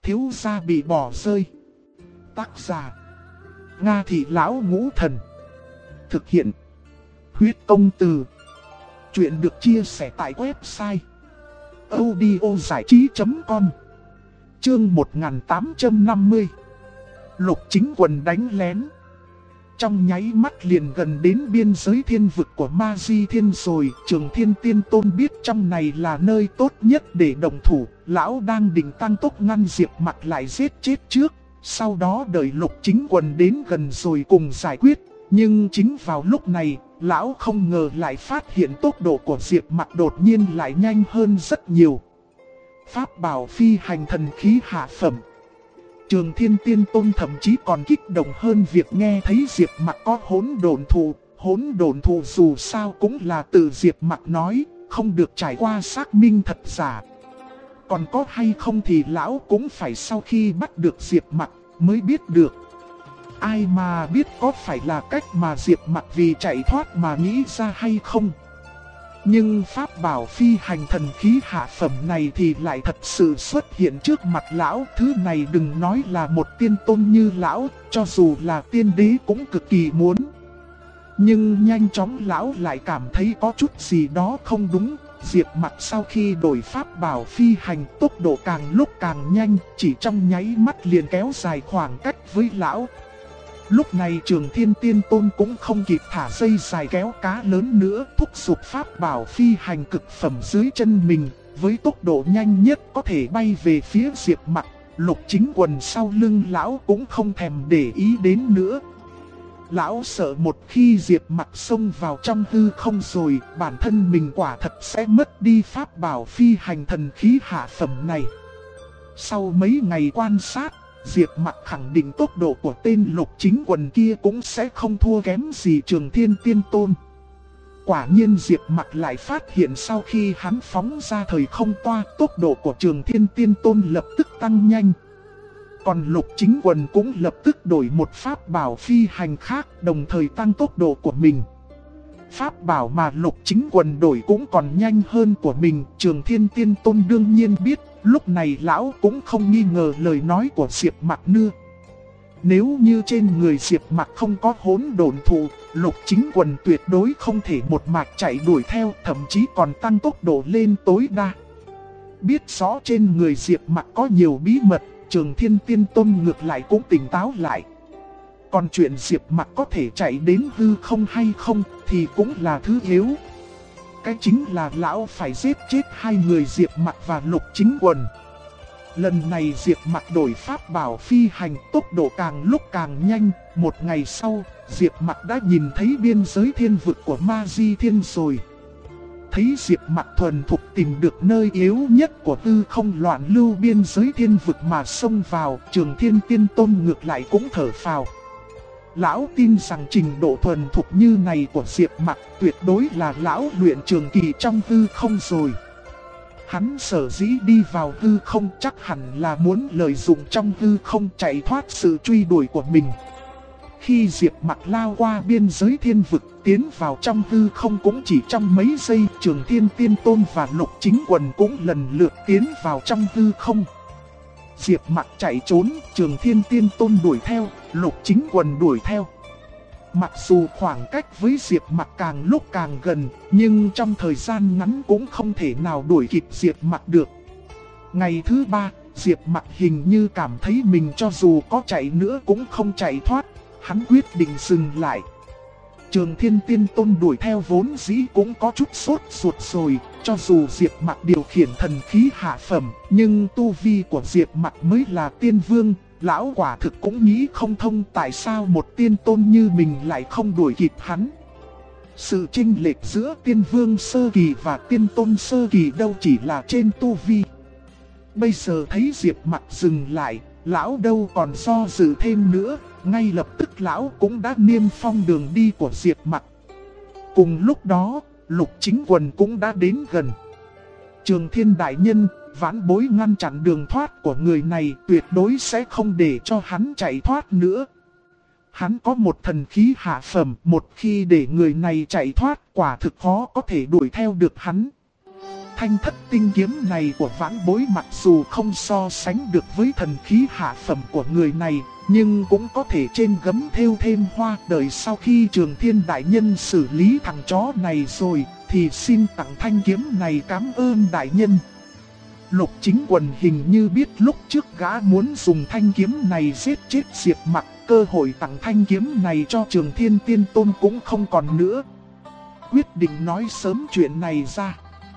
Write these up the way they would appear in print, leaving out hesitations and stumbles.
Thiếu gia bị bỏ rơi. Tác giả Nga Thị Lão Ngũ Thần. Thực hiện Huyết Công Từ. Chuyện được chia sẻ tại website audiozảichí.com. Chương 1850. Lục Chính Quần đánh lén. Trong nháy mắt liền gần đến biên giới thiên vực của Ma Di Thiên rồi. Trường Thiên Tiên Tôn biết trong này là nơi tốt nhất để động thủ. Lão đang định tăng tốc ngăn Diệp Mặc lại giết chết trước, sau đó đợi Lục Chính Quần đến gần rồi cùng giải quyết. Nhưng chính vào lúc này, lão không ngờ lại phát hiện tốc độ của Diệp Mặc đột nhiên lại nhanh hơn rất nhiều. Pháp bảo phi hành thần khí hạ phẩm. Trường Thiên Tiên Tôn thậm chí còn kích động hơn việc nghe thấy Diệp Mặc có hỗn độn thụ. Hỗn độn thụ dù sao cũng là từ Diệp Mặc nói, không được trải qua xác minh thật giả. Còn có hay không thì lão cũng phải sau khi bắt được Diệp Mặc mới biết được. Ai mà biết có phải là cách mà Diệp Mặc vì chạy thoát mà nghĩ ra hay không. Nhưng pháp bảo phi hành thần khí hạ phẩm này thì lại thật sự xuất hiện trước mặt lão. Thứ này đừng nói là một tiên tôn như lão, cho dù là tiên đế cũng cực kỳ muốn. Nhưng nhanh chóng lão lại cảm thấy có chút gì đó không đúng. Diệp Mặc sau khi đổi pháp bảo phi hành, tốc độ càng lúc càng nhanh, chỉ trong nháy mắt liền kéo dài khoảng cách với lão. Lúc này Trường Thiên Tiên Tôn cũng không kịp thả dây dài kéo cá lớn nữa, thúc giục pháp bảo phi hành cực phẩm dưới chân mình, với tốc độ nhanh nhất có thể bay về phía Diệp Mặc. Lục Chính Quần sau lưng lão cũng không thèm để ý đến nữa. Lão sợ một khi Diệp Mặc xông vào trong hư không rồi, bản thân mình quả thật sẽ mất đi pháp bảo phi hành thần khí hạ phẩm này. Sau mấy ngày quan sát, Diệp Mặc khẳng định tốc độ của tên Lục Chính Quần kia cũng sẽ không thua kém gì Trường Thiên Tiên Tôn. Quả nhiên Diệp Mặc lại phát hiện sau khi hắn phóng ra thời không toa, tốc độ của Trường Thiên Tiên Tôn lập tức tăng nhanh. Còn Lục Chính Quần cũng lập tức đổi một pháp bảo phi hành khác, đồng thời tăng tốc độ của mình. Pháp bảo mà Lục Chính Quần đổi cũng còn nhanh hơn của mình. Trường Thiên Tiên Tôn đương nhiên biết, lúc này lão cũng không nghi ngờ lời nói của Diệp Mặc nữa. Nếu như trên người Diệp Mặc không có hỗn độn thụ, Lục Chính Quần tuyệt đối không thể một mạch chạy đuổi theo, thậm chí còn tăng tốc độ lên tối đa. Biết rõ trên người Diệp Mặc có nhiều bí mật, Trường Thiên Tiên Tôn ngược lại cũng tỉnh táo lại. Còn chuyện Diệp Mặc có thể chạy đến hư không hay không thì cũng là thứ yếu. Cái chính là lão phải giết chết hai người Diệp Mặc và Lục Chính Quần. Lần này Diệp Mặc đổi pháp bảo phi hành, tốc độ càng lúc càng nhanh. Một ngày sau, Diệp Mặc đã nhìn thấy biên giới thiên vực của Ma Di Thiên rồi. Thấy Diệp Mặc thuần thục tìm được nơi yếu nhất của tư không loạn lưu biên giới thiên vực mà xông vào, Trường Thiên Tiên Tôn ngược lại cũng thở phào. Lão tin rằng trình độ thuần thục như này của Diệp Mặc tuyệt đối là lão luyện trường kỳ trong tư không rồi. Hắn sở dĩ đi vào tư không chắc hẳn là muốn lợi dụng trong tư không chạy thoát sự truy đuổi của mình. Khi Diệp Mặc lao qua biên giới thiên vực tiến vào trong hư không cũng chỉ trong mấy giây, Trường Thiên Tiên Tôn và Lục Chính Quần cũng lần lượt tiến vào trong hư không. Diệp Mặc chạy trốn, Trường Thiên Tiên Tôn đuổi theo, Lục Chính Quần đuổi theo. Mặc dù khoảng cách với Diệp Mặc càng lúc càng gần, nhưng trong thời gian ngắn cũng không thể nào đuổi kịp Diệp Mặc được. Ngày thứ ba, Diệp Mặc hình như cảm thấy mình cho dù có chạy nữa cũng không chạy thoát. Hắn quyết định dừng lại. Trường Thiên Tiên Tôn đuổi theo vốn dĩ cũng có chút sốt ruột rồi. Cho dù Diệp Mặc điều khiển thần khí hạ phẩm, nhưng tu vi của Diệp Mặc mới là tiên vương. Lão quả thực cũng nghĩ không thông tại sao một tiên tôn như mình lại không đuổi kịp hắn. Sự chênh lệch giữa tiên vương sơ kỳ và tiên tôn sơ kỳ đâu chỉ là trên tu vi. Bây giờ thấy Diệp Mặc dừng lại, lão đâu còn do dự thêm nữa. Ngay lập tức lão cũng đã niêm phong đường đi của Diệp Mặc. Cùng lúc đó, Lục Chính Quần cũng đã đến gần. Trường Thiên đại nhân, vãn bối ngăn chặn đường thoát của người này, tuyệt đối sẽ không để cho hắn chạy thoát nữa. Hắn có một thần khí hạ phẩm, một khi để người này chạy thoát quả thực khó có thể đuổi theo được hắn. thanh thất tinh kiếm này của vãn bối mặc dù không so sánh được với thần khí hạ phẩm của người này, nhưng cũng có thể trên gấm thêu thêm hoa. Đợi sau khi Trường Thiên đại nhân xử lý thằng chó này rồi, thì xin tặng thanh kiếm này cảm ơn đại nhân. Lục Chính Quần hình như biết lúc trước gã muốn dùng thanh kiếm này giết chết Diệp Mặc, cơ hội tặng thanh kiếm này cho Trường Thiên Tiên Tôn cũng không còn nữa. Quyết định nói sớm chuyện này ra.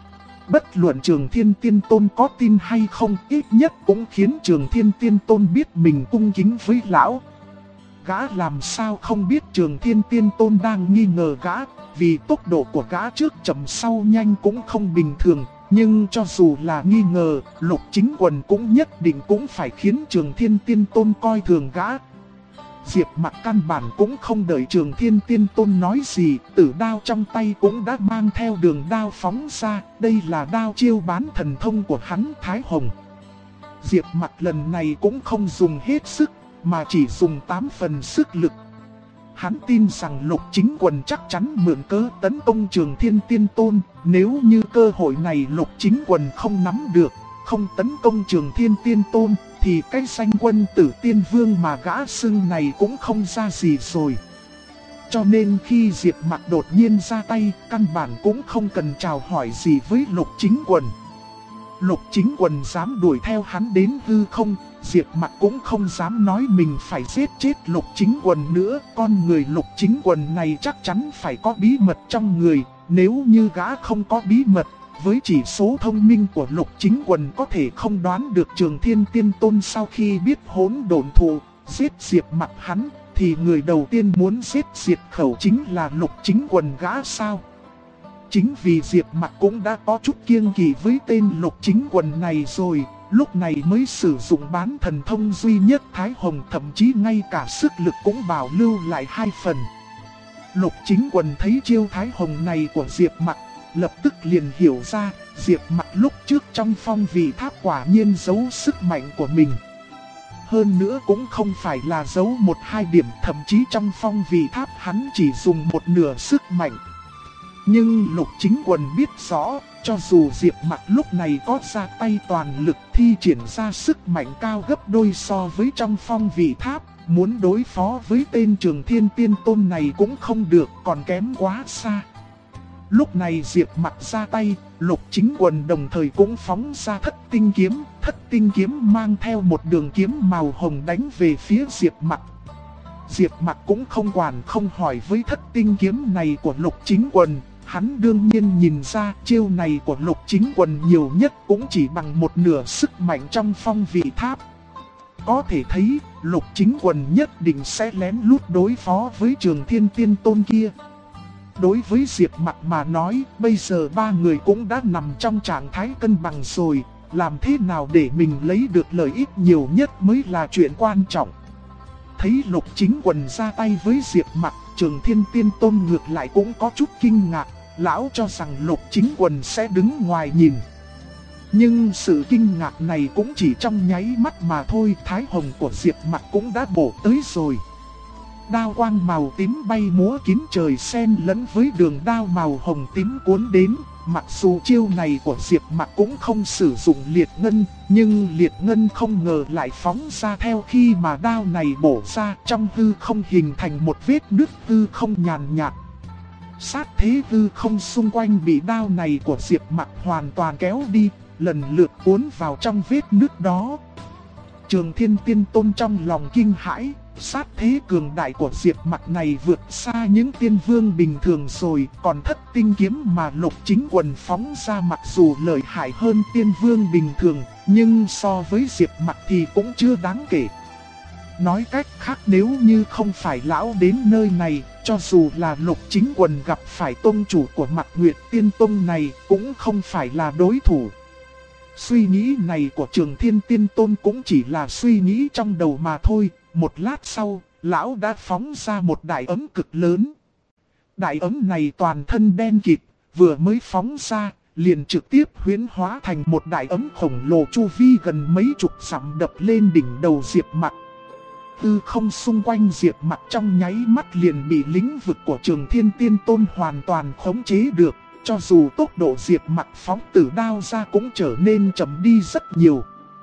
Bất luận Trường Thiên Tiên Tôn có tin hay không, ít nhất cũng khiến Trường Thiên Tiên Tôn biết mình cung kính với lão. Gã làm sao không biết Trường Thiên Tiên Tôn đang nghi ngờ gã, vì tốc độ của gã trước chậm sau nhanh cũng không bình thường. Nhưng cho dù là nghi ngờ, Lục Chính Quần cũng nhất định cũng phải khiến Trường Thiên Tiên Tôn coi thường gã. Diệp Mặc căn bản cũng không đợi Trường Thiên Tiên Tôn nói gì, tử đao trong tay cũng đã mang theo đường đao phóng ra. Đây là đao chiêu bán thần thông của hắn Thái Hồng. Diệp Mặc lần này cũng không dùng hết sức, mà chỉ dùng 8 phần sức lực. Hắn tin rằng Lục Chính Quần chắc chắn mượn cớ tấn công Trường Thiên Tiên Tôn. Nếu như cơ hội này Lục Chính Quần không nắm được, không tấn công Trường Thiên Tiên Tôn, thì cái danh quân tử tiên vương mà gã xưng này cũng không ra gì rồi. Cho nên khi Diệp Mặc đột nhiên ra tay, căn bản cũng không cần chào hỏi gì với Lục Chính Quần. Lục Chính Quần dám đuổi theo hắn đến hư không, Diệp Mặc cũng không dám nói mình phải giết chết Lục Chính Quần nữa. Con người Lục Chính Quần này chắc chắn phải có bí mật trong người. Nếu như gã không có bí mật, với chỉ số thông minh của Lục Chính Quần có thể không đoán được Trường Thiên Tiên Tôn sau khi biết hỗn độn thù giết Diệp Mặc hắn, thì người đầu tiên muốn giết diệt khẩu chính là Lục Chính Quần gã sao? Chính vì Diệp Mặc cũng đã có chút kiêng kỵ với tên Lục Chính Quần này rồi, lúc này mới sử dụng bán thần thông duy nhất Thái Hồng, thậm chí ngay cả sức lực cũng bảo lưu lại 2 phần. Lục Chính Quần thấy chiêu Thái Hồng này của Diệp Mặc, lập tức liền hiểu ra, Diệp Mặc lúc trước trong phong vị tháp quả nhiên giấu sức mạnh của mình. Hơn nữa cũng không phải là giấu 1-2 điểm, thậm chí trong phong vị tháp hắn chỉ dùng một nửa sức mạnh. Nhưng Lục Chính Quần biết rõ, cho dù Diệp Mặc lúc này có ra tay toàn lực thi triển ra sức mạnh cao gấp đôi so với trong phong vị tháp, muốn đối phó với tên Trường Thiên Tiên Tôn này cũng không được, còn kém quá xa. Lúc này Diệp Mặc ra tay, Lục Chính Quần đồng thời cũng phóng ra thất tinh kiếm. Thất tinh kiếm mang theo một đường kiếm màu hồng đánh về phía Diệp Mặc. Diệp Mặc cũng không quản không hỏi với thất tinh kiếm này của Lục Chính Quần. Hắn đương nhiên nhìn ra chiêu này của Lục Chính Quần nhiều nhất cũng chỉ bằng một nửa sức mạnh trong phong vị tháp. Có thể thấy Lục Chính Quần nhất định sẽ lén lút đối phó với Trường Thiên Tiên Tôn kia. Đối với Diệp Mặc mà nói, bây giờ ba người cũng đã nằm trong trạng thái cân bằng rồi, làm thế nào để mình lấy được lợi ích nhiều nhất mới là chuyện quan trọng. Thấy Lục Chính Quần ra tay với Diệp Mặc, Trường Thiên Tiên Tôn ngược lại cũng có chút kinh ngạc, lão cho rằng Lục Chính Quần sẽ đứng ngoài nhìn. Nhưng sự kinh ngạc này cũng chỉ trong nháy mắt mà thôi, Thái Hồng của Diệp Mặc cũng đã bổ tới rồi. Đao quang màu tím bay múa kín trời xen lẫn với đường đao màu hồng tím cuốn đến. Mặc dù chiêu này của Diệp Mặc cũng không sử dụng liệt ngân, nhưng liệt ngân không ngờ lại phóng ra theo khi mà đao này bổ ra, trong hư không hình thành một vết nứt hư không nhàn nhạt. Sát thế hư không xung quanh bị đao này của Diệp Mặc hoàn toàn kéo đi, lần lượt cuốn vào trong vết nứt đó. Trường Thiên Tiên Tôn trong lòng kinh hãi. Sát thế cường đại của Diệp Mặc này vượt xa những tiên vương bình thường rồi, còn thất tinh kiếm mà Lục Chính Quần phóng ra mặc dù lợi hại hơn tiên vương bình thường, nhưng so với Diệp Mặc thì cũng chưa đáng kể. Nói cách khác, nếu như không phải lão đến nơi này, cho dù là Lục Chính Quần gặp phải tôn chủ của Mạc Nguyệt Tiên Tông này cũng không phải là đối thủ. Suy nghĩ này của Trường Thiên Tiên Tôn cũng chỉ là suy nghĩ trong đầu mà thôi. Một lát sau, lão đã phóng ra một đại ấm cực lớn. Đại ấm này toàn thân đen kịt, vừa mới phóng ra, liền trực tiếp huyễn hóa thành một đại ấm khổng lồ chu vi gần mấy chục dặm đập lên đỉnh đầu Diệp Mặc. Hư không xung quanh Diệp Mặc trong nháy mắt liền bị lĩnh vực của Trường Thiên Tiên Tôn hoàn toàn khống chế được, Cho dù tốc độ Diệp Mặc phóng tử đao ra cũng trở nên chậm đi rất nhiều.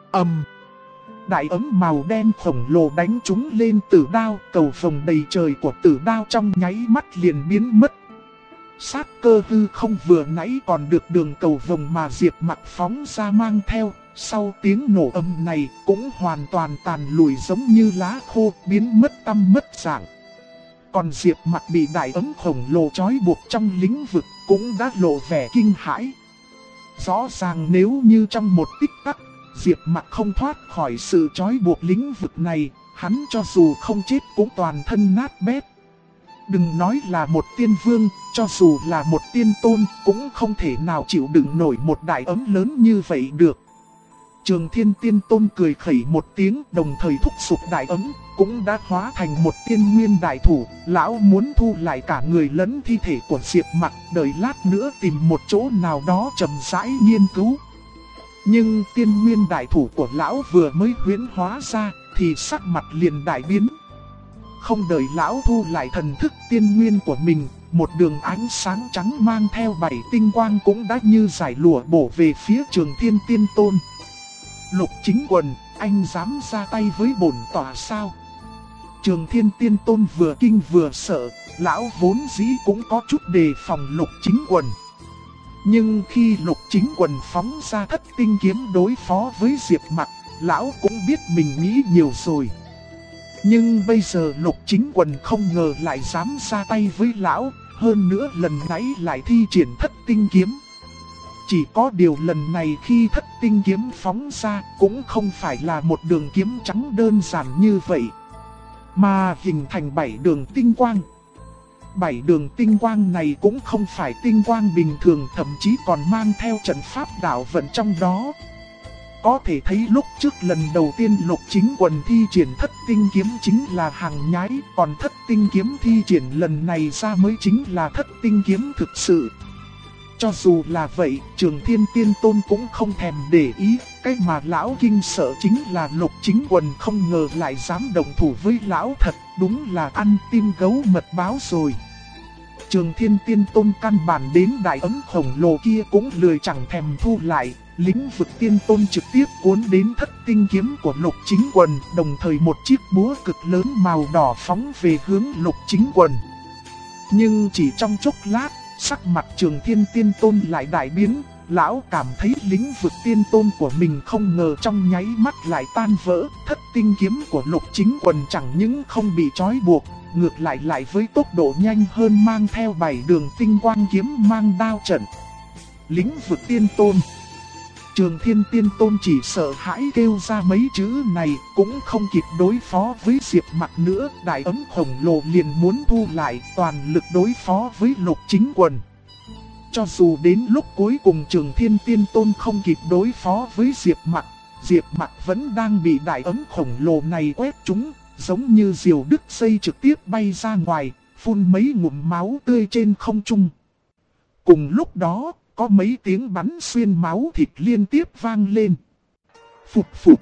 Đại ấm màu đen khổng lồ đánh trúng lên tử đao, cầu vồng đầy trời của tử đao trong nháy mắt liền biến mất. Sát cơ hư không vừa nãy còn được đường cầu vồng mà Diệp Mặc phóng ra mang theo, sau tiếng nổ âm này cũng hoàn toàn tàn lùi giống như lá khô, biến mất tăm mất dạng. Còn Diệp Mặc bị đại ấm khổng lồ trói buộc trong lĩnh vực cũng đã lộ vẻ kinh hãi. Rõ ràng nếu như trong một tích tắc, Diệp Mặc không thoát khỏi sự trói buộc lĩnh vực này, hắn cho dù không chết cũng toàn thân nát bét. Đừng nói là một tiên vương, cho dù là một tiên tôn cũng không thể nào chịu đựng nổi một đại ấm lớn như vậy được. Trường Thiên Tiên Tôn cười khẩy một tiếng, đồng thời thúc giục đại ấm, cũng đã hóa thành một tiên nguyên đại thủ. Lão muốn thu lại cả người lẫn thi thể của Diệp Mặc, đợi lát nữa tìm một chỗ nào đó chậm rãi nghiên cứu. Nhưng tiên nguyên đại thủ của lão vừa mới huyễn hóa ra, thì sắc mặt liền đại biến. Không đợi lão thu lại thần thức tiên nguyên của mình, một đường ánh sáng trắng mang theo 7 tinh quang cũng đã như giải lụa bổ về phía Trường Thiên Tiên Tôn. Lục Chính Quần, anh dám ra tay với bổn tọa sao? Trường Thiên Tiên Tôn vừa kinh vừa sợ, lão vốn dĩ cũng có chút đề phòng Lục Chính Quần. Nhưng khi Lục Chính Quần phóng ra thất tinh kiếm đối phó với Diệp Mặc, lão cũng biết mình nghĩ nhiều rồi. Nhưng bây giờ Lục Chính Quần không ngờ lại dám ra tay với lão, hơn nữa lần nãy lại thi triển thất tinh kiếm. Chỉ có điều lần này khi thất tinh kiếm phóng ra cũng không phải là một đường kiếm trắng đơn giản như vậy, mà hình thành 7 đường tinh quang. 7 đường tinh quang này cũng không phải tinh quang bình thường, thậm chí còn mang theo trận pháp đạo vận trong đó. Có thể thấy lúc trước lần đầu tiên Lục Chính Quần thi triển thất tinh kiếm chính là hàng nhái, còn thất tinh kiếm thi triển lần này ra mới chính là thất tinh kiếm thực sự. Cho dù là vậy, Trường Thiên Tiên Tôn cũng không thèm để ý, cái mà lão kinh sợ chính là Lục Chính Quần không ngờ lại dám động thủ với lão thật, đúng là ăn tim gấu mật báo rồi. Trường Thiên Tiên Tôn căn bản đến đại ấm khổng lồ kia cũng lười chẳng thèm thu lại, lĩnh vực tiên tôn trực tiếp cuốn đến thất tinh kiếm của Lục Chính Quần, đồng thời một chiếc búa cực lớn màu đỏ phóng về hướng Lục Chính Quần. Nhưng chỉ trong chốc lát, sắc mặt Trường Thiên Tiên Tôn lại đại biến, lão cảm thấy lĩnh vực tiên tôn của mình không ngờ trong nháy mắt lại tan vỡ, thất tinh kiếm của Lục Chính Quần chẳng những không bị trói buộc, ngược lại lại với tốc độ nhanh hơn mang theo 7 đường tinh quang kiếm mang đao trận. Lĩnh vực tiên tôn. Trường Thiên Tiên Tôn chỉ sợ hãi kêu ra mấy chữ này, cũng không kịp đối phó với Diệp Mặc nữa, đại ấm khổng lồ liền muốn thu lại, toàn lực đối phó với Lục Chính Quần. Cho dù đến lúc cuối cùng Trường Thiên Tiên Tôn không kịp đối phó với Diệp Mặc vẫn đang bị đại ấm khổng lồ này quét trúng, giống như diều đứt dây trực tiếp bay ra ngoài, phun mấy ngụm máu tươi trên không trung. Cùng lúc đó, có mấy tiếng bắn xuyên máu thịt liên tiếp vang lên. Phụt phụt.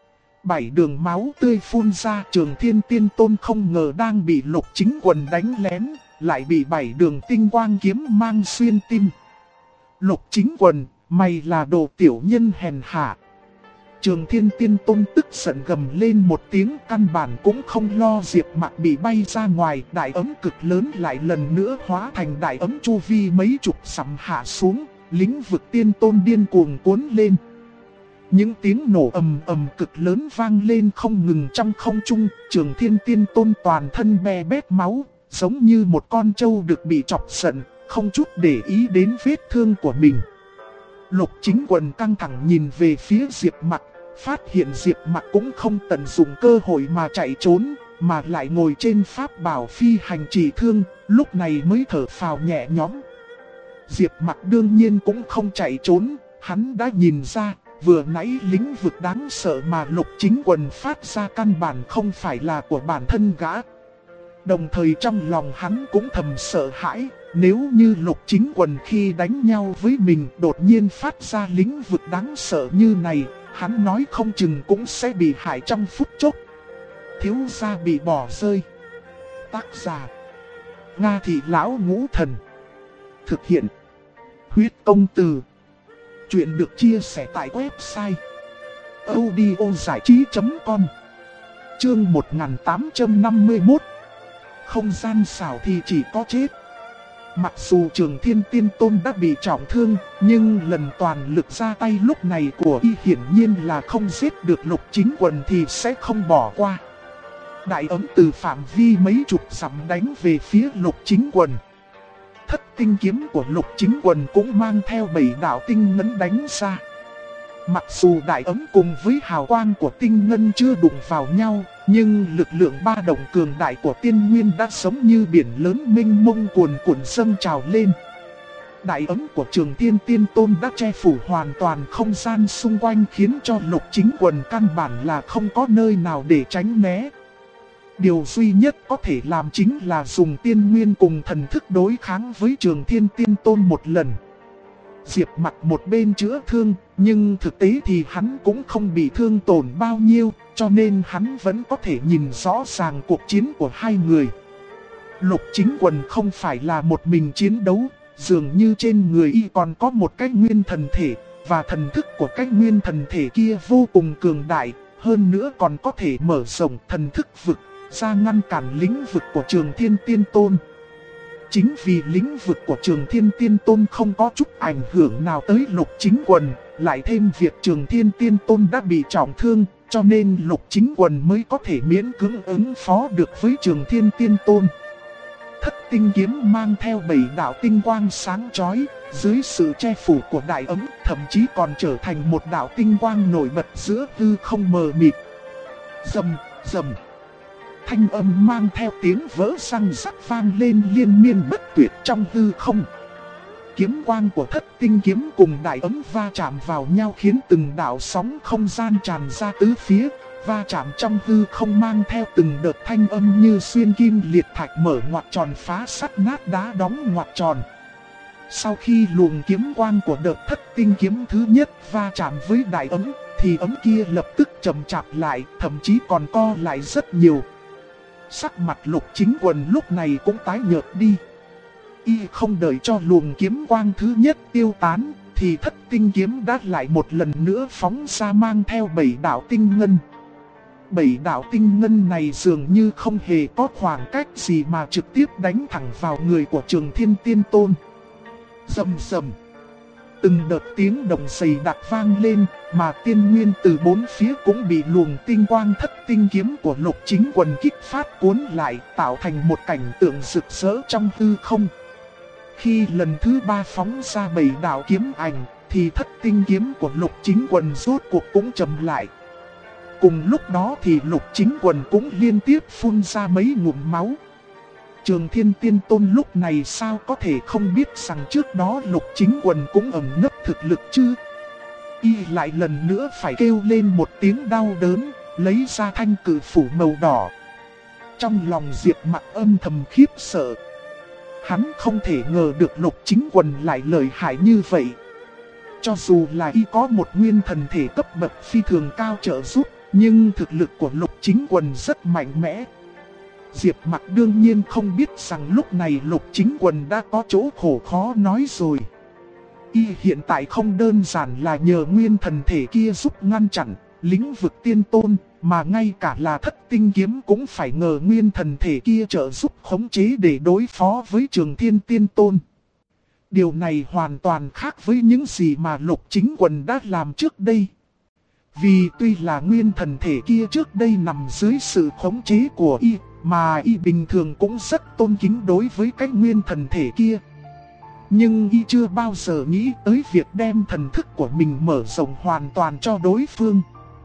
7 đường máu tươi phun ra, Trường Thiên Tiên Tôn không ngờ đang bị Lục Chính Quần đánh lén, lại bị 7 đường tinh quang kiếm mang xuyên tim. Lục Chính Quần, mày là đồ tiểu nhân hèn hạ. Trường Thiên Tiên Tôn tức giận gầm lên một tiếng, căn bản cũng không lo Diệp Mặc bị bay ra ngoài, đại ấm cực lớn lại lần nữa hóa thành đại ấm chu vi mấy chục dặm hạ xuống, lĩnh vực tiên tôn điên cuồng cuốn lên. Những tiếng nổ ầm ầm cực lớn vang lên không ngừng trong không trung, Trường Thiên Tiên Tôn toàn thân be bét máu, giống như một con trâu được bị chọc giận, không chút để ý đến vết thương của mình. Lục Chính Quần căng thẳng nhìn về phía Diệp Mặc, phát hiện Diệp Mặc cũng không tận dụng cơ hội mà chạy trốn, mà lại ngồi trên pháp bảo phi hành trị thương, lúc này mới thở phào nhẹ nhõm. Diệp Mặc đương nhiên cũng không chạy trốn, hắn đã nhìn ra, vừa nãy lĩnh vực đáng sợ mà Lục Chính Quần phát ra căn bản không phải là của bản thân gã. Đồng thời trong lòng hắn cũng thầm sợ hãi, nếu như Lục Chính Quần khi đánh nhau với mình đột nhiên phát ra lĩnh vực đáng sợ như này, hắn nói không chừng cũng sẽ bị hại trong phút chốc. Thiếu gia bị bỏ rơi. Tác giả: Nga Thị Lão Ngũ Thần. Thực hiện: Huyết công từ. Chuyện được chia sẻ tại website audiozảichí.com. Chương 1851. Không gian xảo thì chỉ có chết. Mặc dù Trường Thiên Tiên Tôn đã bị trọng thương, nhưng lần toàn lực ra tay lúc này của y hiển nhiên là không giết được Lục Chính Quần thì sẽ không bỏ qua. Đại ấm từ phạm vi mấy chục dặm đánh về phía Lục Chính Quần. Thất tinh kiếm của Lục Chính Quần cũng mang theo 7 đạo tinh ngân đánh ra. Mặc dù đại ấm cùng với hào quang của tinh ngân chưa đụng vào nhau, nhưng lực lượng ba động cường đại của tiên nguyên đã giống như biển lớn mênh mông cuồn cuộn dâng trào lên. Đại ấm của Trường Thiên Tiên Tôn đã che phủ hoàn toàn không gian xung quanh, khiến cho Lục Chính Quần căn bản là không có nơi nào để tránh né. Điều duy nhất có thể làm chính là dùng tiên nguyên cùng thần thức đối kháng với Trường Thiên Tiên Tôn một lần. Diệp Mặc một bên chữa thương, nhưng thực tế thì hắn cũng không bị thương tổn bao nhiêu, cho nên hắn vẫn có thể nhìn rõ ràng cuộc chiến của hai người. Lục Chính Quần không phải là một mình chiến đấu, dường như trên người y còn có một cái nguyên thần thể, và thần thức của cái nguyên thần thể kia vô cùng cường đại, hơn nữa còn có thể mở rộng thần thức vực ra ngăn cản lĩnh vực của Trường Thiên Tiên Tôn. Chính vì lĩnh vực của Trường Thiên Tiên Tôn không có chút ảnh hưởng nào tới Lục Chính Quần, lại thêm việc Trường Thiên Tiên Tôn đã bị trọng thương, cho nên Lục Chính Quần mới có thể miễn cưỡng ứng phó được với Trường Thiên Tiên Tôn. Thất tinh kiếm mang theo 7 đạo tinh quang sáng chói, dưới sự che phủ của đại ấm, thậm chí còn trở thành một đạo tinh quang nổi bật giữa hư không mờ mịt. Rầm, rầm. Thanh âm mang theo tiếng vỡ răng rắc vang lên liên miên bất tuyệt trong hư không. Kiếm quang của thất tinh kiếm cùng đại ấm va chạm vào nhau, khiến từng đạo sóng không gian tràn ra tứ phía, va chạm trong hư không mang theo từng đợt thanh âm như xuyên kim liệt thạch, mở ngoặc tròn phá sắt nát đá đóng ngoặc tròn. Sau khi luồng kiếm quang của đợt thất tinh kiếm thứ nhất va chạm với đại ấm, thì ấm kia lập tức chậm chạp lại, thậm chí còn co lại rất nhiều. Sắc mặt Lục Chính Quần lúc này cũng tái nhợt đi. Y không đợi cho luồng kiếm quang thứ nhất tiêu tán, thì thất tinh kiếm đã lại một lần nữa phóng ra mang theo 7 đạo tinh ngân. 7 đạo tinh ngân này dường như không hề có khoảng cách gì mà trực tiếp đánh thẳng vào người của Trường Thiên Tiên Tôn. Rầm rầm. Từng đợt tiếng động dày đặc vang lên, mà tiên nguyên từ bốn phía cũng bị luồng tinh quang thất tinh kiếm của Lục Chính Quần kích phát cuốn lại, tạo thành một cảnh tượng rực rỡ trong hư không. Khi lần thứ 3 phóng ra 7 đạo kiếm ảnh, thì thất tinh kiếm của Lục Chính Quần rốt cuộc cũng chậm lại. Cùng lúc đó thì Lục Chính Quần cũng liên tiếp phun ra mấy ngụm máu. Trường Thiên Tiên Tôn lúc này sao có thể không biết rằng trước đó Lục Chính Quần cũng ẩn nấp thực lực chứ? Y lại lần nữa phải kêu lên một tiếng đau đớn, lấy ra thanh cử phủ màu đỏ. Trong lòng Diệp Mặc âm thầm khiếp sợ. Hắn không thể ngờ được Lục Chính Quần lại lợi hại như vậy. Cho dù là y có một nguyên thần thể cấp bậc phi thường cao trợ giúp, nhưng thực lực của Lục Chính Quần rất mạnh mẽ. Diệp Mặc đương nhiên không biết rằng lúc này Lục Chính Quần đã có chỗ khổ khó nói rồi. Y hiện tại không đơn giản là nhờ nguyên thần thể kia giúp ngăn chặn lĩnh vực tiên tôn, mà ngay cả là thất tinh kiếm cũng phải ngờ nguyên thần thể kia trợ giúp khống chế để đối phó với Trường Thiên Tiên Tôn. Điều này hoàn toàn khác với những gì mà Lục Chính Quần đã làm trước đây. Vì tuy là nguyên thần thể kia trước đây nằm dưới sự khống chế của y, mà y bình thường cũng rất tôn kính đối với cái nguyên thần thể kia. Nhưng y chưa bao giờ nghĩ tới việc đem thần thức của mình mở rộng hoàn toàn cho đối phương.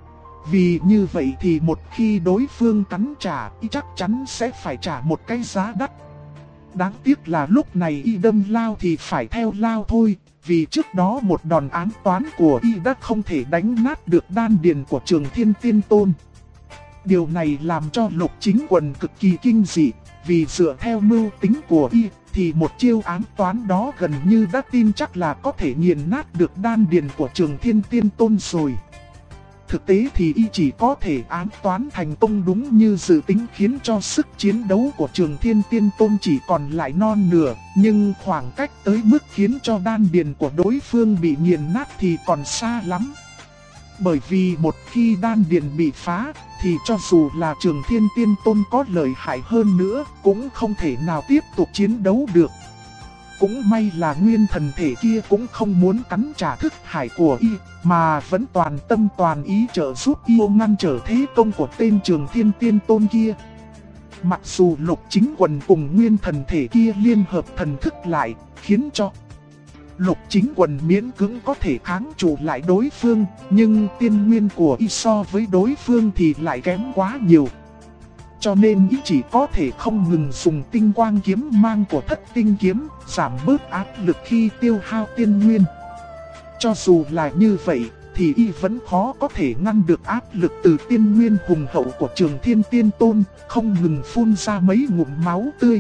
Vì như vậy thì một khi đối phương cắn trả, y chắc chắn sẽ phải trả một cái giá đắt. Đáng tiếc là lúc này y đâm lao thì phải theo lao thôi, vì trước đó một đòn ám toán của y đã không thể đánh nát được đan điền của Trường Thiên Tiên Tôn. Điều này làm cho Lục Chính Quần cực kỳ kinh dị, vì dựa theo mưu tính của y, thì một chiêu ám toán đó gần như đã tin chắc là có thể nghiền nát được đan điền của Trường Thiên Tiên Tôn rồi. Thực tế thì y chỉ có thể ám toán thành công đúng như dự tính, khiến cho sức chiến đấu của Trường Thiên Tiên Tôn chỉ còn lại non nửa. Nhưng khoảng cách tới mức khiến cho đan điền của đối phương bị nghiền nát thì còn xa lắm. Bởi vì một khi đan điền bị phá thì cho dù là Trường Thiên Tiên Tôn có lợi hại hơn nữa cũng không thể nào tiếp tục chiến đấu được. Cũng may là nguyên thần thể kia cũng không muốn cắn trả thức hải của y, mà vẫn toàn tâm toàn ý trợ giúp y ngăn trở thế công của tên Trường Thiên Tiên Tôn kia. Mặc dù Lục Chính Quần cùng nguyên thần thể kia liên hợp thần thức lại, khiến cho Lục Chính Quần miễn cưỡng có thể kháng trụ lại đối phương, nhưng tiên nguyên của y so với đối phương thì lại kém quá nhiều. Cho nên y chỉ có thể không ngừng dùng tinh quang kiếm mang của Thất Tinh Kiếm, giảm bớt áp lực khi tiêu hao tiên nguyên. Cho dù là như vậy, thì y vẫn khó có thể ngăn được áp lực từ tiên nguyên hùng hậu của Trường Thiên Tiên Tôn, không ngừng phun ra mấy ngụm máu tươi.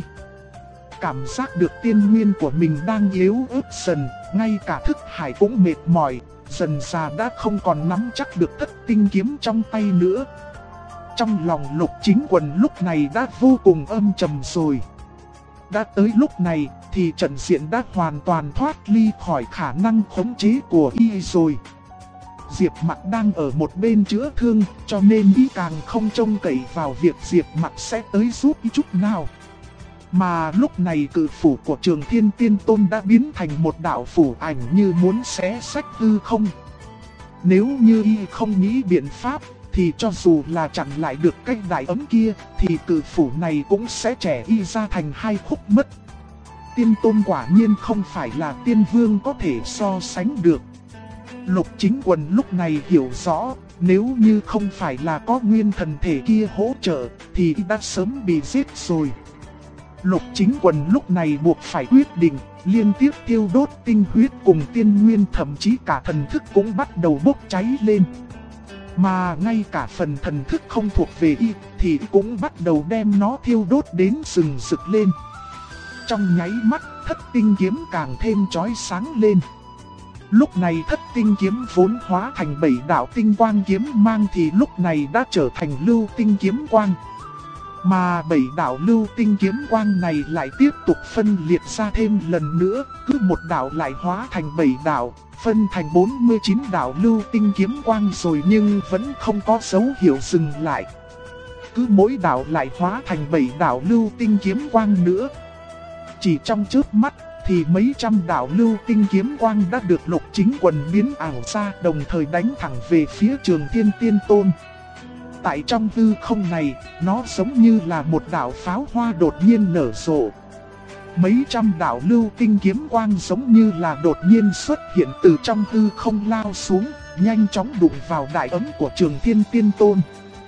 Cảm giác được tiên nguyên của mình đang yếu ớt dần, ngay cả thức hải cũng mệt mỏi, dần dà đã không còn nắm chắc được Thất Tinh Kiếm trong tay nữa. Trong lòng Lục Chính Quần lúc này đã vô cùng âm trầm rồi. Đã tới lúc này thì trận diện đã hoàn toàn thoát ly khỏi khả năng khống chế của y rồi. Diệp Mặc đang ở một bên chữa thương, cho nên y càng không trông cậy vào việc Diệp Mặc sẽ tới giúp y chút nào. Mà lúc này cự phủ của Trường Thiên Tiên Tôn đã biến thành một đạo phủ ảnh như muốn xé sách hư không. Nếu như y không nghĩ biện pháp thì cho dù là chặn lại được cái đại ấm kia thì cự phủ này cũng sẽ chẻ y ra thành hai khúc mất. Tiên Tôn quả nhiên không phải là tiên vương có thể so sánh được. Lục Chính Quần lúc này hiểu rõ, nếu như không phải là có nguyên thần thể kia hỗ trợ thì y đã sớm bị giết rồi. Lục Chính Quần lúc này buộc phải quyết định, liên tiếp thiêu đốt tinh huyết cùng tiên nguyên, thậm chí cả thần thức cũng bắt đầu bốc cháy lên. Mà ngay cả phần thần thức không thuộc về y thì cũng bắt đầu đem nó thiêu đốt đến sừng sực lên. Trong nháy mắt, Thất Tinh Kiếm càng thêm chói sáng lên. Lúc này Thất Tinh Kiếm vốn hóa thành 7 đạo tinh quang kiếm mang thì lúc này đã trở thành lưu tinh kiếm quang. Mà 7 đạo lưu tinh kiếm quang này lại tiếp tục phân liệt ra thêm lần nữa, cứ một đạo lại hóa thành 7 đạo, phân thành 49 đạo lưu tinh kiếm quang rồi nhưng vẫn không có dấu hiệu dừng lại. Cứ mỗi đạo lại hóa thành 7 đạo lưu tinh kiếm quang nữa. Chỉ trong chớp mắt thì mấy trăm đạo lưu tinh kiếm quang đã được Lục Chính Quần biến ảo ra, đồng thời đánh thẳng về phía Trường Thiên Tiên Tôn. Tại trong hư không này, nó giống như là một đạo pháo hoa đột nhiên nở rộ. Mấy trăm đạo lưu tinh kiếm quang giống như là đột nhiên xuất hiện từ trong hư không lao xuống, nhanh chóng đụng vào đại ấm của Trường Thiên Tiên Tôn.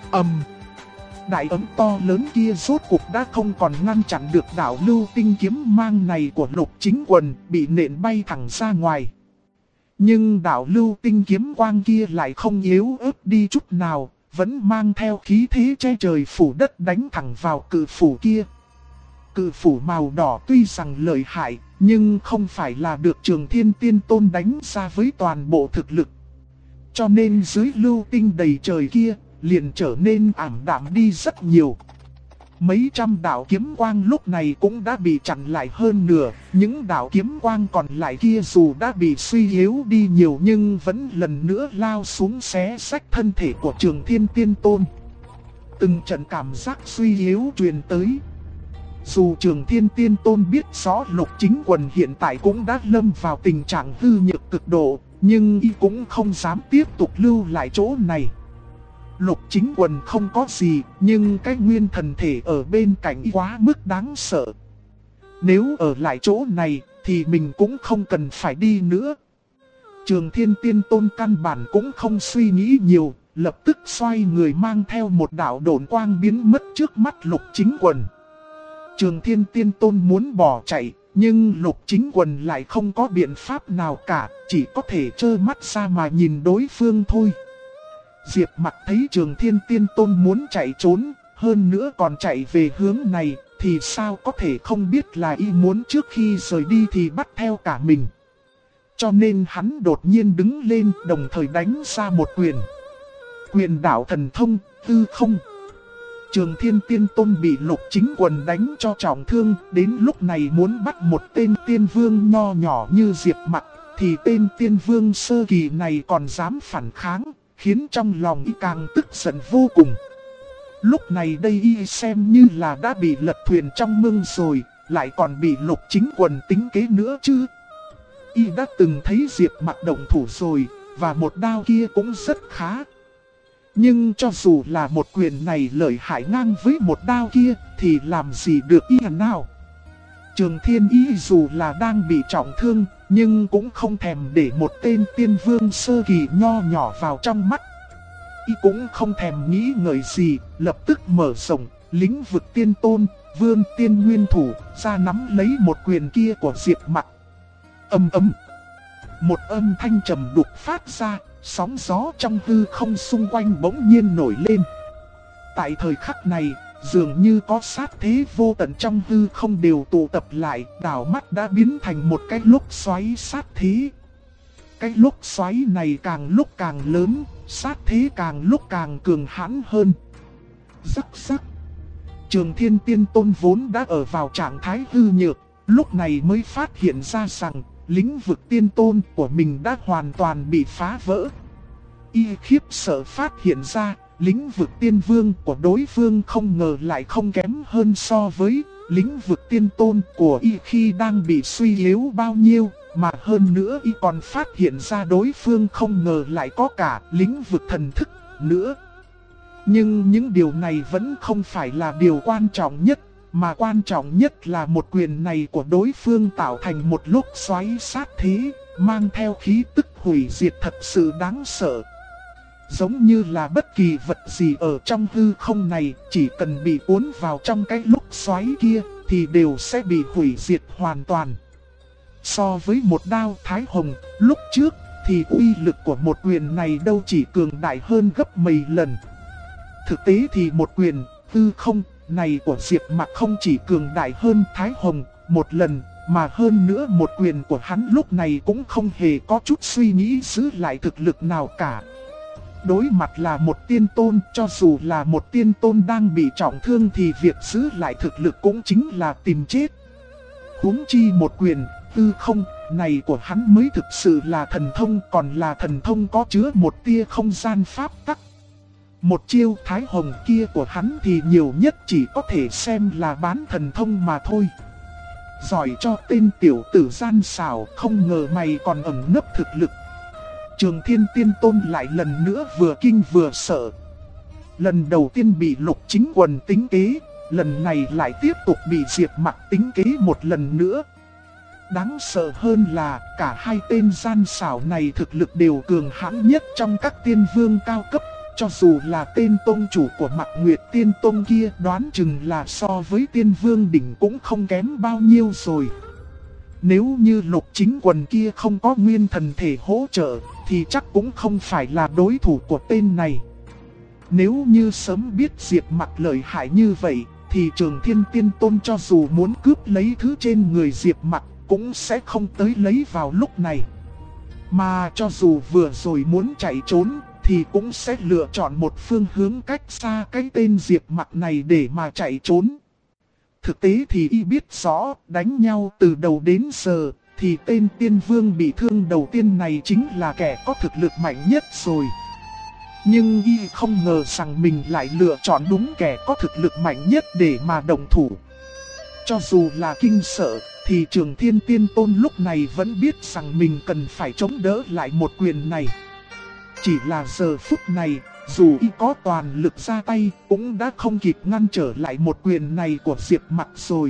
Đại ấm to lớn kia rốt cuộc đã không còn ngăn chặn được đạo lưu tinh kiếm mang này của Lục Chính Quần, bị nện bay thẳng ra ngoài. Nhưng đạo lưu tinh kiếm quang kia lại không yếu ớt đi chút nào, vẫn mang theo khí thế che trời phủ đất đánh thẳng vào cự phủ kia. Cự phủ màu đỏ tuy rằng lợi hại, nhưng không phải là được Trường Thiên Tiên Tôn đánh ra với toàn bộ thực lực. Cho nên dưới lưu tinh đầy trời kia, liền trở nên ảm đạm đi rất nhiều. Mấy trăm đạo kiếm quang lúc này cũng đã bị chặn lại hơn nửa. Những đạo kiếm quang còn lại kia dù đã bị suy yếu đi nhiều nhưng vẫn lần nữa lao xuống xé rách thân thể của Trường Thiên Tiên Tôn. Từng trận cảm giác suy yếu truyền tới. Dù Trường Thiên Tiên Tôn biết rõ Lục Chính Quần hiện tại cũng đã lâm vào tình trạng hư nhược cực độ, nhưng y cũng không dám tiếp tục lưu lại chỗ này. Lục Chính Quần không có gì, nhưng cái nguyên thần thể ở bên cạnh quá mức đáng sợ. Nếu ở lại chỗ này, thì mình cũng không cần phải đi nữa. Trường Thiên Tiên Tôn căn bản cũng không suy nghĩ nhiều, lập tức xoay người mang theo một đạo độn quang biến mất trước mắt Lục Chính Quần. Trường Thiên Tiên Tôn muốn bỏ chạy, nhưng Lục Chính Quần lại không có biện pháp nào cả, chỉ có thể trơ mắt ra mà nhìn đối phương thôi. Diệp Mặc thấy Trường Thiên Tiên Tôn muốn chạy trốn, hơn nữa còn chạy về hướng này, thì sao có thể không biết là y muốn trước khi rời đi thì bắt theo cả mình. Cho nên hắn đột nhiên đứng lên, đồng thời đánh ra một quyền. Quyền đạo thần thông, tư không. Trường Thiên Tiên Tôn bị Lục Chính Quần đánh cho trọng thương, đến lúc này muốn bắt một tên tiên vương nho nhỏ như Diệp Mặc, thì tên tiên vương sơ kỳ này còn dám phản kháng, khiến trong lòng y càng tức giận vô cùng. Lúc này đây y xem như là đã bị lật thuyền trong mương rồi, lại còn bị Lục Chính Quần tính kế nữa chứ. Y đã từng thấy Diệp Mặc động thủ rồi, và một đao kia cũng rất khá. Nhưng cho dù là một quyền này lợi hại ngang với một đao kia, thì làm gì được y nào. Trường Thiên Y dù là đang bị trọng thương, nhưng cũng không thèm để một tên tiên vương sơ kỳ nho nhỏ vào trong mắt. Y cũng không thèm nghĩ ngợi gì, lập tức mở rộng, lĩnh vực tiên tôn, vương tiên nguyên thủ, ra nắm lấy một quyền kia của Diệp Mặc. Âm ầm. Một âm thanh trầm đục phát ra, sóng gió trong hư không xung quanh bỗng nhiên nổi lên. Tại thời khắc này, dường như có sát thế vô tận trong hư không đều tụ tập lại, đảo mắt đã biến thành một cái lốc xoáy sát thế. Cái lốc xoáy này càng lúc càng lớn, sát thế càng lúc càng cường hãn hơn. Rắc rắc. Trường Thiên Tiên Tôn vốn đã ở vào trạng thái hư nhược, lúc này mới phát hiện ra rằng lĩnh vực tiên tôn của mình đã hoàn toàn bị phá vỡ. Y khiếp sợ phát hiện ra, lĩnh vực tiên vương của đối phương không ngờ lại không kém hơn so với lĩnh vực tiên tôn của y khi đang bị suy yếu bao nhiêu. Mà hơn nữa y còn phát hiện ra đối phương không ngờ lại có cả lĩnh vực thần thức nữa. Nhưng những điều này vẫn không phải là điều quan trọng nhất. Mà quan trọng nhất là một quyền này của đối phương tạo thành một lốc xoáy sát thế, mang theo khí tức hủy diệt thật sự đáng sợ. Giống như là bất kỳ vật gì ở trong hư không này, chỉ cần bị cuốn vào trong cái lốc xoáy kia, thì đều sẽ bị hủy diệt hoàn toàn. So với một đao Thái Hồng, lúc trước, thì uy lực của một quyền này đâu chỉ cường đại hơn gấp mấy lần. Thực tế thì một quyền, hư không này của Diệp Mặc không chỉ cường đại hơn Thái Hồng một lần, mà hơn nữa một quyền của hắn lúc này cũng không hề có chút suy nghĩ giữ lại thực lực nào cả. Đối mặt là một tiên tôn, cho dù là một tiên tôn đang bị trọng thương thì việc giữ lại thực lực cũng chính là tìm chết. Huống chi một quyền, hư không này của hắn mới thực sự là thần thông, còn là thần thông có chứa một tia không gian pháp tắc. Một chiêu Thái Hồng kia của hắn thì nhiều nhất chỉ có thể xem là bán thần thông mà thôi. Giỏi cho tên tiểu tử gian xảo, không ngờ mày còn ẩn nấp thực lực. Trường Thiên Tiên Tôn lại lần nữa vừa kinh vừa sợ. Lần đầu tiên bị Lục Chính Quần tính kế, lần này lại tiếp tục bị Diệp Mặc tính kế một lần nữa. Đáng sợ hơn là cả hai tên gian xảo này thực lực đều cường hãn nhất trong các tiên vương cao cấp. Cho dù là tên tôn chủ của Mạc Nguyệt Tiên Tôn kia đoán chừng là so với tiên vương đỉnh cũng không kém bao nhiêu rồi. Nếu như Lục Chính Quần kia không có nguyên thần thể hỗ trợ thì chắc cũng không phải là đối thủ của tên này. Nếu như sớm biết Diệp Mặc lợi hại như vậy thì Trường Thiên Tiên Tôn cho dù muốn cướp lấy thứ trên người Diệp Mặc cũng sẽ không tới lấy vào lúc này. Mà cho dù vừa rồi muốn chạy trốn thì cũng sẽ lựa chọn một phương hướng cách xa cái tên Diệp Mặc này để mà chạy trốn. Thực tế thì y biết rõ, đánh nhau từ đầu đến giờ, thì tên tiên vương bị thương đầu tiên này chính là kẻ có thực lực mạnh nhất rồi. Nhưng y không ngờ rằng mình lại lựa chọn đúng kẻ có thực lực mạnh nhất để mà đồng thủ. Cho dù là kinh sợ, thì Trường Thiên Tiên Tôn lúc này vẫn biết rằng mình cần phải chống đỡ lại một quyền này. Chỉ là giờ phút này, dù y có toàn lực ra tay, cũng đã không kịp ngăn trở lại một quyền này của Diệp Mặc rồi.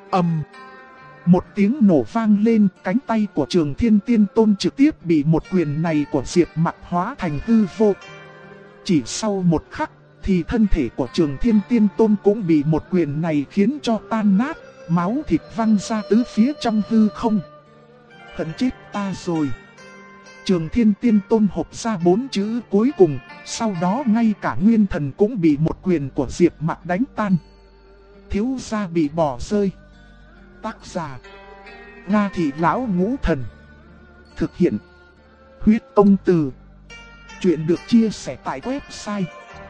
Một tiếng nổ vang lên, cánh tay của Trường Thiên Tiên Tôn trực tiếp bị một quyền này của Diệp Mặc hóa thành hư vô. Chỉ sau một khắc, thì thân thể của Trường Thiên Tiên Tôn cũng bị một quyền này khiến cho tan nát, máu thịt văng ra tứ phía trong hư không. Hận chết ta rồi. Trường Thiên Tiên Tôn hộc ra 4 chữ cuối cùng, sau đó ngay cả nguyên thần cũng bị một quyền của Diệp Mặc đánh tan. Thiếu gia bị bỏ rơi. Tác giả: Nga Thị Lão Ngũ Thần. Thực hiện: Huyết Tông Từ. Chuyện được chia sẻ tại website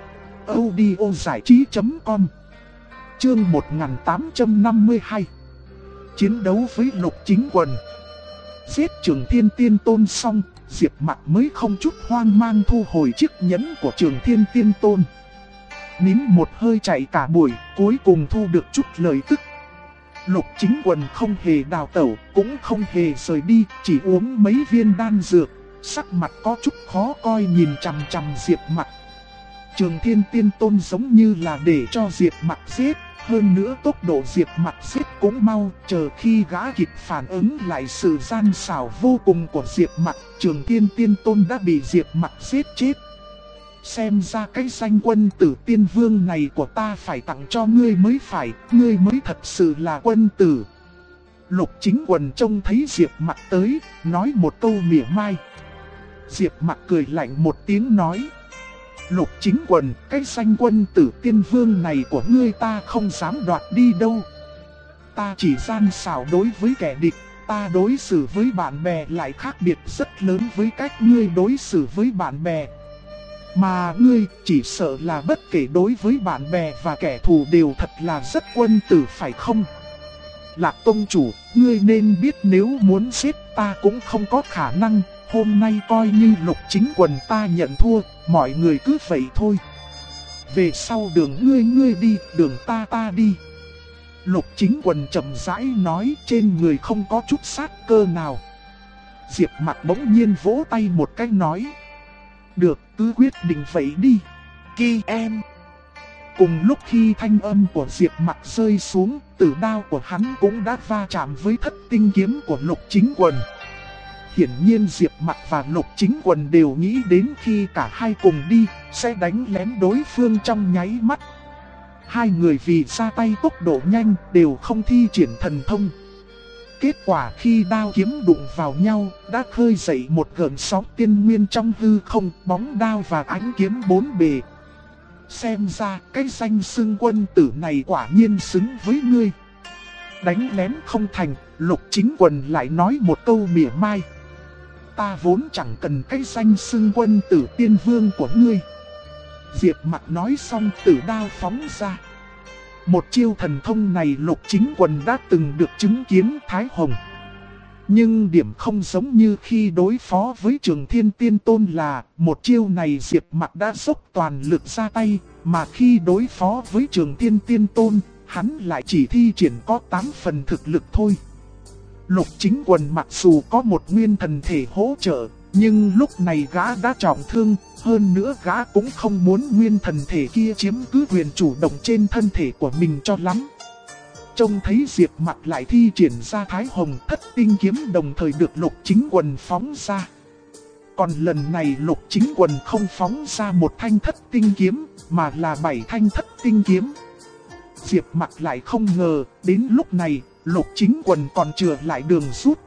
audiozảichí.com. Chương 1852. Chiến đấu với Lục Chính Quần. Giết Trường Thiên Tiên Tôn xong, Diệp Mặc mới không chút hoang mang thu hồi chiếc nhẫn của Trường Thiên Tiên Tôn. Nín một hơi chạy cả buổi, cuối cùng thu được chút lời tức. Lục Chính Quần không hề đào tẩu, cũng không hề rời đi, chỉ uống mấy viên đan dược, sắc mặt có chút khó coi nhìn chằm chằm Diệp Mặc. Trường Thiên Tiên Tôn giống như là để cho Diệp Mặc giết, hơn nữa tốc độ Diệp Mặc giết cũng mau, chờ khi gã kịp phản ứng lại sự gian xảo vô cùng của Diệp Mặc, Trường Thiên Tiên Tôn đã bị Diệp Mặc giết chết. Xem ra cái danh quân tử tiên vương này của ta phải tặng cho ngươi mới phải, ngươi mới thật sự là quân tử. Lục Chính Quần trông thấy Diệp Mặc tới, nói một câu mỉa mai. Diệp Mặc cười lạnh một tiếng nói: Lục Chính Quần, cái danh quân tử tiên vương này của ngươi ta không dám đoạt đi đâu. Ta chỉ gian xảo đối với kẻ địch, ta đối xử với bạn bè lại khác biệt rất lớn với cách ngươi đối xử với bạn bè. Mà ngươi chỉ sợ là bất kể đối với bạn bè và kẻ thù đều thật là rất quân tử phải không? Lạc Tông Chủ, ngươi nên biết nếu muốn giết ta cũng không có khả năng, hôm nay coi như Lục Chính Quần ta nhận thua, mọi người cứ vậy thôi. Về sau đường ngươi đi, đường ta đi. Lục Chính Quần chậm rãi nói, trên người không có chút sát cơ nào. Diệp Mặc bỗng nhiên vỗ tay một cái nói: Được, cứ quyết định vậy đi. Ki em. Cùng lúc khi thanh âm của Diệp Mặc rơi xuống, tử đao của hắn cũng đã va chạm với thất tinh kiếm của Lục Chính Quần. Hiển nhiên Diệp Mặc và Lục Chính Quần đều nghĩ đến khi cả hai cùng đi, sẽ đánh lén đối phương trong nháy mắt. Hai người vì ra tay tốc độ nhanh đều không thi triển thần thông. Kết quả khi đao kiếm đụng vào nhau, đã khơi dậy một gợn sóng tiên nguyên trong hư không, bóng đao và ánh kiếm bốn bề. Xem ra cái danh xưng quân tử này quả nhiên xứng với ngươi. Đánh lén không thành, Lục Chính Quần lại nói một câu mỉa mai: Ta vốn chẳng cần cái danh xưng quân tử tiên vương của ngươi. Diệp Mặc nói xong tử đao phóng ra. Một chiêu thần thông này Lục Chính Quần đã từng được chứng kiến Thái Hồng. Nhưng điểm không giống như khi đối phó với Trường Thiên Tiên Tôn là một chiêu này Diệp Mặc đã dốc toàn lực ra tay, mà khi đối phó với Trường Thiên Tiên Tôn, hắn lại chỉ thi triển có 8 phần thực lực thôi. Lục Chính Quần mặc dù có một nguyên thần thể hỗ trợ, nhưng lúc này gã đã trọng thương, hơn nữa gã cũng không muốn nguyên thần thể kia chiếm cứ quyền chủ động trên thân thể của mình cho lắm. Trông thấy Diệp Mặc lại thi triển ra Thái Hồng, thất tinh kiếm đồng thời được Lục Chính Quần phóng ra. Còn lần này Lục Chính Quần không phóng ra một thanh thất tinh kiếm, mà là 7 thanh thất tinh kiếm. Diệp Mặc lại không ngờ, đến lúc này, Lục Chính Quần còn chừa lại đường rút.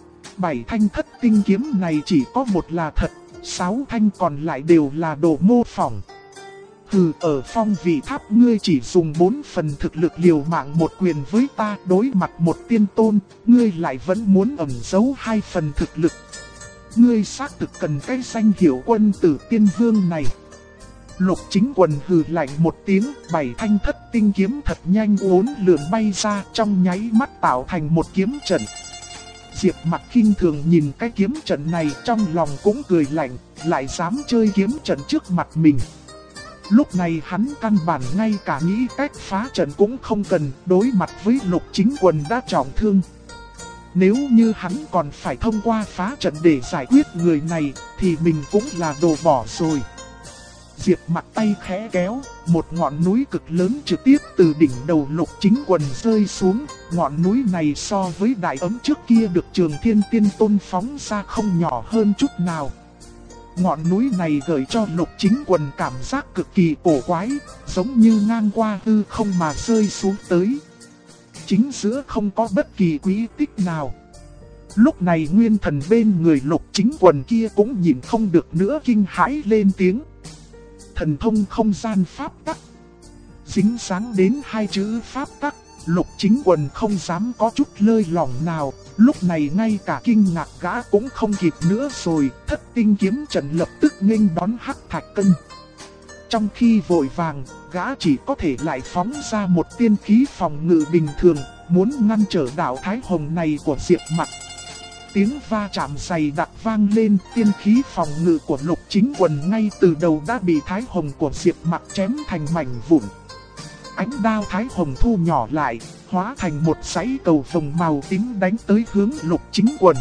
7 thanh thất tinh kiếm này chỉ có một là thật, 6 thanh còn lại đều là đồ mô phỏng. Hừ, ở Phong Vị Tháp ngươi chỉ dùng 4 phần thực lực liều mạng một quyền với ta, đối mặt một tiên tôn, ngươi lại vẫn muốn ẩn giấu 2 phần thực lực. Ngươi xác thực cần cái danh hiệu quân tử tiên vương này. Lục Chính Quần hừ lạnh một tiếng, 7 thanh thất tinh kiếm thật nhanh uốn lượn bay ra, trong nháy mắt tạo thành một kiếm trận. Diệp Mặc khinh thường nhìn cái kiếm trận này, trong lòng cũng cười lạnh, lại dám chơi kiếm trận trước mặt mình. Lúc này hắn căn bản ngay cả nghĩ cách phá trận cũng không cần, đối mặt với Lục Chính Quần đã trọng thương. Nếu như hắn còn phải thông qua phá trận để giải quyết người này, thì mình cũng là đồ bỏ rồi. Diệp Mặc tay khẽ kéo, một ngọn núi cực lớn trực tiếp từ đỉnh đầu Lục Chính Quần rơi xuống. Ngọn núi này so với đại ấm trước kia được Trường Thiên Tiên Tôn phóng ra không nhỏ hơn chút nào. Ngọn núi này gợi cho Lục Chính Quần cảm giác cực kỳ cổ quái, giống như ngang qua hư không mà rơi xuống tới. Chính giữa không có bất kỳ quỹ tích nào. Lúc này nguyên thần bên người Lục Chính Quần kia cũng nhìn không được nữa, kinh hãi lên tiếng: Thần thông không gian pháp tắc. Dính dáng đến hai chữ pháp tắc, Lục Chính Quần không dám có chút lơi lỏng nào, lúc này ngay cả kinh ngạc gã cũng không kịp nữa rồi, Thất Tinh Kiếm Trận lập tức nghênh đón Hắc Thạch Cân. Trong khi vội vàng, gã chỉ có thể lại phóng ra một tiên khí phòng ngự bình thường, muốn ngăn trở đạo Thái Hồng này của Diệp Mặc. Tiếng va chạm dày đặc vang lên, tiên khí phòng ngự của Lục Chính Quần ngay từ đầu đã bị Thái Hồng của Diệp Mặc chém thành mảnh vụn. Ánh đao Thái Hồng thu nhỏ lại, hóa thành một dãy cầu vồng màu tím đánh tới hướng Lục Chính Quần.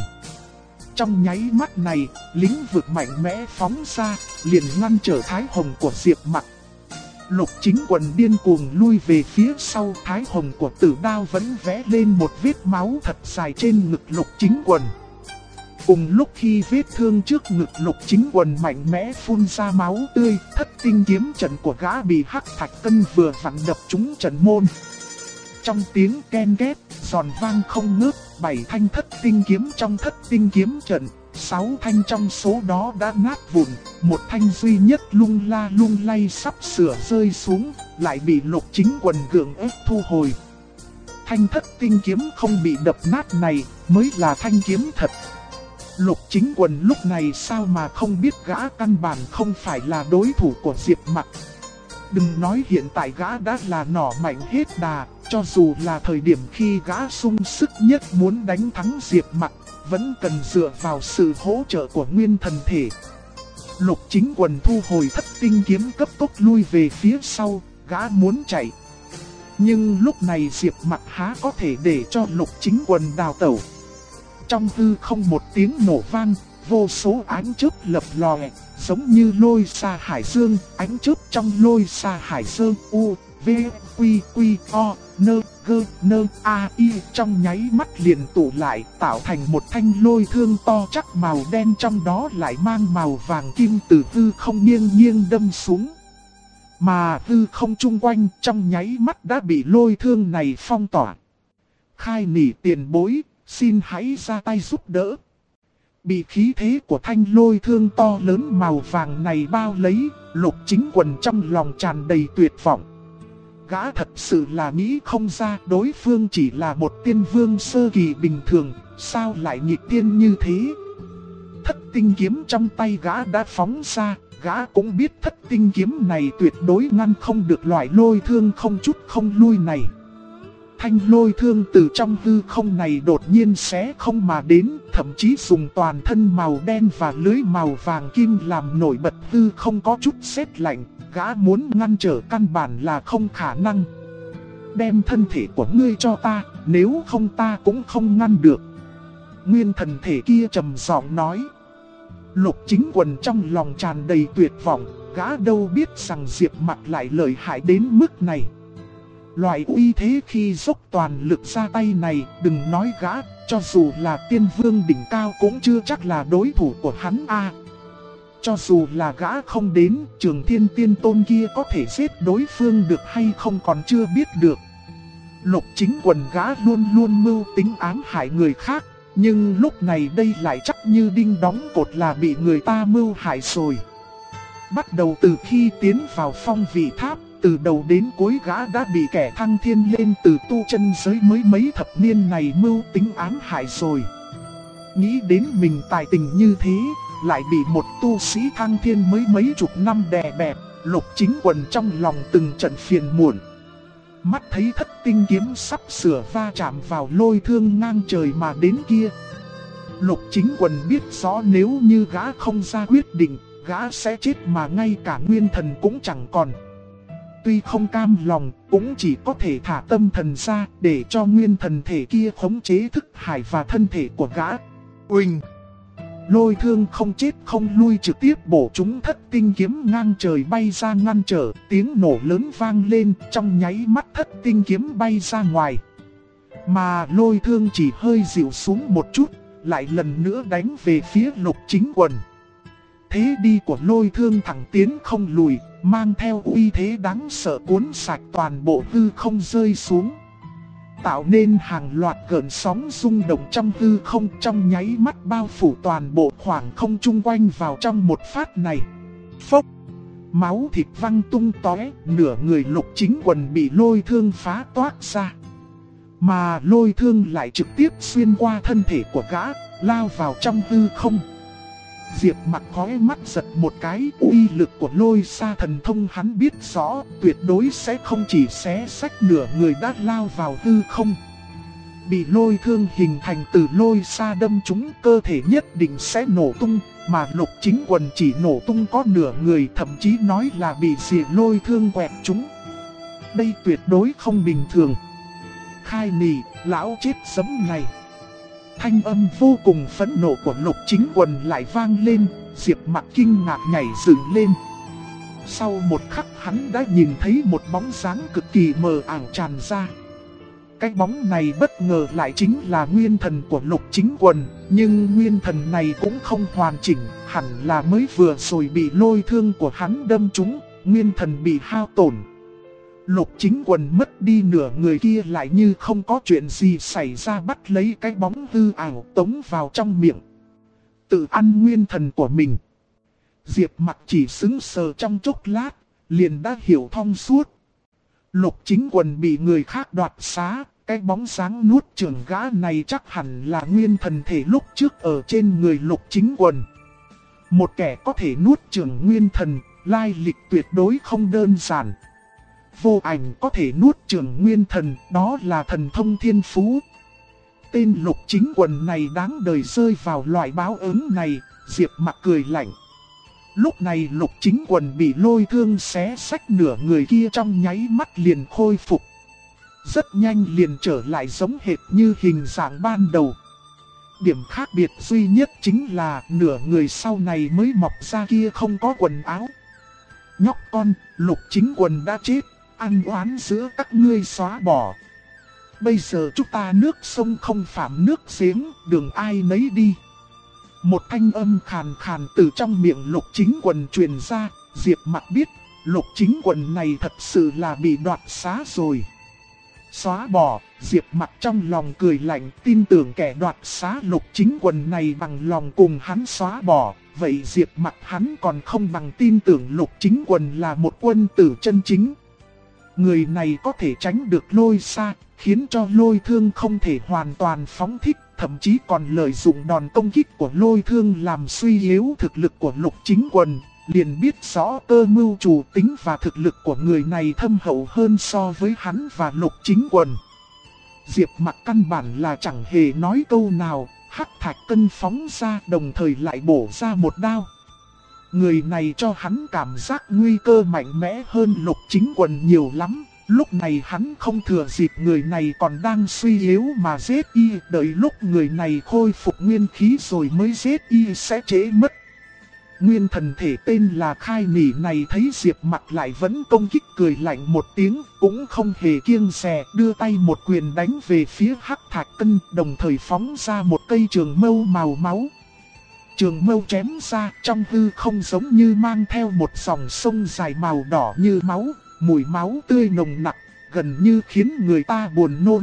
Trong nháy mắt này, lĩnh vực mạnh mẽ phóng ra, liền ngăn trở Thái Hồng của Diệp Mặc. Lục Chính Quần điên cuồng lui về phía sau, Thái Hồng của Tử Đao vẫn vẽ lên một vết máu thật dài trên ngực Lục Chính Quần. Cùng lúc khi vết thương trước ngực Lục Chính Quần mạnh mẽ phun ra máu tươi, Thất Tinh Kiếm Trận của gã bị Hắc Thạch Cân vừa vặn đập trúng trận môn. Trong tiếng ken két, giòn vang không ngớt, 7 thanh Thất Tinh Kiếm trong Thất Tinh Kiếm Trận, 6 thanh trong số đó đã nát vụn, một thanh duy nhất lung la lung lay sắp sửa rơi xuống, lại bị Lục Chính Quần gượng ép thu hồi. Thanh Thất Tinh Kiếm không bị đập nát này mới là thanh kiếm thật. Lục Chính Quần lúc này sao mà không biết gã căn bản không phải là đối thủ của Diệp Mặc. Đừng nói hiện tại gã đã là nỏ mạnh hết đà, cho dù là thời điểm khi gã sung sức nhất muốn đánh thắng Diệp Mặc, vẫn cần dựa vào sự hỗ trợ của nguyên thần thể. Lục Chính Quần thu hồi Thất Tinh Kiếm cấp tốc lui về phía sau, gã muốn chạy. Nhưng lúc này Diệp Mặc há có thể để cho Lục Chính Quần đào tẩu. Trong hư không một tiếng nổ vang, vô số ánh chớp lập lòe, giống như lôi xa hải dương, ánh chớp trong lôi xa hải dương U, V, Quy, Quy, O, Nơ, Gơ, Nơ, A, I trong nháy mắt liền tụ lại, tạo thành một thanh lôi thương to chắc màu đen, trong đó lại mang màu vàng kim từ hư không nghiêng nghiêng đâm xuống. Mà hư không chung quanh trong nháy mắt đã bị lôi thương này phong tỏa. Khai nỉ tiền bối, xin hãy ra tay giúp đỡ. Bị khí thế của thanh lôi thương to lớn màu vàng này bao lấy, Lục Chính Quần trong lòng tràn đầy tuyệt vọng. Gã thật sự là nghĩ không ra đối phương chỉ là một tiên vương sơ kỳ bình thường, sao lại nghịch tiên như thế. Thất Tinh Kiếm trong tay gã đã phóng ra, gã cũng biết Thất Tinh Kiếm này tuyệt đối ngăn không được loại lôi thương không chút không lui này. Thanh lôi thương từ trong hư không này đột nhiên xé không mà đến, thậm chí dùng toàn thân màu đen và lưới màu vàng kim làm nổi bật hư không có chút sét lạnh, gã muốn ngăn trở căn bản là không khả năng. Đem thân thể của ngươi cho ta, nếu không ta cũng không ngăn được. Nguyên thần thể kia trầm giọng nói. Lục Chính Quần trong lòng tràn đầy tuyệt vọng, gã đâu biết rằng Diệp Mặc lại lợi hại đến mức này. Loại uy thế khi dốc toàn lực ra tay này, đừng nói gã, cho dù là tiên vương đỉnh cao cũng chưa chắc là đối thủ của hắn a. Cho dù là gã không đến, Trường Thiên Tiên Tôn kia có thể giết đối phương được hay không còn chưa biết được. Lục Chính Quần gã luôn luôn mưu tính ám hại người khác, nhưng lúc này đây lại chắc như đinh đóng cột là bị người ta mưu hại rồi. Bắt đầu từ khi tiến vào Phong Vị Tháp, từ đầu đến cuối gã đã bị kẻ thăng thiên lên từ tu chân giới mới mấy thập niên này mưu tính ám hại rồi. Nghĩ đến mình tài tình như thế, lại bị một tu sĩ thăng thiên mới mấy chục năm đè bẹp, Lục Chính Quần trong lòng từng trận phiền muộn. Mắt thấy Thất Tinh Kiếm sắp sửa va chạm vào lôi thương ngang trời mà đến kia. Lục Chính Quần biết rõ nếu như gã không ra quyết định, gã sẽ chết mà ngay cả nguyên thần cũng chẳng còn. Tuy không cam lòng, cũng chỉ có thể thả tâm thần ra để cho nguyên thần thể kia khống chế thức hải và thân thể của gã. Uỳnh! Lôi thương không chết không lui trực tiếp bổ trúng Thất Tinh Kiếm ngang trời bay ra ngăn trở, tiếng nổ lớn vang lên, trong nháy mắt Thất Tinh Kiếm bay ra ngoài. Mà lôi thương chỉ hơi dịu xuống một chút, lại lần nữa đánh về phía Lục Chính Quần. Thế đi của lôi thương thẳng tiến không lùi, mang theo uy thế đáng sợ cuốn sạch toàn bộ hư không rơi xuống, tạo nên hàng loạt gợn sóng rung động trong hư không, trong nháy mắt bao phủ toàn bộ khoảng không chung quanh vào trong một phát này. Phốc! Máu thịt văng tung tóe, nửa người Lục Chính Quần bị lôi thương phá toác ra. Mà lôi thương lại trực tiếp xuyên qua thân thể của gã, lao vào trong hư không. Diệp Mặc khóe mắt giật một cái, uy lực của lôi sa thần thông hắn biết rõ, tuyệt đối sẽ không chỉ xé xách nửa người đã lao vào hư không. Bị lôi thương hình thành từ lôi sa đâm trúng, cơ thể nhất định sẽ nổ tung, mà Lục Chính Quần chỉ nổ tung có nửa người, thậm chí nói là bị dìa lôi thương quẹt trúng. Đây tuyệt đối không bình thường. Khai nì, lão chết sấm này. Thanh âm vô cùng phẫn nộ của Lục Chính Quần lại vang lên, Diệp Mặc kinh ngạc nhảy dựng lên. Sau một khắc hắn đã nhìn thấy một bóng dáng cực kỳ mờ ảo tràn ra. Cái bóng này bất ngờ lại chính là nguyên thần của Lục Chính Quần, nhưng nguyên thần này cũng không hoàn chỉnh, hẳn là mới vừa rồi bị lôi thương của hắn đâm trúng, nguyên thần bị hao tổn. Lục Chính Quần mất đi nửa người kia lại như không có chuyện gì xảy ra, bắt lấy cái bóng hư ảo tống vào trong miệng, tự ăn nguyên thần của mình. Diệp Mặc chỉ sững sờ trong chốc lát, liền đã hiểu thông suốt. Lục Chính Quần bị người khác đoạt xá, cái bóng sáng nuốt chửng gã này chắc hẳn là nguyên thần thể lúc trước ở trên người Lục Chính Quần. Một kẻ có thể nuốt chửng nguyên thần, lai lịch tuyệt đối không đơn giản. Vô Ảnh có thể nuốt chửng nguyên thần, đó là thần thông thiên phú. Tên Lục Chính Quần này đáng đời rơi vào loại báo ứng này, Diệp Mặc cười lạnh. Lúc này Lục Chính Quần bị lôi thương xé xách nửa người kia trong nháy mắt liền khôi phục. Rất nhanh liền trở lại giống hệt như hình dạng ban đầu. Điểm khác biệt duy nhất chính là nửa người sau này mới mọc ra kia không có quần áo. Nhóc con, Lục Chính Quần đã chết, ăn oán giữa các ngươi xóa bỏ. Bây giờ chúng ta nước sông không phạm nước giếng, đường ai nấy đi. Một thanh âm khàn khàn từ trong miệng Lục Chính Quần truyền ra, Diệp Mặc biết, Lục Chính Quần này thật sự là bị đoạt xá rồi. Xóa bỏ, Diệp Mặc trong lòng cười lạnh, tin tưởng kẻ đoạt xá Lục Chính Quần này bằng lòng cùng hắn xóa bỏ. Vậy Diệp Mặc hắn còn không bằng tin tưởng Lục Chính Quần là một quân tử chân chính. Người này có thể tránh được lôi sa, khiến cho lôi thương không thể hoàn toàn phóng thích, thậm chí còn lợi dụng đòn công kích của lôi thương làm suy yếu thực lực của Lục Chính Quần. Liền biết rõ cơ mưu chủ tính và thực lực của người này thâm hậu hơn so với hắn và Lục Chính Quần. Diệp Mặc căn bản là chẳng hề nói câu nào, hắc thạch cân phóng ra đồng thời lại bổ ra một đao. Người này cho hắn cảm giác nguy cơ mạnh mẽ hơn Lục Chính Quần nhiều lắm. Lúc này hắn không thừa dịp người này còn đang suy yếu mà giết y, đợi lúc người này khôi phục nguyên khí rồi mới giết y sẽ trễ mất. Nguyên thần thể tên là Khai Nỉ này thấy Diệp Mặc lại vẫn công kích, cười lạnh một tiếng, cũng không hề kiêng dè, đưa tay một quyền đánh về phía hắc thạch cân, đồng thời phóng ra một cây trường mâu màu máu. Trường mâu chém ra trong hư không giống như mang theo một dòng sông dài màu đỏ như máu, mùi máu tươi nồng nặc, gần như khiến người ta buồn nôn.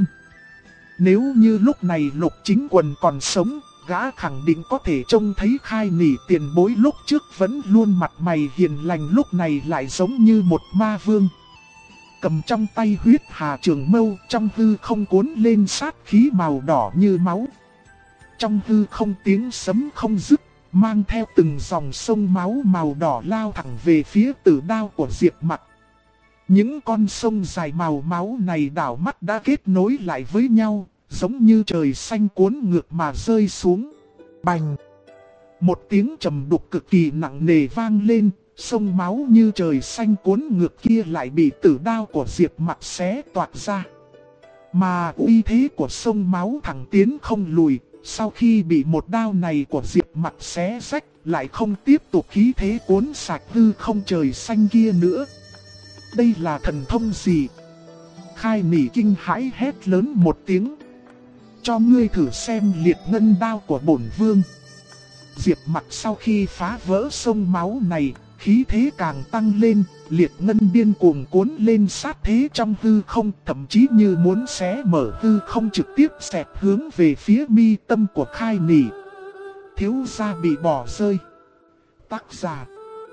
Nếu như lúc này Lục Chính Quần còn sống, gã khẳng định có thể trông thấy Khai Nỉ tiền bối lúc trước vẫn luôn mặt mày hiền lành, lúc này lại giống như một ma vương. Cầm trong tay huyết hà trường mâu, trong hư không cuốn lên sát khí màu đỏ như máu. Trong hư không tiếng sấm không dứt, mang theo từng dòng sông máu màu đỏ lao thẳng về phía tử đao của Diệp Mặc. Những con sông dài màu máu này đảo mắt đã kết nối lại với nhau, giống như trời xanh cuốn ngược mà rơi xuống. Bành! Một tiếng trầm đục cực kỳ nặng nề vang lên, sông máu như trời xanh cuốn ngược kia lại bị tử đao của Diệp Mặc xé toạc ra. Mà uy thế của sông máu thẳng tiến không lùi, sau khi bị một đao này của Diệp Mặc xé rách, lại không tiếp tục khí thế cuốn sạch hư không trời xanh kia nữa. Đây là thần thông gì? Khai Nỉ kinh hãi hét lớn một tiếng. Cho ngươi thử xem liệt ngân đao của bổn vương. Diệp Mặc sau khi phá vỡ sông máu này, khí thế càng tăng lên, liệt ngân điên cuồng cuốn lên sát thế trong hư không, thậm chí như muốn xé mở hư không, trực tiếp xẹt hướng về phía mi tâm của Khai Nỉ. Thiếu gia bị bỏ rơi. Tác giả: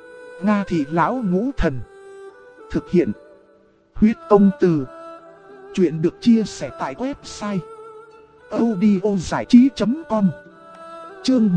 Nga Thị Lão Ngũ Thần. Thực hiện: Huyết Công Từ. Chuyện được chia sẻ tại website audiozảichí.com. Chương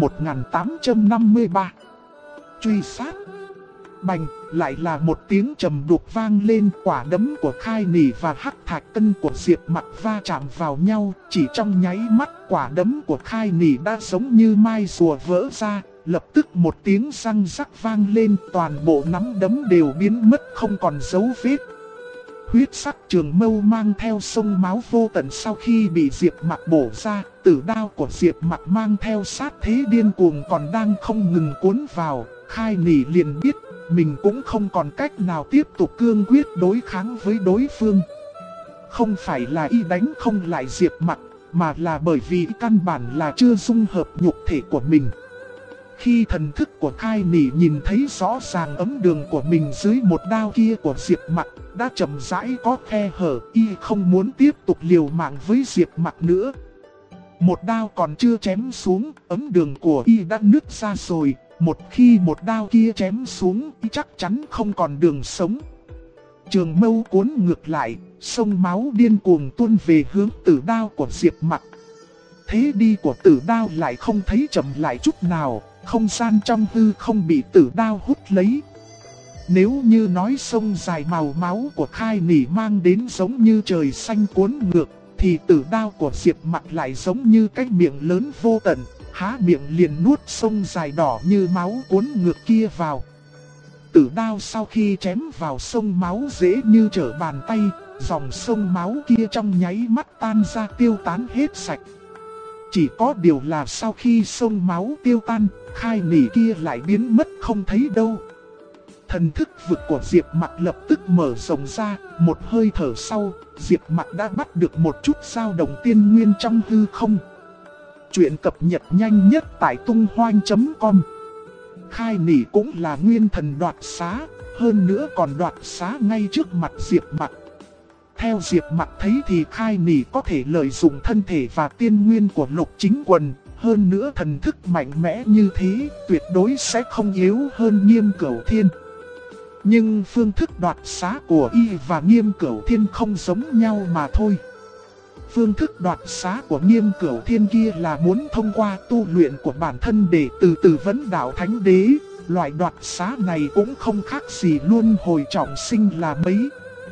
1853. Truy sát. Bành, lại là một tiếng trầm đục vang lên, quả đấm của Khai Nỉ và hắc thạch cân của Diệp Mặc va chạm vào nhau. Chỉ trong nháy mắt, quả đấm của Khai Nỉ đã giống như mai rùa vỡ ra. Lập tức một tiếng răng rắc vang lên, toàn bộ nắm đấm đều biến mất không còn dấu vết. Huyết sắc trường mâu mang theo sông máu vô tận sau khi bị Diệp Mặc bổ ra, tử đao của Diệp Mặc mang theo sát thế điên cuồng còn đang không ngừng cuốn vào. Khai Nỉ liền biết mình cũng không còn cách nào tiếp tục cương quyết đối kháng với đối phương. Không phải là y đánh không lại Diệp Mặc, mà là bởi vì căn bản là chưa dung hợp nhục thể của mình. Khi thần thức của Khai Nỉ nhìn thấy rõ ràng ấm đường của mình dưới một đao kia của Diệp Mặc đã chậm rãi có khe hở, y không muốn tiếp tục liều mạng với Diệp Mặc nữa. Một đao còn chưa chém xuống, ấm đường của y đã nứt ra rồi. Một khi một đao kia chém xuống, y chắc chắn không còn đường sống. Trường mâu cuốn ngược lại, sông máu điên cuồng tuôn về hướng tử đao của Diệp Mặc. Thế đi của tử đao lại không thấy chậm lại chút nào, không gian trong hư không bị tử đao hút lấy. Nếu như nói sông dài màu máu của Khai Nỉ mang đến giống như trời xanh cuốn ngược, thì tử đao của Diệp Mặc lại giống như cái miệng lớn vô tận, há miệng liền nuốt sông dài đỏ như máu cuốn ngược kia vào. Tử đao sau khi chém vào sông máu dễ như trở bàn tay, dòng sông máu kia trong nháy mắt tan ra tiêu tán hết sạch. Chỉ có điều là sau khi sông máu tiêu tan, Khai Nỉ kia lại biến mất không thấy đâu. Thần thức vực của Diệp Mặc lập tức mở rộng ra, một hơi thở sau, Diệp Mặc đã bắt được một chút dao động tiên nguyên trong hư không. Chuyện cập nhật nhanh nhất tại tung hoanh.com. Khai Nỉ cũng là nguyên thần đoạt xá, hơn nữa còn đoạt xá ngay trước mặt Diệp Mặc. Theo Diệp Mặc thấy thì Khai Nỉ có thể lợi dụng thân thể và tiên nguyên của Lục Chính Quần, hơn nữa thần thức mạnh mẽ như thế, tuyệt đối sẽ không yếu hơn Nghiêm Cửu Thiên. Nhưng phương thức đoạt xá của y và Nghiêm Cửu Thiên không giống nhau mà thôi. Phương thức đoạt xá của Nghiêm Cửu Thiên kia là muốn thông qua tu luyện của bản thân để từ từ vấn đạo thánh đế. Loại đoạt xá này cũng không khác gì luân hồi trọng sinh là mấy.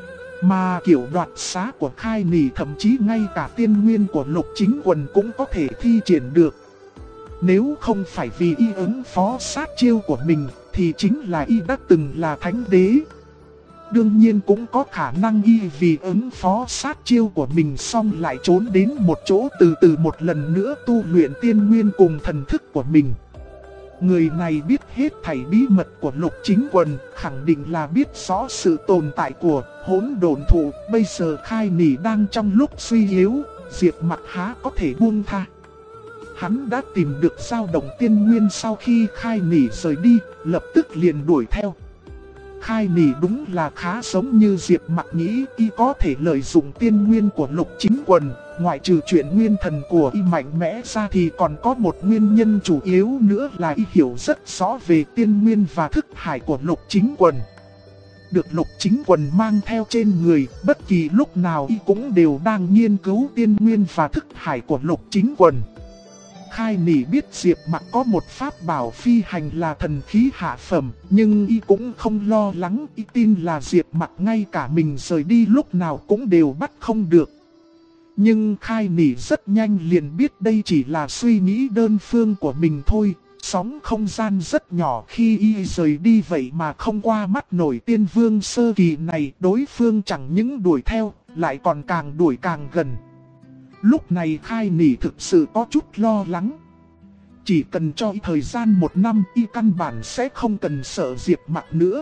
Mà kiểu đoạt xá của Khai Nỉ thậm chí ngay cả tiên nguyên của Lục Chính Quần cũng có thể thi triển được. Nếu không phải vì y ứng phó sát chiêu của mình thì chính là y đã từng là thánh đế. Đương nhiên cũng có khả năng y vì ứng phó sát chiêu của mình xong lại trốn đến một chỗ từ từ một lần nữa tu luyện tiên nguyên cùng thần thức của mình. Người này biết hết thảy bí mật của Lục Chính Quần, khẳng định là biết rõ sự tồn tại của Hỗn Độn Thụ. Bây giờ Khai Nỉ đang trong lúc suy yếu, Diệp Mặc há có thể buông tha. Hắn đã tìm được dao động tiên nguyên sau khi Khai Nỉ rời đi, lập tức liền đuổi theo. Khai Nỉ đúng là khá giống như Diệp Mặc nghĩ, y có thể lợi dụng tiên nguyên của Lục Chính Quần. Ngoại trừ chuyện nguyên thần của y mạnh mẽ ra thì còn có một nguyên nhân chủ yếu nữa là y hiểu rất rõ về tiên nguyên và thức hải của Lục Chính Quần. Được Lục Chính Quần mang theo trên người, bất kỳ lúc nào y cũng đều đang nghiên cứu tiên nguyên và thức hải của Lục Chính Quần. Khai Nỉ biết Diệp Mặc có một pháp bảo phi hành là thần khí hạ phẩm, nhưng y cũng không lo lắng, y tin là Diệp Mặc ngay cả mình rời đi lúc nào cũng đều bắt không được. Nhưng Khai Nỉ rất nhanh liền biết đây chỉ là suy nghĩ đơn phương của mình thôi, sóng không gian rất nhỏ khi y rời đi vậy mà không qua mắt nổi tiên vương sơ kỳ này, đối phương chẳng những đuổi theo, lại còn càng đuổi càng gần. Lúc này Khai Nỉ thực sự có chút lo lắng. Chỉ cần cho y thời gian 1 năm, y căn bản sẽ không cần sợ Diệp Mặc nữa.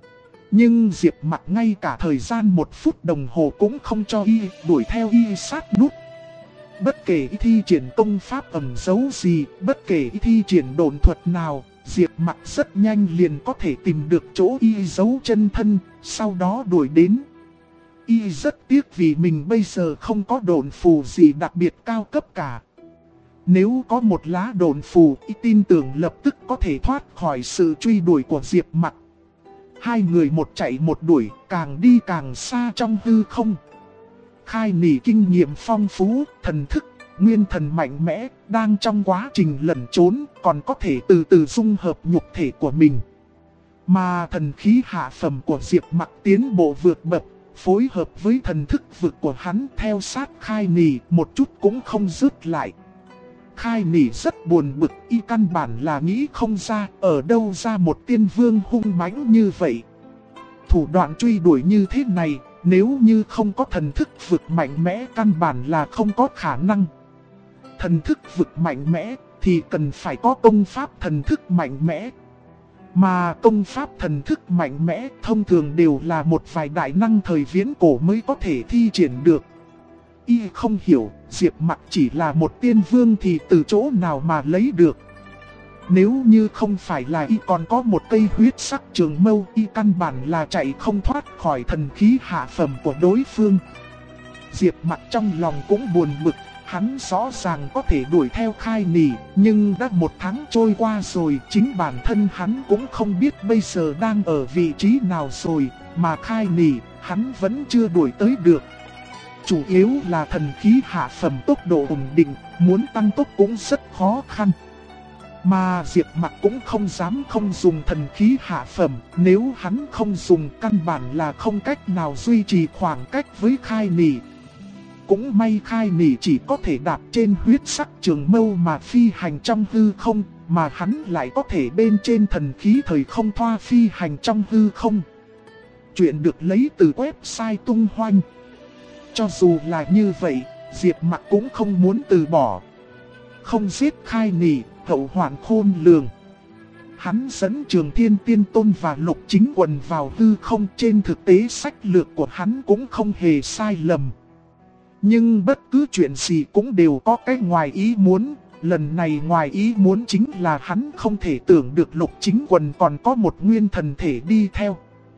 Nhưng Diệp Mặc ngay cả thời gian 1 phút đồng hồ cũng không cho y, đuổi theo y sát nút. Bất kể y thi triển công pháp ẩn giấu gì, bất kể y thi triển độn thuật nào, Diệp Mặc rất nhanh liền có thể tìm được chỗ y giấu chân thân, sau đó đuổi đến. Y rất tiếc vì mình bây giờ không có độn phù gì đặc biệt cao cấp cả. Nếu có một lá độn phù, y tin tưởng lập tức có thể thoát khỏi sự truy đuổi của Diệp Mặc. Hai người một chạy một đuổi, càng đi càng xa trong hư không. Khai Nỉ kinh nghiệm phong phú, thần thức, nguyên thần mạnh mẽ, đang trong quá trình lẩn trốn, còn có thể từ từ dung hợp nhục thể của mình. Mà thần khí hạ phẩm của Diệp Mặc tiến bộ vượt bậc, phối hợp với thần thức vực của hắn theo sát Khai Nỉ một chút cũng không dứt lại. Khai Nỉ rất buồn bực, y căn bản là nghĩ không ra ở đâu ra một tiên vương hung mãnh như vậy. Thủ đoạn truy đuổi như thế này, nếu như không có thần thức vực mạnh mẽ căn bản là không có khả năng. Thần thức vực mạnh mẽ thì cần phải có công pháp thần thức mạnh mẽ. Mà công pháp thần thức mạnh mẽ thông thường đều là một vài đại năng thời viễn cổ mới có thể thi triển được. Y không hiểu, Diệp Mặc chỉ là một tiên vương thì từ chỗ nào mà lấy được. Nếu như không phải là y còn có một cây huyết sắc trường mâu, y căn bản là chạy không thoát khỏi thần khí hạ phẩm của đối phương. Diệp Mặc trong lòng cũng buồn bực, hắn rõ ràng có thể đuổi theo Khai Nỉ, nhưng đã một tháng trôi qua rồi, chính bản thân hắn cũng không biết bây giờ đang ở vị trí nào rồi, mà Khai Nỉ, hắn vẫn chưa đuổi tới được. Chủ yếu là thần khí hạ phẩm tốc độ ổn định, muốn tăng tốc cũng rất khó khăn. Mà Diệp Mặc cũng không dám không dùng thần khí hạ phẩm, nếu hắn không dùng căn bản là không cách nào duy trì khoảng cách với Khai Nỉ. Cũng may Khai Nỉ chỉ có thể đạp trên huyết sắc trường mâu mà phi hành trong hư không, mà hắn lại có thể bên trên thần khí thời không thoa phi hành trong hư không. Chuyện được lấy từ website tung hoành. Cho dù là như vậy, Diệp Mặc cũng không muốn từ bỏ. Không giết Khai Nỉ, hậu hoạn khôn lường. Hắn dẫn Trường Thiên Tiên Tôn và Lục Chính Quần vào hư không, trên thực tế sách lược của hắn cũng không hề sai lầm. Nhưng bất cứ chuyện gì cũng đều có cái ngoài ý muốn. Lần này ngoài ý muốn chính là hắn không thể tưởng được Lục Chính Quần còn có một nguyên thần thể đi theo.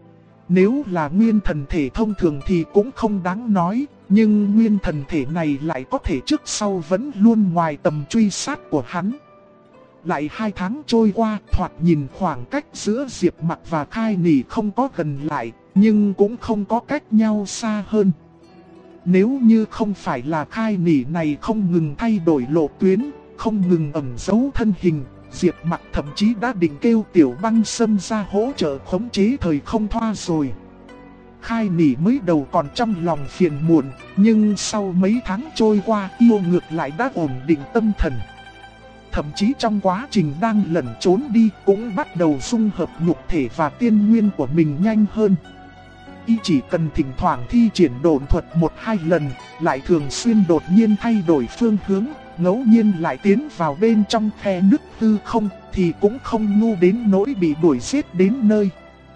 Nếu là nguyên thần thể thông thường thì cũng không đáng nói, nhưng nguyên thần thể này lại có thể trước sau vẫn luôn ngoài tầm truy sát của hắn. Lại 2 tháng trôi qua, thoạt nhìn khoảng cách giữa Diệp Mặc và Khai Nỉ không có gần lại, nhưng cũng không có cách nhau xa hơn. Nếu như không phải là Khai Nỉ này không ngừng thay đổi lộ tuyến, không ngừng ẩn giấu thân hình, Diệp Mặc thậm chí đã định kêu Tiểu Băng Sâm ra hỗ trợ khống chế thời không thoa rồi. Khai Nỉ mới đầu còn trong lòng phiền muộn, nhưng sau mấy tháng trôi qua yêu ngược lại đã ổn định tâm thần. Thậm chí trong quá trình đang lẩn trốn đi cũng bắt đầu dung hợp nhục thể và tiên nguyên của mình nhanh hơn. Y chỉ cần thỉnh thoảng thi triển độn thuật 1-2 lần, lại thường xuyên đột nhiên thay đổi phương hướng, ngẫu nhiên lại tiến vào bên trong khe nứt hư không, thì cũng không ngu đến nỗi bị đuổi giết đến nơi.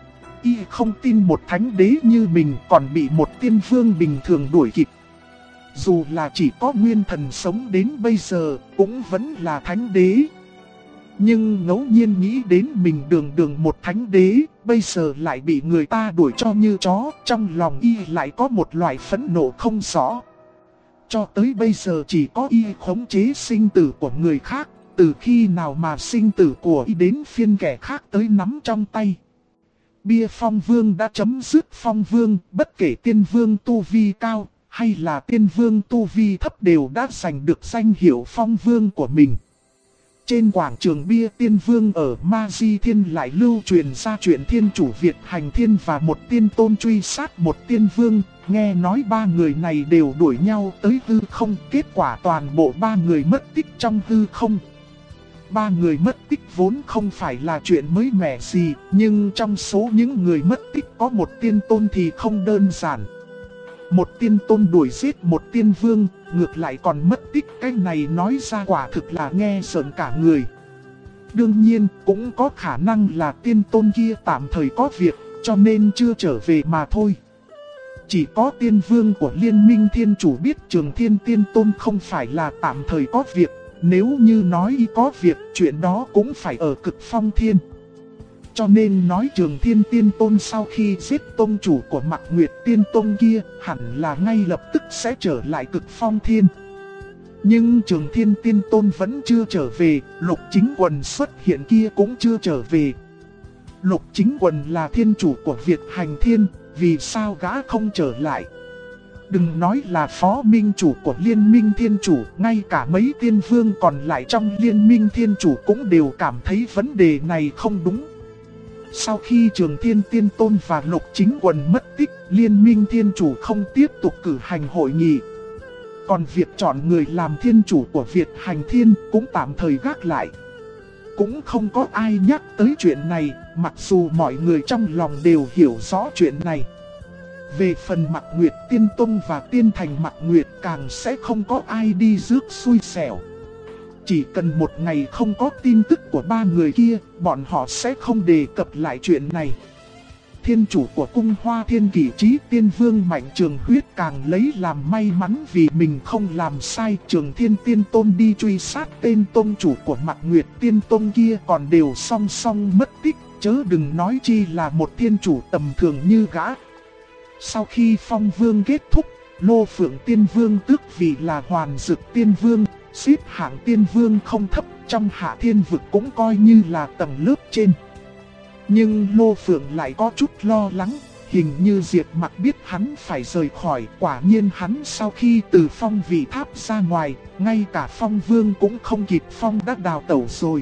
Y không tin một thánh đế như mình còn bị một tiên vương bình thường đuổi kịp. Dù là chỉ có nguyên thần sống đến bây giờ, cũng vẫn là thánh đế. Nhưng ngẫu nhiên nghĩ đến mình đường một thánh đế, bây giờ lại bị người ta đuổi cho như chó, trong lòng y lại có một loại phẫn nộ không rõ. Cho tới bây giờ chỉ có y khống chế sinh tử của người khác, từ khi nào mà sinh tử của y đến phiên kẻ khác tới nắm trong tay. Bia Phong Vương đã chấm dứt Phong Vương, bất kể tiên vương tu vi cao hay là tiên vương tu vi thấp đều đã giành được danh hiệu Phong Vương của mình. Trên quảng trường bia tiên vương ở Ma Di Thiên lại lưu truyền ra chuyện thiên chủ Việt hành thiên và một tiên tôn truy sát một tiên vương. Nghe nói 3 người này đều đuổi nhau tới hư không, kết quả toàn bộ 3 người mất tích trong hư không. 3 người mất tích vốn không phải là chuyện mới mẻ gì, nhưng trong số những người mất tích có một tiên tôn thì không đơn giản. Một tiên tôn đuổi giết một tiên vương, ngược lại còn mất tích, cái này nói ra quả thực là nghe sợn cả người. Đương nhiên cũng có khả năng là tiên tôn kia tạm thời có việc, cho nên chưa trở về mà thôi. Chỉ có tiên vương của Liên minh Thiên Chủ biết Trường Thiên Tiên Tôn không phải là tạm thời có việc. Nếu như nói y có việc, chuyện đó cũng phải ở Cực Phong Thiên. Cho nên nói Trường Thiên Tiên Tôn sau khi giết tôn chủ của Mạc Nguyệt Tiên Tôn kia, hẳn là ngay lập tức sẽ trở lại Cực Phong Thiên. Nhưng Trường Thiên Tiên Tôn vẫn chưa trở về, Lục Chính Quần xuất hiện kia cũng chưa trở về. Lục Chính Quần là thiên chủ của Việt Hành Thiên, vì sao gã không trở lại? Đừng nói là phó minh chủ của liên minh thiên chủ, ngay cả mấy tiên vương còn lại trong liên minh thiên chủ cũng đều cảm thấy vấn đề này không đúng. Sau khi Trường Thiên Tiên Tôn và Lục Chính Quần mất tích, liên minh thiên chủ không tiếp tục cử hành hội nghị. Còn việc chọn người làm thiên chủ của Việt Hành Thiên cũng tạm thời gác lại. Cũng không có ai nhắc tới chuyện này, mặc dù mọi người trong lòng đều hiểu rõ chuyện này. Về phần Mạc Nguyệt Tiên Tông và Tiên Thành Mạc Nguyệt càng sẽ không có ai đi rước xui xẻo. Chỉ cần một ngày không có tin tức của ba người kia, bọn họ sẽ không đề cập lại chuyện này. Thiên chủ của cung Hoa Thiên Kỷ Chí Tiên Vương Mạnh Trường Huyết càng lấy làm may mắn vì mình không làm sai. Trường Thiên Tiên Tôn đi truy sát tên tôn chủ của Mạc Nguyệt Tiên Tôn kia còn đều song song mất tích, chớ đừng nói chi là một thiên chủ tầm thường như gã. Sau khi Phong Vương kết thúc, Lô Phượng Tiên Vương tước vị là Hoàn Dực Tiên Vương, xếp hạng Tiên Vương không thấp, trong Hạ Thiên Vực cũng coi như là tầng lớp trên. Nhưng Lô Phượng lại có chút lo lắng, hình như Diệp Mặc biết hắn phải rời khỏi. Quả nhiên hắn sau khi từ phong vị tháp ra ngoài, ngay cả Phong Vương cũng không kịp phong đã đào tẩu rồi.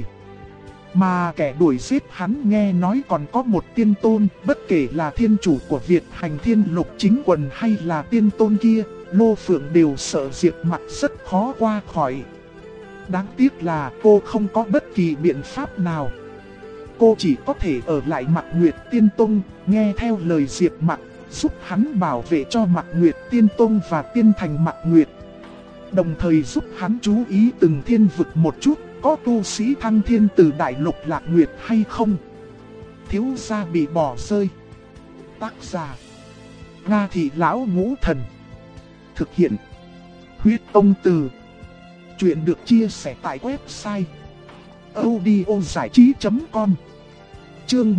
Mà kẻ đuổi giết hắn nghe nói còn có một tiên tôn, bất kể là thiên chủ của Việt Hành Thiên Lục Chính Quần hay là tiên tôn kia, Lô Phượng đều sợ Diệp Mặc rất khó qua khỏi. Đáng tiếc là cô không có bất kỳ biện pháp nào. Cô chỉ có thể ở lại Mạc Nguyệt Tiên Tông, nghe theo lời Diệp Mặc, giúp hắn bảo vệ cho Mạc Nguyệt Tiên Tông và Tiên Thành Mạc Nguyệt. Đồng thời giúp hắn chú ý từng thiên vực một chút, có tu sĩ thăng thiên từ Đại Lục Lạc Nguyệt hay không. Thiếu gia bị bỏ rơi. Tác giả: Nga Thị Lão Ngũ Thần. Thực hiện: Huyết Tông Từ. Chuyện được chia sẻ tại website audiozảichí.com. Chương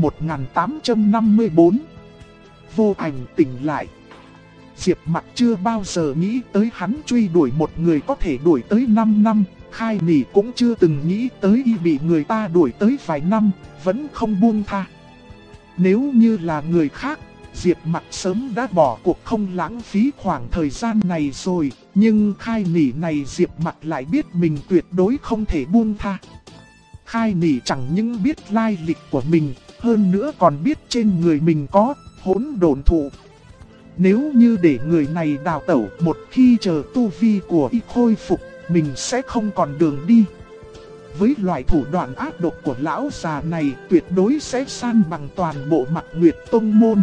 1854. Vô Ảnh tỉnh lại. Diệp Mặc chưa bao giờ nghĩ tới hắn truy đuổi một người có thể đuổi tới 5 năm. Khai Nỉ cũng chưa từng nghĩ tới y bị người ta đuổi tới vài năm, vẫn không buông tha. Nếu như là người khác, Diệp Mặc sớm đã bỏ cuộc không lãng phí khoảng thời gian này rồi. Nhưng Khai Nỉ này Diệp Mặc lại biết mình tuyệt đối không thể buông tha. Khai Nỉ chẳng những biết lai lịch của mình, hơn nữa còn biết trên người mình có hỗn độn thụ. Nếu như để người này đào tẩu, một khi chờ tu vi của y khôi phục, mình sẽ không còn đường đi. Với loại thủ đoạn ác độc của lão già này, tuyệt đối sẽ san bằng toàn bộ Mạc Nguyệt Tông môn.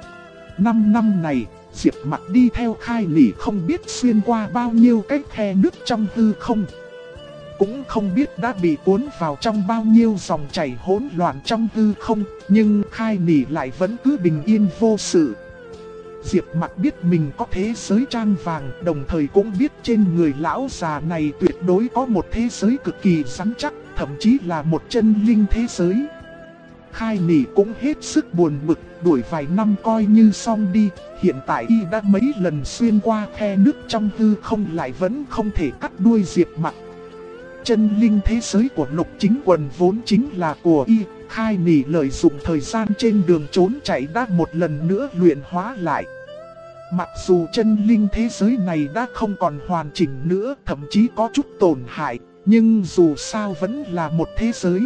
5 năm này, Diệp Mặc đi theo Khai Nỉ không biết xuyên qua bao nhiêu cái khe nước trong hư không. Cũng không biết đã bị cuốn vào trong bao nhiêu dòng chảy hỗn loạn trong hư không, nhưng Khai Nỉ lại vẫn cứ bình yên vô sự. Diệp Mặc biết mình có thế giới trang vàng, đồng thời cũng biết trên người lão già này tuyệt đối có một thế giới cực kỳ rắn chắc, thậm chí là một chân linh thế giới. Khai Nỉ cũng hết sức buồn bực, đuổi vài năm coi như xong đi, hiện tại y đã mấy lần xuyên qua khe nước trong hư không lại vẫn không thể cắt đuôi Diệp Mặc. Chân linh thế giới của Lục Chính Quần vốn chính là của y, Khai Nỉ lợi dụng thời gian trên đường trốn chạy đã một lần nữa luyện hóa lại. Mặc dù chân linh thế giới này đã không còn hoàn chỉnh nữa, thậm chí có chút tổn hại, nhưng dù sao vẫn là một thế giới.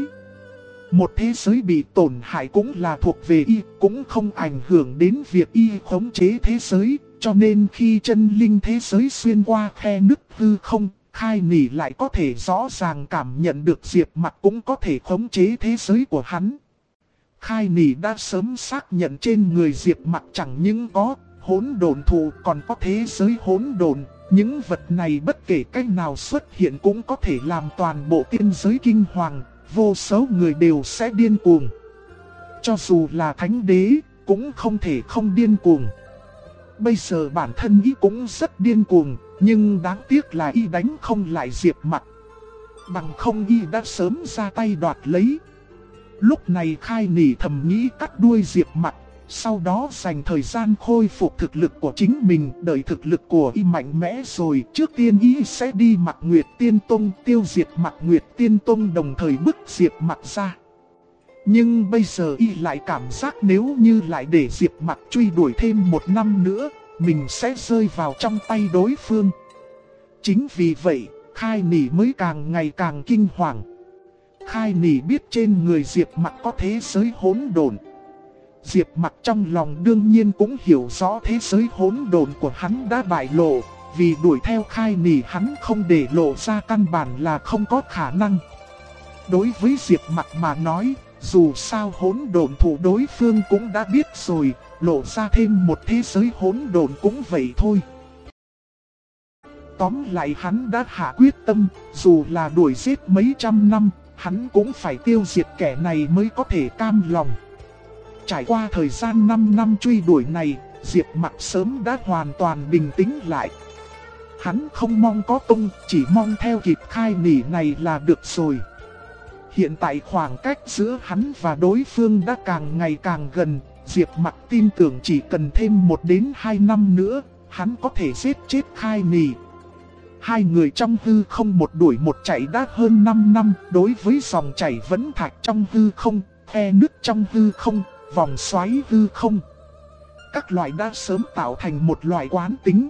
Một thế giới bị tổn hại cũng là thuộc về y, cũng không ảnh hưởng đến việc y khống chế thế giới, cho nên khi chân linh thế giới xuyên qua khe nứt hư không, Khai Nỉ lại có thể rõ ràng cảm nhận được Diệp Mặc cũng có thể khống chế thế giới của hắn. Khai Nỉ đã sớm xác nhận trên người Diệp Mặc chẳng những có hỗn độn thụ còn có thế giới hỗn độn. Những vật này bất kể cách nào xuất hiện cũng có thể làm toàn bộ tiên giới kinh hoàng, vô số người đều sẽ điên cuồng. Cho dù là thánh đế, cũng không thể không điên cuồng. Bây giờ bản thân y cũng rất điên cuồng, nhưng đáng tiếc là y đánh không lại Diệp Mặc. Bằng không y đã sớm ra tay đoạt lấy. Lúc này Khai Nỉ thầm nghĩ cắt đuôi Diệp Mặc, sau đó dành thời gian khôi phục thực lực của chính mình, đợi thực lực của y mạnh mẽ rồi, trước tiên y sẽ đi Mạc Nguyệt Tiên Tông tiêu diệt Mạc Nguyệt Tiên Tông, đồng thời bức Diệp Mặc ra. Nhưng bây giờ y lại cảm giác nếu như lại để Diệp Mặc truy đuổi thêm 1 năm nữa, mình sẽ rơi vào trong tay đối phương. Chính vì vậy, Khai Nỉ mới càng ngày càng kinh hoàng. Khai Nỉ biết trên người Diệp Mặc có thế giới hỗn độn. Diệp Mặc trong lòng đương nhiên cũng hiểu rõ thế giới hỗn độn của hắn đã bại lộ. Vì đuổi theo Khai Nỉ hắn không để lộ ra căn bản là không có khả năng. Đối với Diệp Mặc mà nói, dù sao hỗn độn thủ đối phương cũng đã biết rồi, lộ ra thêm một thế giới hỗn độn cũng vậy thôi. Tóm lại hắn đã hạ quyết tâm, dù là đuổi giết mấy trăm năm, hắn cũng phải tiêu diệt kẻ này mới có thể cam lòng. Trải qua thời gian 5 năm truy đuổi này, Diệp Mặc sớm đã hoàn toàn bình tĩnh lại. Hắn không mong có tung, chỉ mong theo kịp Khai Nỉ này là được rồi. Hiện tại khoảng cách giữa hắn và đối phương đã càng ngày càng gần, Diệp Mặc tin tưởng chỉ cần thêm 1 đến 2 năm nữa, hắn có thể giết chết Khai Nỉ. Hai người trong hư không một đuổi một chạy đã hơn 5 năm, đối với dòng chảy vẫn thạch trong hư không, khe nứt trong hư không, vòng xoáy hư không. Các loại đã sớm tạo thành một loại quán tính.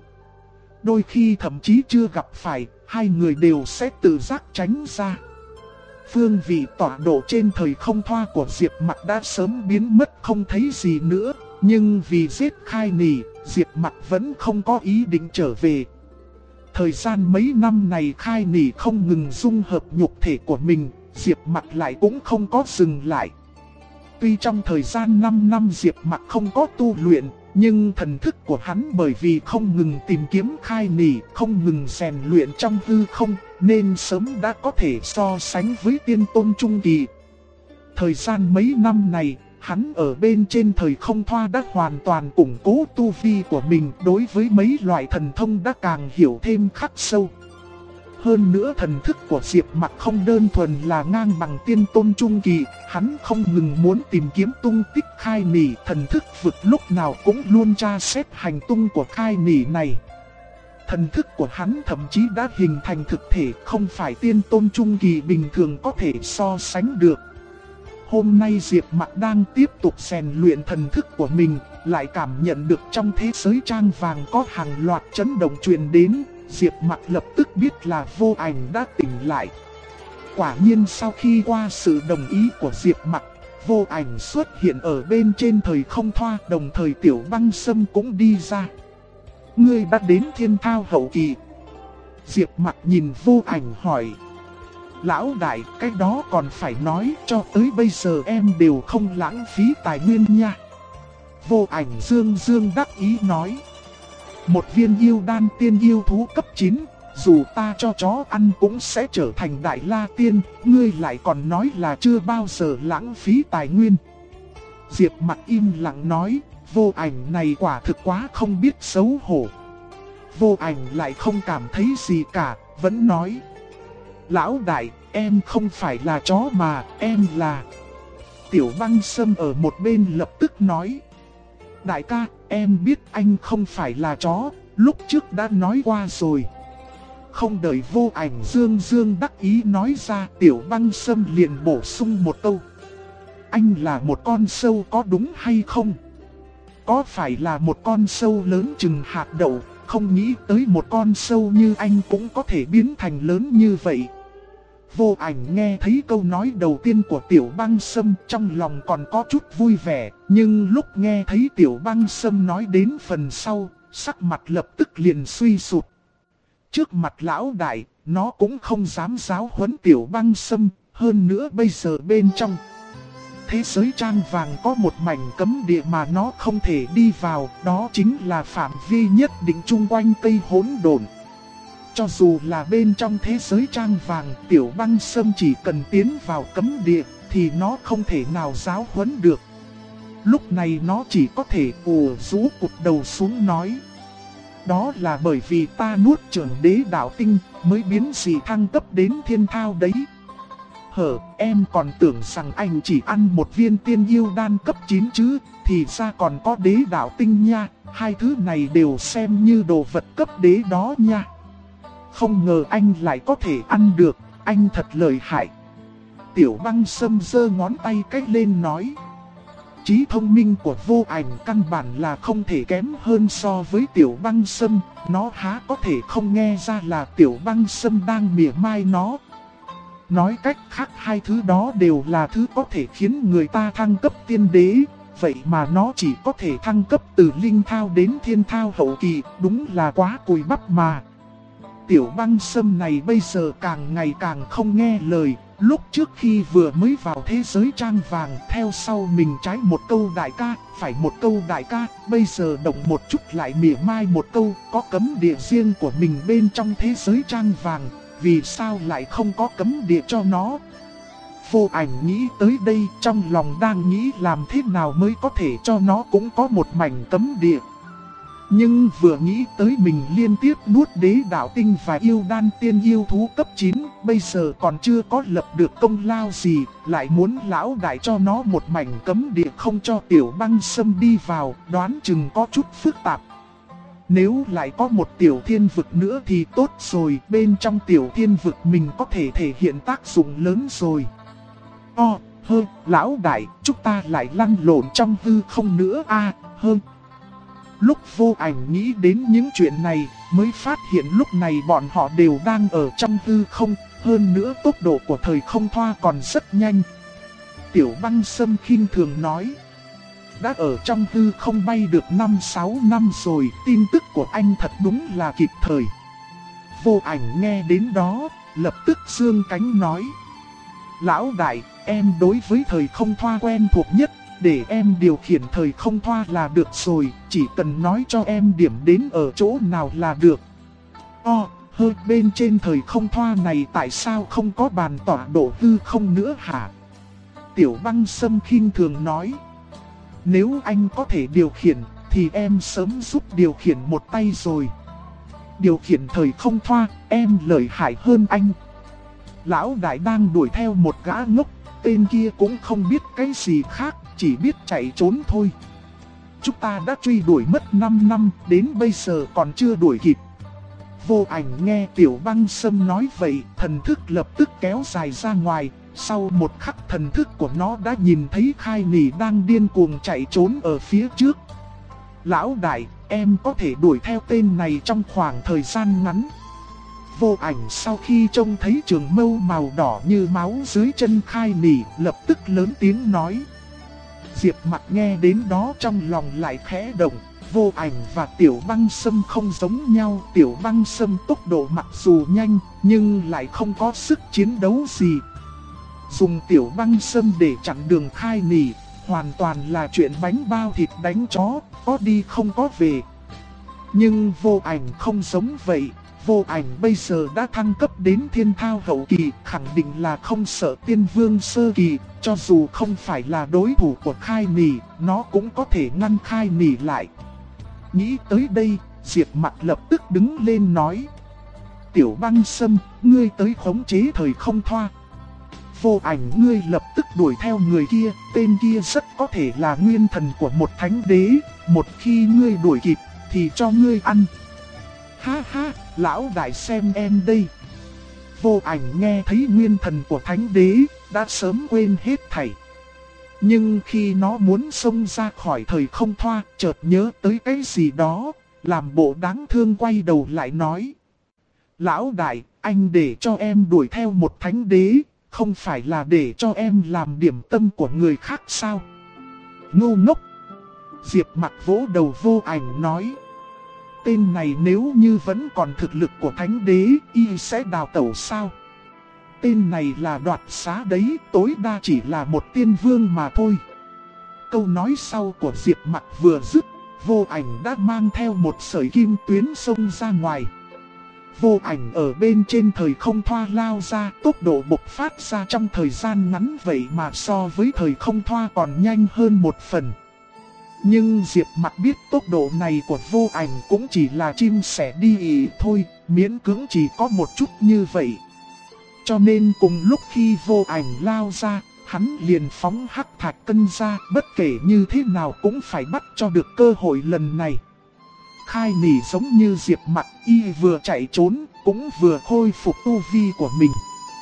Đôi khi thậm chí chưa gặp phải, hai người đều sẽ tự giác tránh ra. Phương vị tọa độ trên thời không thoa của Diệp Mặc đã sớm biến mất không thấy gì nữa. Nhưng vì giết Khai Nỉ, Diệp Mặc vẫn không có ý định trở về. Thời gian mấy năm này Khai Nỉ không ngừng dung hợp nhục thể của mình, Diệp Mặc lại cũng không có dừng lại. Tuy trong thời gian 5 năm Diệp Mặc không có tu luyện, nhưng thần thức của hắn bởi vì không ngừng tìm kiếm Khai Nỉ, không ngừng rèn luyện trong hư không, nên sớm đã có thể so sánh với tiên tôn trung kỳ. Thời gian mấy năm này, hắn ở bên trên thời không thoa đã hoàn toàn củng cố tu vi của mình, đối với mấy loại thần thông đã càng hiểu thêm khắc sâu. Hơn nữa thần thức của Diệp Mặc không đơn thuần là ngang bằng tiên tôn trung kỳ, hắn không ngừng muốn tìm kiếm tung tích Khai Nỉ, thần thức vực lúc nào cũng luôn tra xét hành tung của Khai Nỉ này. Thần thức của hắn thậm chí đã hình thành thực thể, không phải tiên tôn trung kỳ bình thường có thể so sánh được. Hôm nay Diệp Mặc đang tiếp tục rèn luyện thần thức của mình, lại cảm nhận được trong thế giới trang vàng có hàng loạt chấn động truyền đến. Diệp Mặc lập tức biết là Vô Ảnh đã tỉnh lại. Quả nhiên sau khi qua sự đồng ý của Diệp Mặc, Vô Ảnh xuất hiện ở bên trên thời không thoa, đồng thời Tiểu Băng Sâm cũng đi ra. Ngươi đã đến Thiên Thao hậu kỳ. Diệp Mặc nhìn Vô Ảnh hỏi. Lão đại, cái đó còn phải nói, cho tới bây giờ em đều không lãng phí tài nguyên nha. Vô Ảnh dương dương đắc ý nói. Một viên yêu đan tiên yêu thú cấp 9, dù ta cho chó ăn cũng sẽ trở thành đại la tiên, ngươi lại còn nói là chưa bao giờ lãng phí tài nguyên. Diệp Mặc im lặng nói, Vô Ảnh này quả thực quá không biết xấu hổ. Vô Ảnh lại không cảm thấy gì cả, vẫn nói. Lão đại, em không phải là chó mà, em là... Tiểu Băng Sâm ở một bên lập tức nói. Đại ca, em biết anh không phải là chó, lúc trước đã nói qua rồi. Không đợi Vô Ảnh dương dương đắc ý nói ra, Tiểu Băng Sâm liền bổ sung một câu. Anh là một con sâu có đúng hay không? Có phải là một con sâu lớn chừng hạt đậu, không nghĩ tới một con sâu như anh cũng có thể biến thành lớn như vậy. Vô Ảnh nghe thấy câu nói đầu tiên của Tiểu Băng Sâm trong lòng còn có chút vui vẻ, nhưng lúc nghe thấy Tiểu Băng Sâm nói đến phần sau, sắc mặt lập tức liền suy sụp. Trước mặt lão đại, nó cũng không dám giáo huấn Tiểu Băng Sâm, hơn nữa bây giờ bên trong thế giới trang vàng có một mảnh cấm địa mà nó không thể đi vào, đó chính là phạm vi nhất định chung quanh cây hỗn độn. Cho dù là bên trong thế giới trang vàng, Tiểu Băng Sâm chỉ cần tiến vào cấm địa thì nó không thể nào giáo huấn được. Lúc này nó chỉ có thể ủ rũ cụp đầu xuống nói. Đó là bởi vì ta nuốt chửng đế đạo tinh mới biến dị thăng cấp đến thiên thao đấy. Em còn tưởng rằng anh chỉ ăn một viên tiên yêu đan cấp 9 chứ, thì ra còn có đế đạo tinh nha, hai thứ này đều xem như đồ vật cấp đế đó nha. Không ngờ anh lại có thể ăn được, anh thật lợi hại. Tiểu Băng Sâm giơ ngón tay cách lên nói. Trí thông minh của Vô Ảnh căn bản là không thể kém hơn so với Tiểu Băng Sâm, nó há có thể không nghe ra là Tiểu Băng Sâm đang mỉa mai nó. Nói cách khác, hai thứ đó đều là thứ có thể khiến người ta thăng cấp tiên đế, vậy mà nó chỉ có thể thăng cấp từ linh thao đến thiên thao hậu kỳ, đúng là quá cùi bắp mà. Tiểu Băng Sâm này bây giờ càng ngày càng không nghe lời. Lúc trước khi vừa mới vào thế giới trang vàng, theo sau mình trái một câu đại ca, phải một câu đại ca, bây giờ động một chút lại mỉa mai một câu, có cấm địa riêng của mình bên trong thế giới trang vàng, vì sao lại không có cấm địa cho nó? Vô Ảnh nghĩ tới đây, trong lòng đang nghĩ làm thế nào mới có thể cho nó cũng có một mảnh cấm địa. Nhưng vừa nghĩ tới mình liên tiếp nuốt đế đạo tinh và yêu đan tiên yêu thú cấp 9, bây giờ còn chưa có lập được công lao gì, lại muốn lão đại cho nó một mảnh cấm địa không cho Tiểu Băng Sâm đi vào, đoán chừng có chút phức tạp. Nếu lại có một tiểu thiên vực nữa thì tốt rồi, bên trong tiểu thiên vực mình có thể thể hiện tác dụng lớn rồi. Lão đại, chúng ta lại lăn lộn trong hư không nữa Lúc Vô Ảnh nghĩ đến những chuyện này, mới phát hiện lúc này bọn họ đều đang ở trong hư không, hơn nữa tốc độ của thời không thoa còn rất nhanh. Tiểu Băng Sâm khinh thường nói, đã ở trong hư không bay được 5-6 năm rồi, tin tức của anh thật đúng là kịp thời. Vô Ảnh nghe đến đó, lập tức giương cánh nói, lão đại, em đối với thời không thoa quen thuộc nhất, để em điều khiển thời không thoa là được rồi, chỉ cần nói cho em điểm đến ở chỗ nào là được. Bên trên thời không thoa này tại sao không có bàn tọa độ hư không nữa hả? Tiểu Băng Sâm khinh thường nói, nếu anh có thể điều khiển thì em sớm giúp điều khiển một tay rồi. Điều khiển thời không thoa, em lợi hại hơn anh. Lão đại đang đuổi theo một gã ngốc, tên kia cũng không biết cái gì khác, chỉ biết chạy trốn thôi. Chúng ta đã truy đuổi mất 5 năm, đến bây giờ còn chưa đuổi kịp. Vô Ảnh nghe Tiểu Băng Sâm nói vậy, thần thức lập tức kéo dài ra ngoài. Sau một khắc thần thức của nó đã nhìn thấy Khai Nỉ đang điên cuồng chạy trốn ở phía trước. Lão đại, em có thể đuổi theo tên này trong khoảng thời gian ngắn. Vô Ảnh sau khi trông thấy trường mâu màu đỏ như máu dưới chân Khai Nỉ, lập tức lớn tiếng nói. Diệp Mặc nghe đến đó trong lòng lại khẽ động. Vô Ảnh và Tiểu Băng Sâm không giống nhau. Tiểu Băng Sâm tốc độ mặc dù nhanh, nhưng lại không có sức chiến đấu gì. Dùng Tiểu Băng Sâm để chặn đường Khai Nỉ, hoàn toàn là chuyện bánh bao thịt đánh chó, có đi không có về. Nhưng Vô Ảnh không giống vậy. Vô Ảnh bây giờ đã thăng cấp đến thiên thao hậu kỳ, khẳng định là không sợ tiên vương sơ kỳ. Cho dù không phải là đối thủ của Khai Nỉ, nó cũng có thể ngăn Khai Nỉ lại. Nghĩ tới đây, Diệp Mặc lập tức đứng lên nói. Tiểu Băng Sâm, ngươi tới khống chế thời không thoa. Vô Ảnh, ngươi lập tức đuổi theo người kia, tên kia rất có thể là nguyên thần của một thánh đế, một khi ngươi đuổi kịp, thì cho ngươi ăn. Ha ha, lão đại xem em đây. Vô Ảnh nghe thấy nguyên thần của thánh đế, đã sớm quên hết thảy. Nhưng khi nó muốn xông ra khỏi thời không thoa, chợt nhớ tới cái gì đó, làm bộ đáng thương quay đầu lại nói. Lão đại, anh để cho em đuổi theo một thánh đế, không phải là để cho em làm điểm tâm của người khác sao? Ngu ngốc! Diệp Mặc vỗ đầu Vô Ảnh nói. Tên này nếu như vẫn còn thực lực của thánh đế, y sẽ đào tẩu sao? Tên này là đoạt xá đấy, tối đa chỉ là một tiên vương mà thôi. Câu nói sau của Diệp Mặc vừa dứt, Vô Ảnh đã mang theo một sợi kim tuyến xông ra ngoài. Vô Ảnh ở bên trên thời không thoa lao ra, tốc độ bộc phát ra trong thời gian ngắn vậy mà so với thời không thoa còn nhanh hơn một phần. Nhưng Diệp Mặc biết tốc độ này của Vô Ảnh cũng chỉ là chim sẻ đi ỉ thôi, miễn cưỡng chỉ có một chút như vậy. Cho nên cùng lúc khi Vô Ảnh lao ra, hắn liền phóng hắc thạch cân ra, bất kể như thế nào cũng phải bắt cho được cơ hội lần này. Khai Nỉ giống như Diệp Mặc, y vừa chạy trốn, cũng vừa khôi phục tu vi của mình.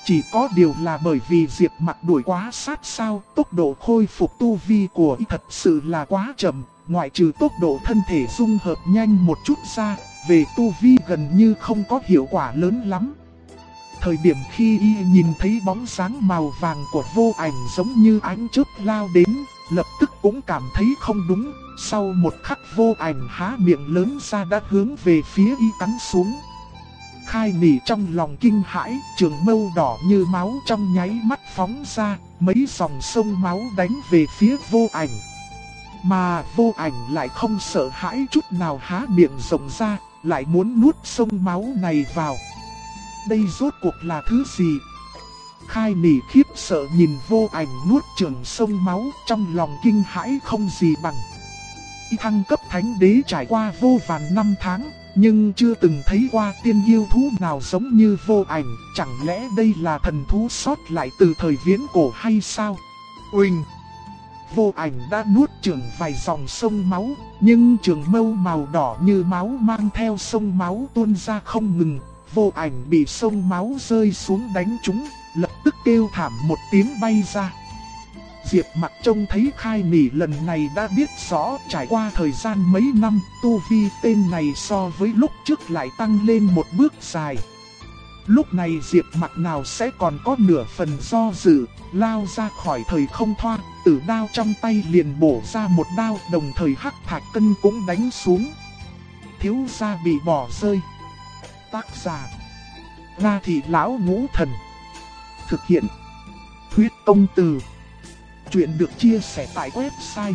Chỉ có điều là bởi vì Diệp Mặc đuổi quá sát sao, tốc độ khôi phục tu vi của y thật sự là quá chậm, ngoại trừ tốc độ thân thể dung hợp nhanh một chút ra, về tu vi gần như không có hiệu quả lớn lắm. Thời điểm khi y nhìn thấy bóng dáng màu vàng của Vô Ảnh giống như ánh chớp lao đến, lập tức cũng cảm thấy không đúng. Sau một khắc Vô Ảnh há miệng lớn ra đã hướng về phía y cắn xuống. Khai Nỉ trong lòng kinh hãi, trường mâu đỏ như máu trong nháy mắt phóng ra, mấy dòng sông máu đánh về phía Vô Ảnh. Mà Vô Ảnh lại không sợ hãi chút nào, há miệng rộng ra, lại muốn nuốt sông máu này vào. Đây rốt cuộc là thứ gì? Khai Nỉ khiếp sợ nhìn Vô Ảnh nuốt trường sông máu, trong lòng kinh hãi không gì bằng. Y thăng cấp thánh đế trải qua vô vàn năm tháng, nhưng chưa từng thấy qua tiên yêu thú nào giống như Vô Ảnh. Chẳng lẽ đây là thần thú sót lại từ thời viễn cổ hay sao? Uỳnh! Vô Ảnh đã nuốt chửng vài dòng sông máu, nhưng trường mâu màu đỏ như máu mang theo sông máu tuôn ra không ngừng. Vô Ảnh bị sông máu rơi xuống đánh trúng, lập tức kêu thảm một tiếng bay ra. Diệp Mặc trông thấy Khai Nỉ lần này đã biết rõ, trải qua thời gian mấy năm, tu vi tên này so với lúc trước lại tăng lên một bước dài. Lúc này Diệp Mặc nào sẽ còn có nửa phần do dự, lao ra khỏi thời không thoa, tử đao trong tay liền bổ ra một đao, đồng thời hắc thạch cân cũng đánh xuống. Thiếu gia bị bỏ rơi. Tác giả: La Thị Lão Ngũ Thần. Thực hiện: Huyết Công Từ. Chuyện được chia sẻ tại website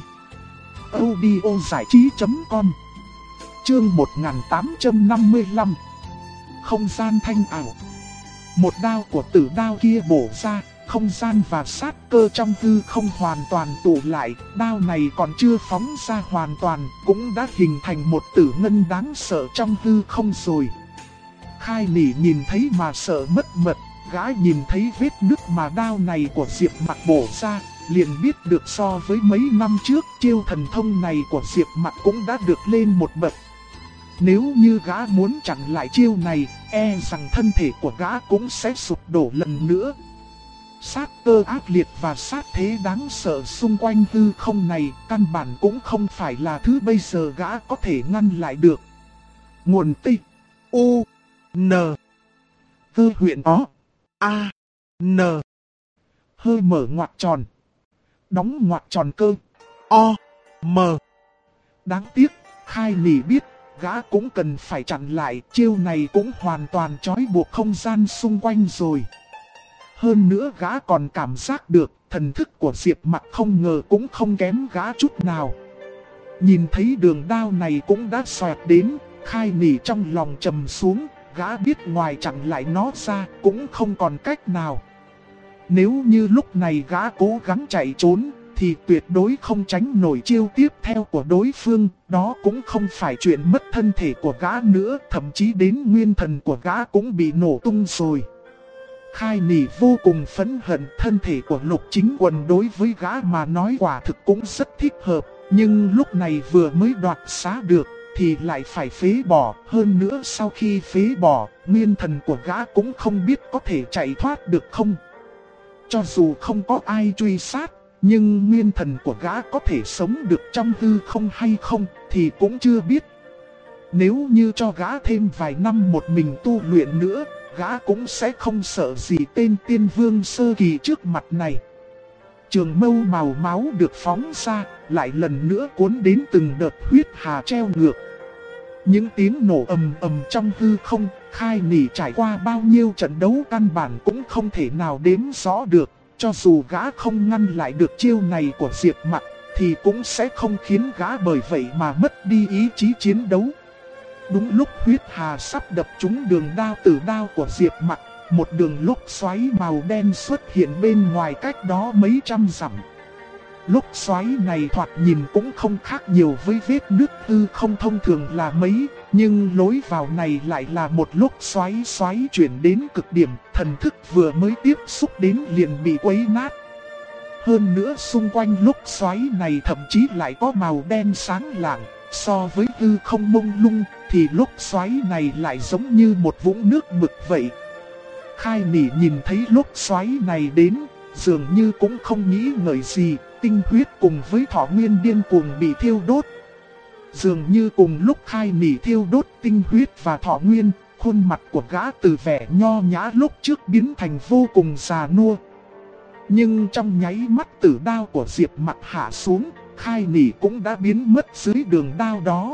audiozảichí.com. Chương 1855. Không gian thanh ảo. Một đao của tử đao kia bổ ra, không gian và sát cơ trong hư không hoàn toàn tụ lại. Đao này còn chưa phóng ra hoàn toàn, cũng đã hình thành một tử ngân đáng sợ trong hư không rồi. Khai Nỉ nhìn thấy mà sợ mất mật, gã nhìn thấy vết nứt mà đao này của Diệp Mặc bổ ra, liền biết được so với mấy năm trước, chiêu thần thông này của Diệp Mặc cũng đã được lên một bậc. Nếu như gã muốn chặn lại chiêu này, e rằng thân thể của gã cũng sẽ sụp đổ lần nữa. Sát cơ ác liệt và sát thế đáng sợ xung quanh hư không này, căn bản cũng không phải là thứ bây giờ gã có thể ngăn lại được. Nguồn T U N Vơ huyện ó A N Hơi mở ngoặc tròn, đóng ngoặc tròn cơ O M. Đáng tiếc, Khai Nỉ biết, gã cũng cần phải chặn lại, chiêu này cũng hoàn toàn trói buộc không gian xung quanh rồi. Hơn nữa gã còn cảm giác được, thần thức của Diệp Mặc không ngờ cũng không kém gã chút nào. Nhìn thấy đường đao này cũng đã xoẹt đến, Khai Nỉ trong lòng trầm xuống, gã biết ngoài chặn lại nó ra cũng không còn cách nào. Nếu như lúc này gã cố gắng chạy trốn, thì tuyệt đối không tránh nổi chiêu tiếp theo của đối phương. Đó cũng không phải chuyện mất thân thể của gã nữa, thậm chí đến nguyên thần của gã cũng bị nổ tung rồi. Khai Nỉ vô cùng phẫn hận, thân thể của Lục Chính Quần đối với gã mà nói quả thực cũng rất thích hợp. Nhưng lúc này vừa mới đoạt xá được, thì lại phải phế bỏ. Hơn nữa sau khi phế bỏ, nguyên thần của gã cũng không biết có thể chạy thoát được không. Cho dù không có ai truy sát, nhưng nguyên thần của gã có thể sống được trong hư không hay không thì cũng chưa biết. Nếu như cho gã thêm vài năm một mình tu luyện nữa, gã cũng sẽ không sợ gì tên tiên vương sơ kỳ trước mặt này. Trường mâu màu máu được phóng ra, lại lần nữa cuốn đến từng đợt huyết hà treo ngược. Những tiếng nổ ầm ầm trong hư không, Khai Nỉ trải qua bao nhiêu trận đấu căn bản cũng không thể nào đếm rõ được. Cho dù gã không ngăn lại được chiêu này của Diệp Mặc, thì cũng sẽ không khiến gã bởi vậy mà mất đi ý chí chiến đấu. Đúng lúc huyết hà sắp đập trúng đường đao tử đao của Diệp Mặc, một đường lốc xoáy màu đen xuất hiện bên ngoài cách đó mấy trăm dặm. Lốc xoáy này thoạt nhìn cũng không khác nhiều với vết nứt hư không thông thường là mấy, nhưng lối vào này lại là một lốc xoáy chuyển đến cực điểm, thần thức vừa mới tiếp xúc đến liền bị quấy nát. Hơn nữa xung quanh lốc xoáy này thậm chí lại có màu đen sáng lạng, so với hư không mông lung thì lốc xoáy này lại giống như một vũng nước mực vậy. Khai Nỉ nhìn thấy lốc xoáy này đến, dường như cũng không nghĩ ngợi gì, tinh huyết cùng với thọ nguyên điên cuồng bị thiêu đốt. Dường như cùng lúc Khai Nỉ thiêu đốt tinh huyết và thọ nguyên, khuôn mặt của gã từ vẻ nho nhã lúc trước biến thành vô cùng già nua. Nhưng trong nháy mắt tử đao của Diệp Mặc hạ xuống, Khai Nỉ cũng đã biến mất dưới đường đao đó.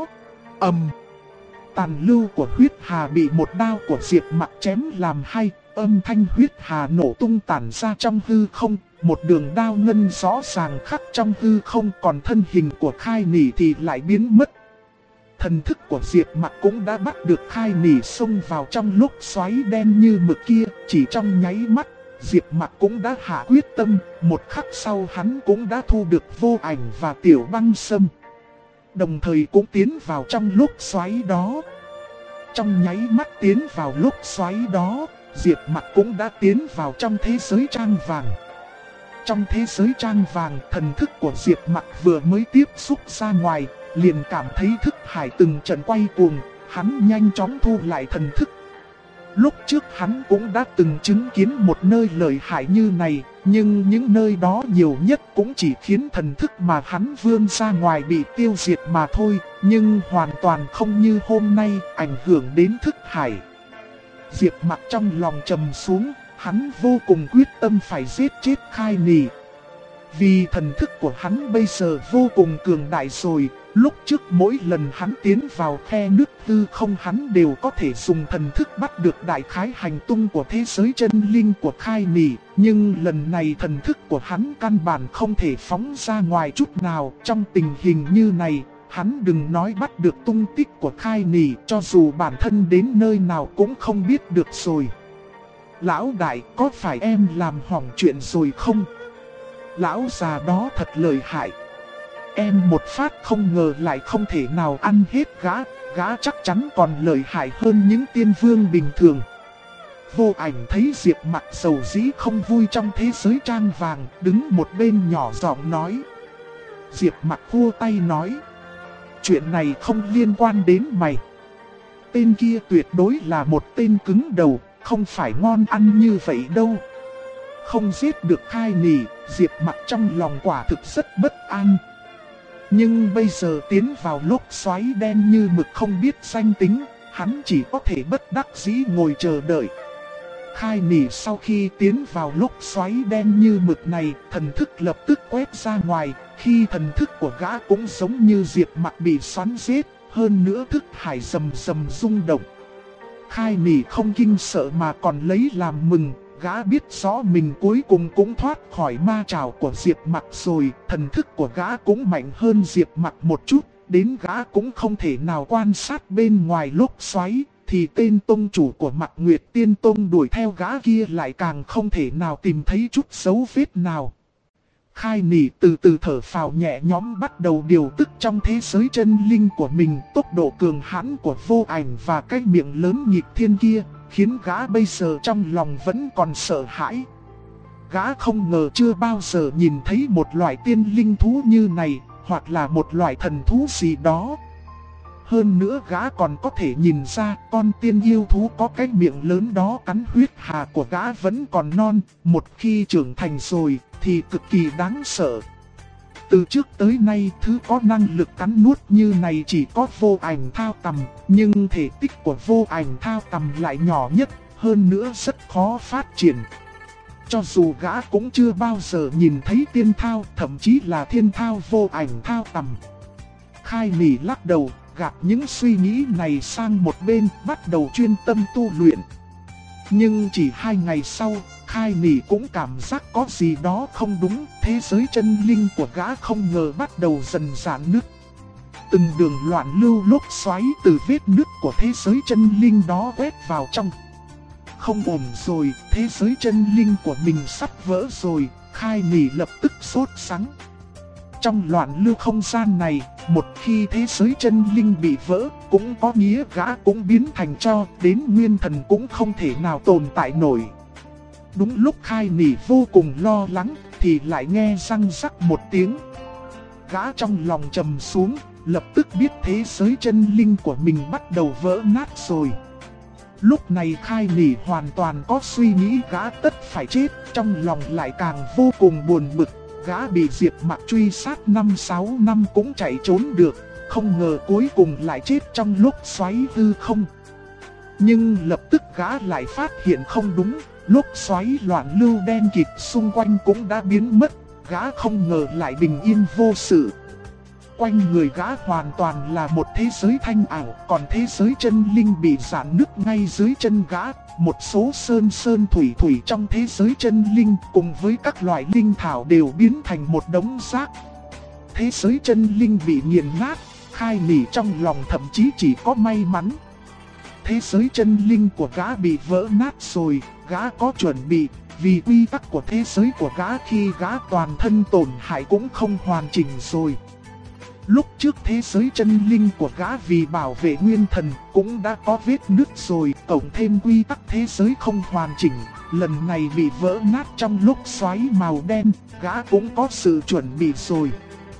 Tàn lưu của huyết hà bị một đao của Diệp Mặc chém làm hai, âm thanh huyết hà nổ tung tản ra trong hư không, một đường đao ngân rõ ràng khắc trong hư không, còn thân hình của Khai Nỉ thì lại biến mất. Thần thức của Diệp Mặc cũng đã bắt được Khai Nỉ xông vào trong lúc xoáy đen như mực kia, chỉ trong nháy mắt, Diệp Mặc cũng đã hạ quyết tâm, một khắc sau hắn cũng đã thu được Vô Ảnh và Tiểu Băng Sâm. Đồng thời cũng tiến vào trong lúc xoáy đó. Trong nháy mắt tiến vào lúc xoáy đó, Diệp Mặc cũng đã tiến vào trong thế giới trang vàng. Trong thế giới trang vàng, thần thức của Diệp Mặc vừa mới tiếp xúc ra ngoài, liền cảm thấy thức hải từng trận quay cuồng, hắn nhanh chóng thu lại thần thức. Lúc trước hắn cũng đã từng chứng kiến một nơi lợi hại như này, nhưng những nơi đó nhiều nhất cũng chỉ khiến thần thức mà hắn vươn ra ngoài bị tiêu diệt mà thôi, nhưng hoàn toàn không như hôm nay ảnh hưởng đến thức hải. Diệp Mặc trong lòng trầm xuống, hắn vô cùng quyết tâm phải giết chết Khai Nỉ. Vì thần thức của hắn bây giờ vô cùng cường đại rồi, lúc trước mỗi lần hắn tiến vào khe nước hư không hắn đều có thể dùng thần thức bắt được đại khái hành tung của thế giới chân linh của Khai Nỉ. Nhưng lần này thần thức của hắn căn bản không thể phóng ra ngoài chút nào. Trong tình hình như này, hắn đừng nói bắt được tung tích của Khai Nỉ, cho dù bản thân đến nơi nào cũng không biết được rồi. Lão đại, có phải em làm hỏng chuyện rồi không? Lão già đó thật lợi hại. Em một phát không ngờ lại không thể nào ăn hết gã chắc chắn còn lợi hại hơn những tiên vương bình thường. Vô Ảnh thấy Diệp Mặc dầu dĩ không vui trong thế giới trang vàng, đứng một bên nhỏ giọng nói. Diệp Mặc khua tay nói, chuyện này không liên quan đến mày. Tên kia tuyệt đối là một tên cứng đầu, không phải ngon ăn như vậy đâu. Không giết được Khai Nỉ, Diệp Mặc trong lòng quả thực rất bất an. Nhưng bây giờ tiến vào lốc xoáy đen như mực không biết danh tính, hắn chỉ có thể bất đắc dĩ ngồi chờ đợi. Khai Nỉ sau khi tiến vào lốc xoáy đen như mực này, thần thức lập tức quét ra ngoài, khi thần thức của gã cũng giống như Diệp Mặc bị xoắn giết, hơn nữa thức hải rầm rầm rung động. Khai Nỉ không kinh sợ mà còn lấy làm mừng. Gã biết rõ mình cuối cùng cũng thoát khỏi ma trảo của Diệp Mặc rồi, thần thức của gã cũng mạnh hơn Diệp Mặc một chút, đến gã cũng không thể nào quan sát bên ngoài lốc xoáy, thì tên tông chủ của Mặc Nguyệt Tiên Tông đuổi theo gã kia lại càng không thể nào tìm thấy chút dấu vết nào. Khai Nỉ từ từ thở phào nhẹ nhõm bắt đầu điều tức trong thế giới chân linh của mình, tốc độ cường hãn của Vô Ảnh và cái miệng lớn nghịch thiên kia khiến gã bây giờ trong lòng vẫn còn sợ hãi. Gã không ngờ chưa bao giờ nhìn thấy một loại tiên linh thú như này, hoặc là một loại thần thú gì đó. Hơn nữa gã còn có thể nhìn ra con tiên yêu thú có cái miệng lớn đó cắn huyết hà của gã vẫn còn non, một khi trưởng thành rồi thì cực kỳ đáng sợ. Từ trước tới nay thứ có năng lực cắn nuốt như này chỉ có Vô Ảnh Thao Tầm, nhưng thể tích của Vô Ảnh Thao Tầm lại nhỏ nhất, hơn nữa rất khó phát triển. Cho dù gã cũng chưa bao giờ nhìn thấy tiên thao, thậm chí là thiên thao Vô Ảnh Thao Tầm. Khai Nỉ lắc đầu, gạt những suy nghĩ này sang một bên, bắt đầu chuyên tâm tu luyện. Nhưng chỉ 2 ngày sau, Khai Nỉ cũng cảm giác có gì đó không đúng, thế giới chân linh của gã không ngờ bắt đầu dần rạn nứt. Từng đường loạn lưu lốc xoáy từ vết nứt của thế giới chân linh đó quét vào trong. Không ổn rồi, thế giới chân linh của mình sắp vỡ rồi, Khai Nỉ lập tức sốt sắng. Trong loạn lưu không gian này, một khi thế giới chân linh bị vỡ, cũng có nghĩa gã cũng biến thành tro, đến nguyên thần cũng không thể nào tồn tại nổi. Đúng lúc Khai Nỉ vô cùng lo lắng, thì lại nghe răng rắc một tiếng. Gã trong lòng trầm xuống, lập tức biết thế giới chân linh của mình bắt đầu vỡ nát rồi. Lúc này Khai Nỉ hoàn toàn có suy nghĩ gã tất phải chết, trong lòng lại càng vô cùng buồn bực. Gã bị Diệp Mặc truy sát 5-6 năm cũng chạy trốn được, không ngờ cuối cùng lại chết trong lúc xoáy hư không. Nhưng lập tức gã lại phát hiện không đúng, lúc xoáy loạn lưu đen kịt xung quanh cũng đã biến mất, gã không ngờ lại bình yên vô sự. Quanh người gã hoàn toàn là một thế giới thanh ảo, còn thế giới chân linh bị rạn nứt ngay dưới chân gã. Một số sơn thủy trong thế giới chân linh cùng với các loại linh thảo đều biến thành một đống rác. Thế giới chân linh bị nghiền nát, Khai Nỉ trong lòng thậm chí chỉ có may mắn. Thế giới chân linh của gã bị vỡ nát rồi, gã có chuẩn bị, vì quy tắc của thế giới của gã khi gã toàn thân tổn hại cũng không hoàn chỉnh rồi. Lúc trước thế giới chân linh của gã vì bảo vệ nguyên thần cũng đã có vết nứt rồi, cộng thêm quy tắc thế giới không hoàn chỉnh, lần này bị vỡ nát trong lúc xoáy màu đen, gã cũng có sự chuẩn bị rồi.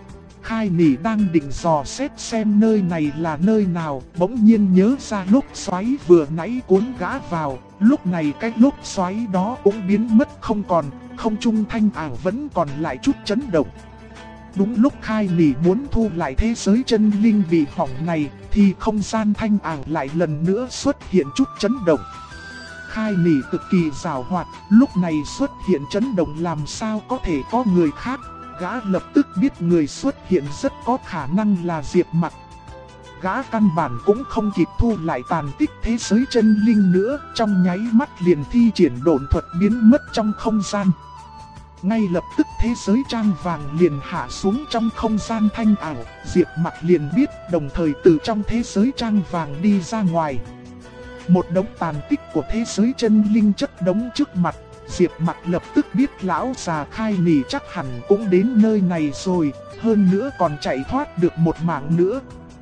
Khai Nỉ đang định dò xét xem nơi này là nơi nào, bỗng nhiên nhớ ra lúc xoáy vừa nãy cuốn gã vào, lúc này cái lúc xoáy đó cũng biến mất không còn, không trung thanh ảo vẫn còn lại chút chấn động. Đúng lúc Khai Nỉ muốn thu lại thế giới chân linh bị hỏng này, thì không gian thanh ảo lại lần nữa xuất hiện chút chấn động. Khai Nỉ cực kỳ giàu hoạt, lúc này xuất hiện chấn động làm sao có thể có người khác. Gã lập tức biết người xuất hiện rất có khả năng là Diệp Mặc. Gã căn bản cũng không kịp thu lại tàn tích thế giới chân linh nữa, trong nháy mắt liền thi triển độn thuật biến mất trong không gian. Ngay lập tức thế giới trang vàng liền hạ xuống trong không gian thanh ảo, Diệp Mặc liền biết, đồng thời từ trong thế giới trang vàng đi ra ngoài. Một đống tàn tích của thế giới chân linh chất đống trước mặt, Diệp Mặc lập tức biết lão già Khai Nỉ chắc hẳn cũng đến nơi này rồi, hơn nữa còn chạy thoát được một mạng nữa.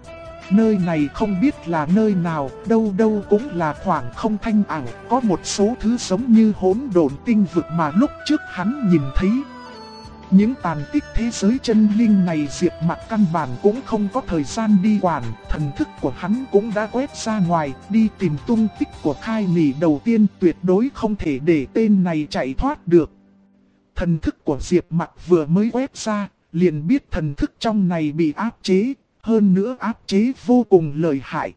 Nơi này không biết là nơi nào, đâu đâu cũng là khoảng không thanh ảo, có một số thứ giống như hỗn độn tinh vực mà lúc trước hắn nhìn thấy. Những tàn tích thế giới chân linh này Diệp Mặc căn bản cũng không có thời gian đi quản, thần thức của hắn cũng đã quét ra ngoài, đi tìm tung tích của Khai Nỉ đầu tiên, tuyệt đối không thể để tên này chạy thoát được. Thần thức của Diệp Mặc vừa mới quét ra, liền biết thần thức trong này bị áp chế, hơn nữa áp chế vô cùng lợi hại.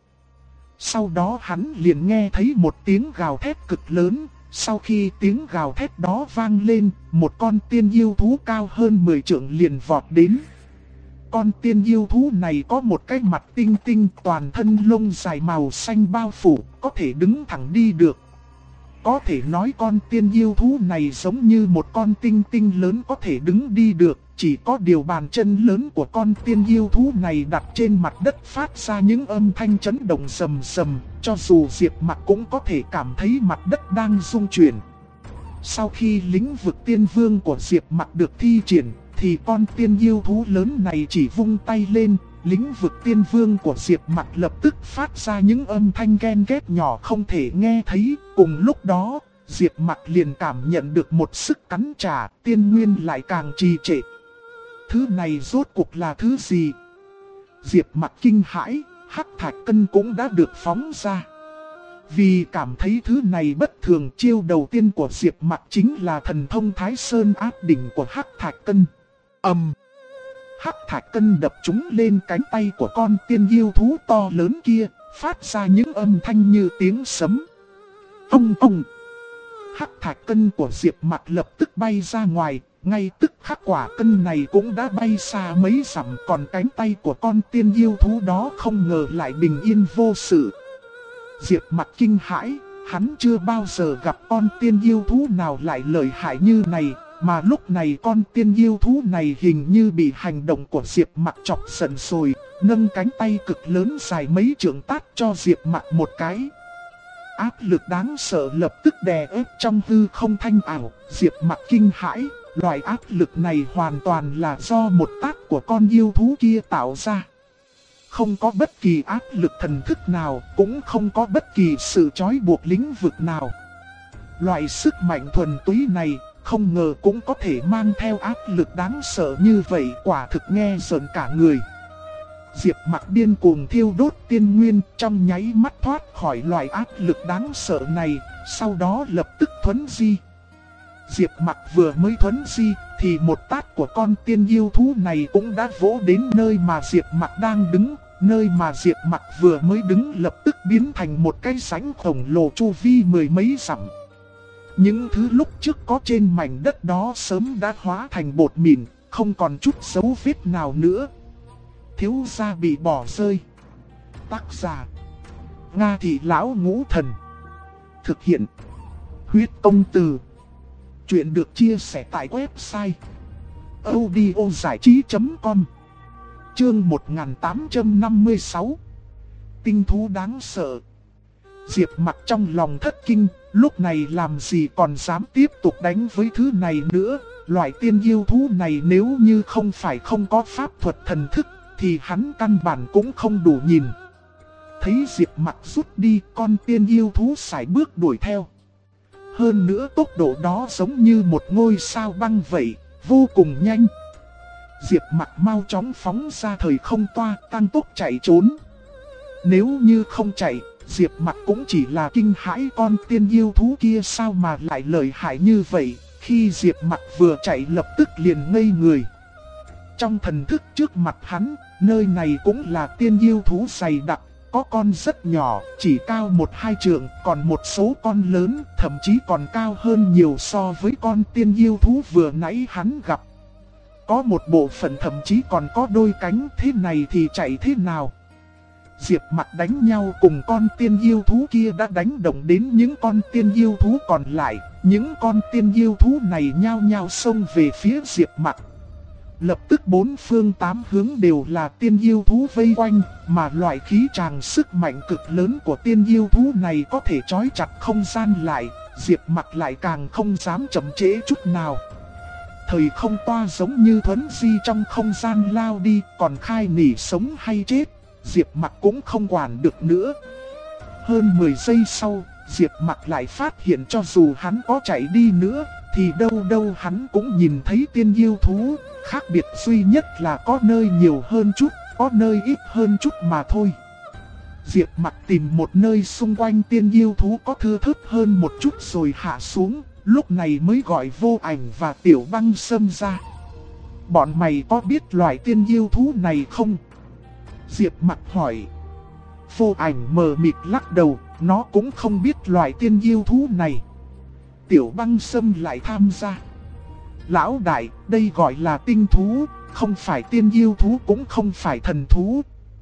Sau đó hắn liền nghe thấy một tiếng gào thét cực lớn. Sau khi tiếng gào thét đó vang lên, một con tiên yêu thú cao hơn 10 trượng liền vọt đến. Con tiên yêu thú này có một cái mặt tinh tinh, toàn thân lông dài màu xanh bao phủ, có thể đứng thẳng đi được. Có thể nói con tiên yêu thú này giống như một con tinh tinh lớn có thể đứng đi được. Chỉ có điều bàn chân lớn của con tiên yêu thú này đặt trên mặt đất phát ra những âm thanh chấn động rầm rầm, cho dù Diệp Mặc cũng có thể cảm thấy mặt đất đang rung chuyển. Sau khi lĩnh vực tiên vương của Diệp Mặc được thi triển, thì con tiên yêu thú lớn này chỉ vung tay lên, lĩnh vực tiên vương của Diệp Mặc lập tức phát ra những âm thanh ghen ghét nhỏ không thể nghe thấy. Cùng lúc đó, Diệp Mặc liền cảm nhận được một sức cắn trả, tiên nguyên lại càng trì trệ. Thứ này rốt cuộc là thứ gì? Diệp Mặc kinh hãi, hắc thạch cân cũng đã được phóng ra. Vì cảm thấy thứ này bất thường, chiêu đầu tiên của Diệp Mặc chính là thần thông Thái Sơn áp đỉnh của hắc thạch cân. Hắc thạch cân đập trúng lên cánh tay của con tiên yêu thú to lớn kia, phát ra những âm thanh như tiếng sấm. Ông! Hắc thạch cân của Diệp Mặc lập tức bay ra ngoài. Ngay tức khắc quả cân này cũng đã bay xa mấy dặm, còn cánh tay của con tiên yêu thú đó không ngờ lại bình yên vô sự. Diệp Mặc kinh hãi, hắn chưa bao giờ gặp con tiên yêu thú nào lại lợi hại như này, mà lúc này con tiên yêu thú này hình như bị hành động của Diệp Mặc chọc giận rồi, nâng cánh tay cực lớn dài mấy trượng tát cho Diệp Mặc một cái. Áp lực đáng sợ lập tức đè ép trong hư không thanh ảo, Diệp Mặc kinh hãi. Loại áp lực này hoàn toàn là do một tát của con yêu thú kia tạo ra. Không có bất kỳ áp lực thần thức nào, cũng không có bất kỳ sự trói buộc lĩnh vực nào. Loại sức mạnh thuần túy này, không ngờ cũng có thể mang theo áp lực đáng sợ như vậy, quả thực nghe rợn cả người. Diệp Mặc điên cuồng thiêu đốt tiên nguyên, trong nháy mắt thoát khỏi loại áp lực đáng sợ này, sau đó lập tức thuấn di. Diệp Mặc vừa mới thuấn di thì một tát của con tiên yêu thú này cũng đã vỗ đến nơi mà Diệp Mặc đang đứng. Nơi mà Diệp Mặc vừa mới đứng lập tức biến thành một cái rãnh khổng lồ chu vi mười mấy dặm. Những thứ lúc trước có trên mảnh đất đó sớm đã hóa thành bột mịn, không còn chút dấu vết nào nữa. Thiếu gia bị bỏ rơi. Tác giả: Nga Thị Lão Ngũ Thần. Thực hiện: Huyết Công Từ. Chuyện được chia sẻ tại website audiozảichí.com. Chương 1856. Tinh thú đáng sợ. Diệp Mặc trong lòng thất kinh, lúc này làm gì còn dám tiếp tục đánh với thứ này nữa. Loại tiên yêu thú này nếu như không phải không có pháp thuật thần thức thì hắn căn bản cũng không đủ nhìn. Thấy Diệp Mặc rút đi, con tiên yêu thú sải bước đuổi theo. Hơn nữa tốc độ đó giống như một ngôi sao băng vậy, vô cùng nhanh. Diệp Mặc mau chóng phóng ra thời không toa, tăng tốc chạy trốn. Nếu như không chạy, Diệp Mặc cũng chỉ là kinh hãi con tiên yêu thú kia sao mà lại lợi hại như vậy. Khi Diệp Mặc vừa chạy lập tức liền ngây người. Trong thần thức trước mặt hắn, nơi này cũng là tiên yêu thú dày đặc. Có con rất nhỏ, chỉ cao 1-2 trượng, còn một số con lớn, thậm chí còn cao hơn nhiều so với con tiên yêu thú vừa nãy hắn gặp. Có một bộ phận thậm chí còn có đôi cánh, thế này thì chạy thế nào? Diệp Mặc đánh nhau cùng con tiên yêu thú kia đã đánh động đến những con tiên yêu thú còn lại. Những con tiên yêu thú này nhao nhao xông về phía Diệp Mặc. Lập tức bốn phương tám hướng đều là tiên yêu thú vây quanh, mà loại khí tràng sức mạnh cực lớn của tiên yêu thú này có thể trói chặt không gian lại. Diệp Mặc lại càng không dám chậm trễ chút nào. Thời không toa giống như thuấn di trong không gian lao đi, còn khai nỉ sống hay chết, Diệp Mặc cũng không quản được nữa. Hơn 10 giây sau, Diệp Mặc lại phát hiện cho dù hắn có chạy đi nữa, thì đâu đâu hắn cũng nhìn thấy tiên yêu thú. Khác biệt duy nhất là có nơi nhiều hơn chút, có nơi ít hơn chút mà thôi. Diệp Mặc tìm một nơi xung quanh tiên yêu thú có thưa thớt hơn một chút rồi hạ xuống. Lúc này mới gọi Vô Ảnh và Tiểu Băng Sâm ra. Bọn mày có biết loại tiên yêu thú này không? Diệp Mặc hỏi. Vô Ảnh mờ mịt lắc đầu, nó cũng không biết loại tiên yêu thú này. Tiểu Băng Sâm lại tham gia. Lão đại, đây gọi là tinh thú, không phải tiên yêu thú cũng không phải thần thú.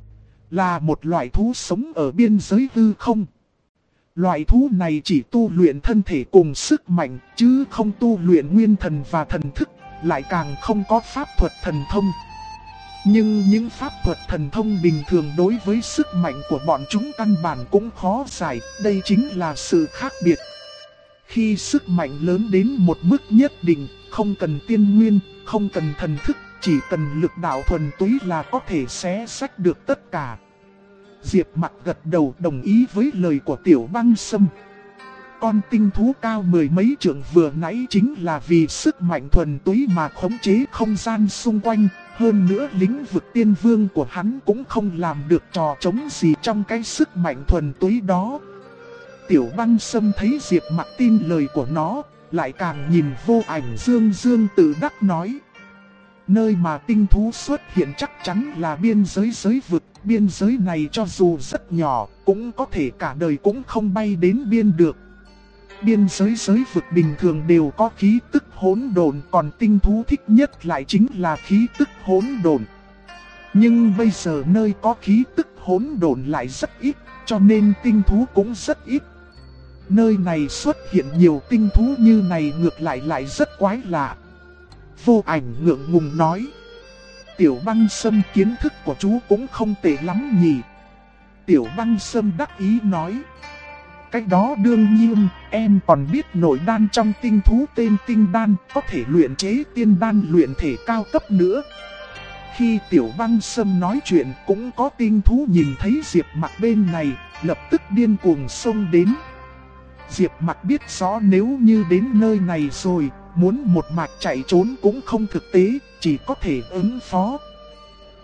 Là một loại thú sống ở biên giới hư không. Loại thú này chỉ tu luyện thân thể cùng sức mạnh, chứ không tu luyện nguyên thần và thần thức, lại càng không có pháp thuật thần thông. Nhưng những pháp thuật thần thông bình thường đối với sức mạnh của bọn chúng căn bản cũng khó giải, đây chính là sự khác biệt. Khi sức mạnh lớn đến một mức nhất định, không cần tiên nguyên, không cần thần thức, chỉ cần lực đạo thuần túy là có thể xé xách được tất cả. Diệp Mặc gật đầu đồng ý với lời của Tiểu Băng Sâm. Con tinh thú cao 10 mấy trượng vừa nãy chính là vì sức mạnh thuần túy mà khống chế không gian xung quanh. Hơn nữa lĩnh vực tiên vương của hắn cũng không làm được trò trống gì trong cái sức mạnh thuần túy đó. Tiểu Băng Sâm thấy Diệp Mặc tin lời của nó, lại càng nhìn Vô Ảnh dương dương tự đắc nói. Nơi mà tinh thú xuất hiện chắc chắn là biên giới giới vực. Biên giới này cho dù rất nhỏ, cũng có thể cả đời cũng không bay đến biên được. Biên giới giới vực bình thường đều có khí tức hỗn độn, còn tinh thú thích nhất lại chính là khí tức hỗn độn. Nhưng bây giờ nơi có khí tức hỗn độn lại rất ít, cho nên tinh thú cũng rất ít. Nơi này xuất hiện nhiều tinh thú như này ngược lại rất quái lạ. Vô Ảnh ngượng ngùng nói. Tiểu Băng Sâm, kiến thức của chú cũng không tệ lắm nhỉ. Tiểu Băng Sâm đắc ý nói. Cách đó đương nhiên, em còn biết nội đan trong tinh thú tên tinh đan có thể luyện chế tiên đan luyện thể cao cấp nữa. Khi Tiểu Băng Sâm nói chuyện cũng có tinh thú nhìn thấy Diệp Mặc bên này, lập tức điên cuồng xông đến. Diệp Mặc biết rõ nếu như đến nơi này rồi, muốn một mạch chạy trốn cũng không thực tế, chỉ có thể ứng phó.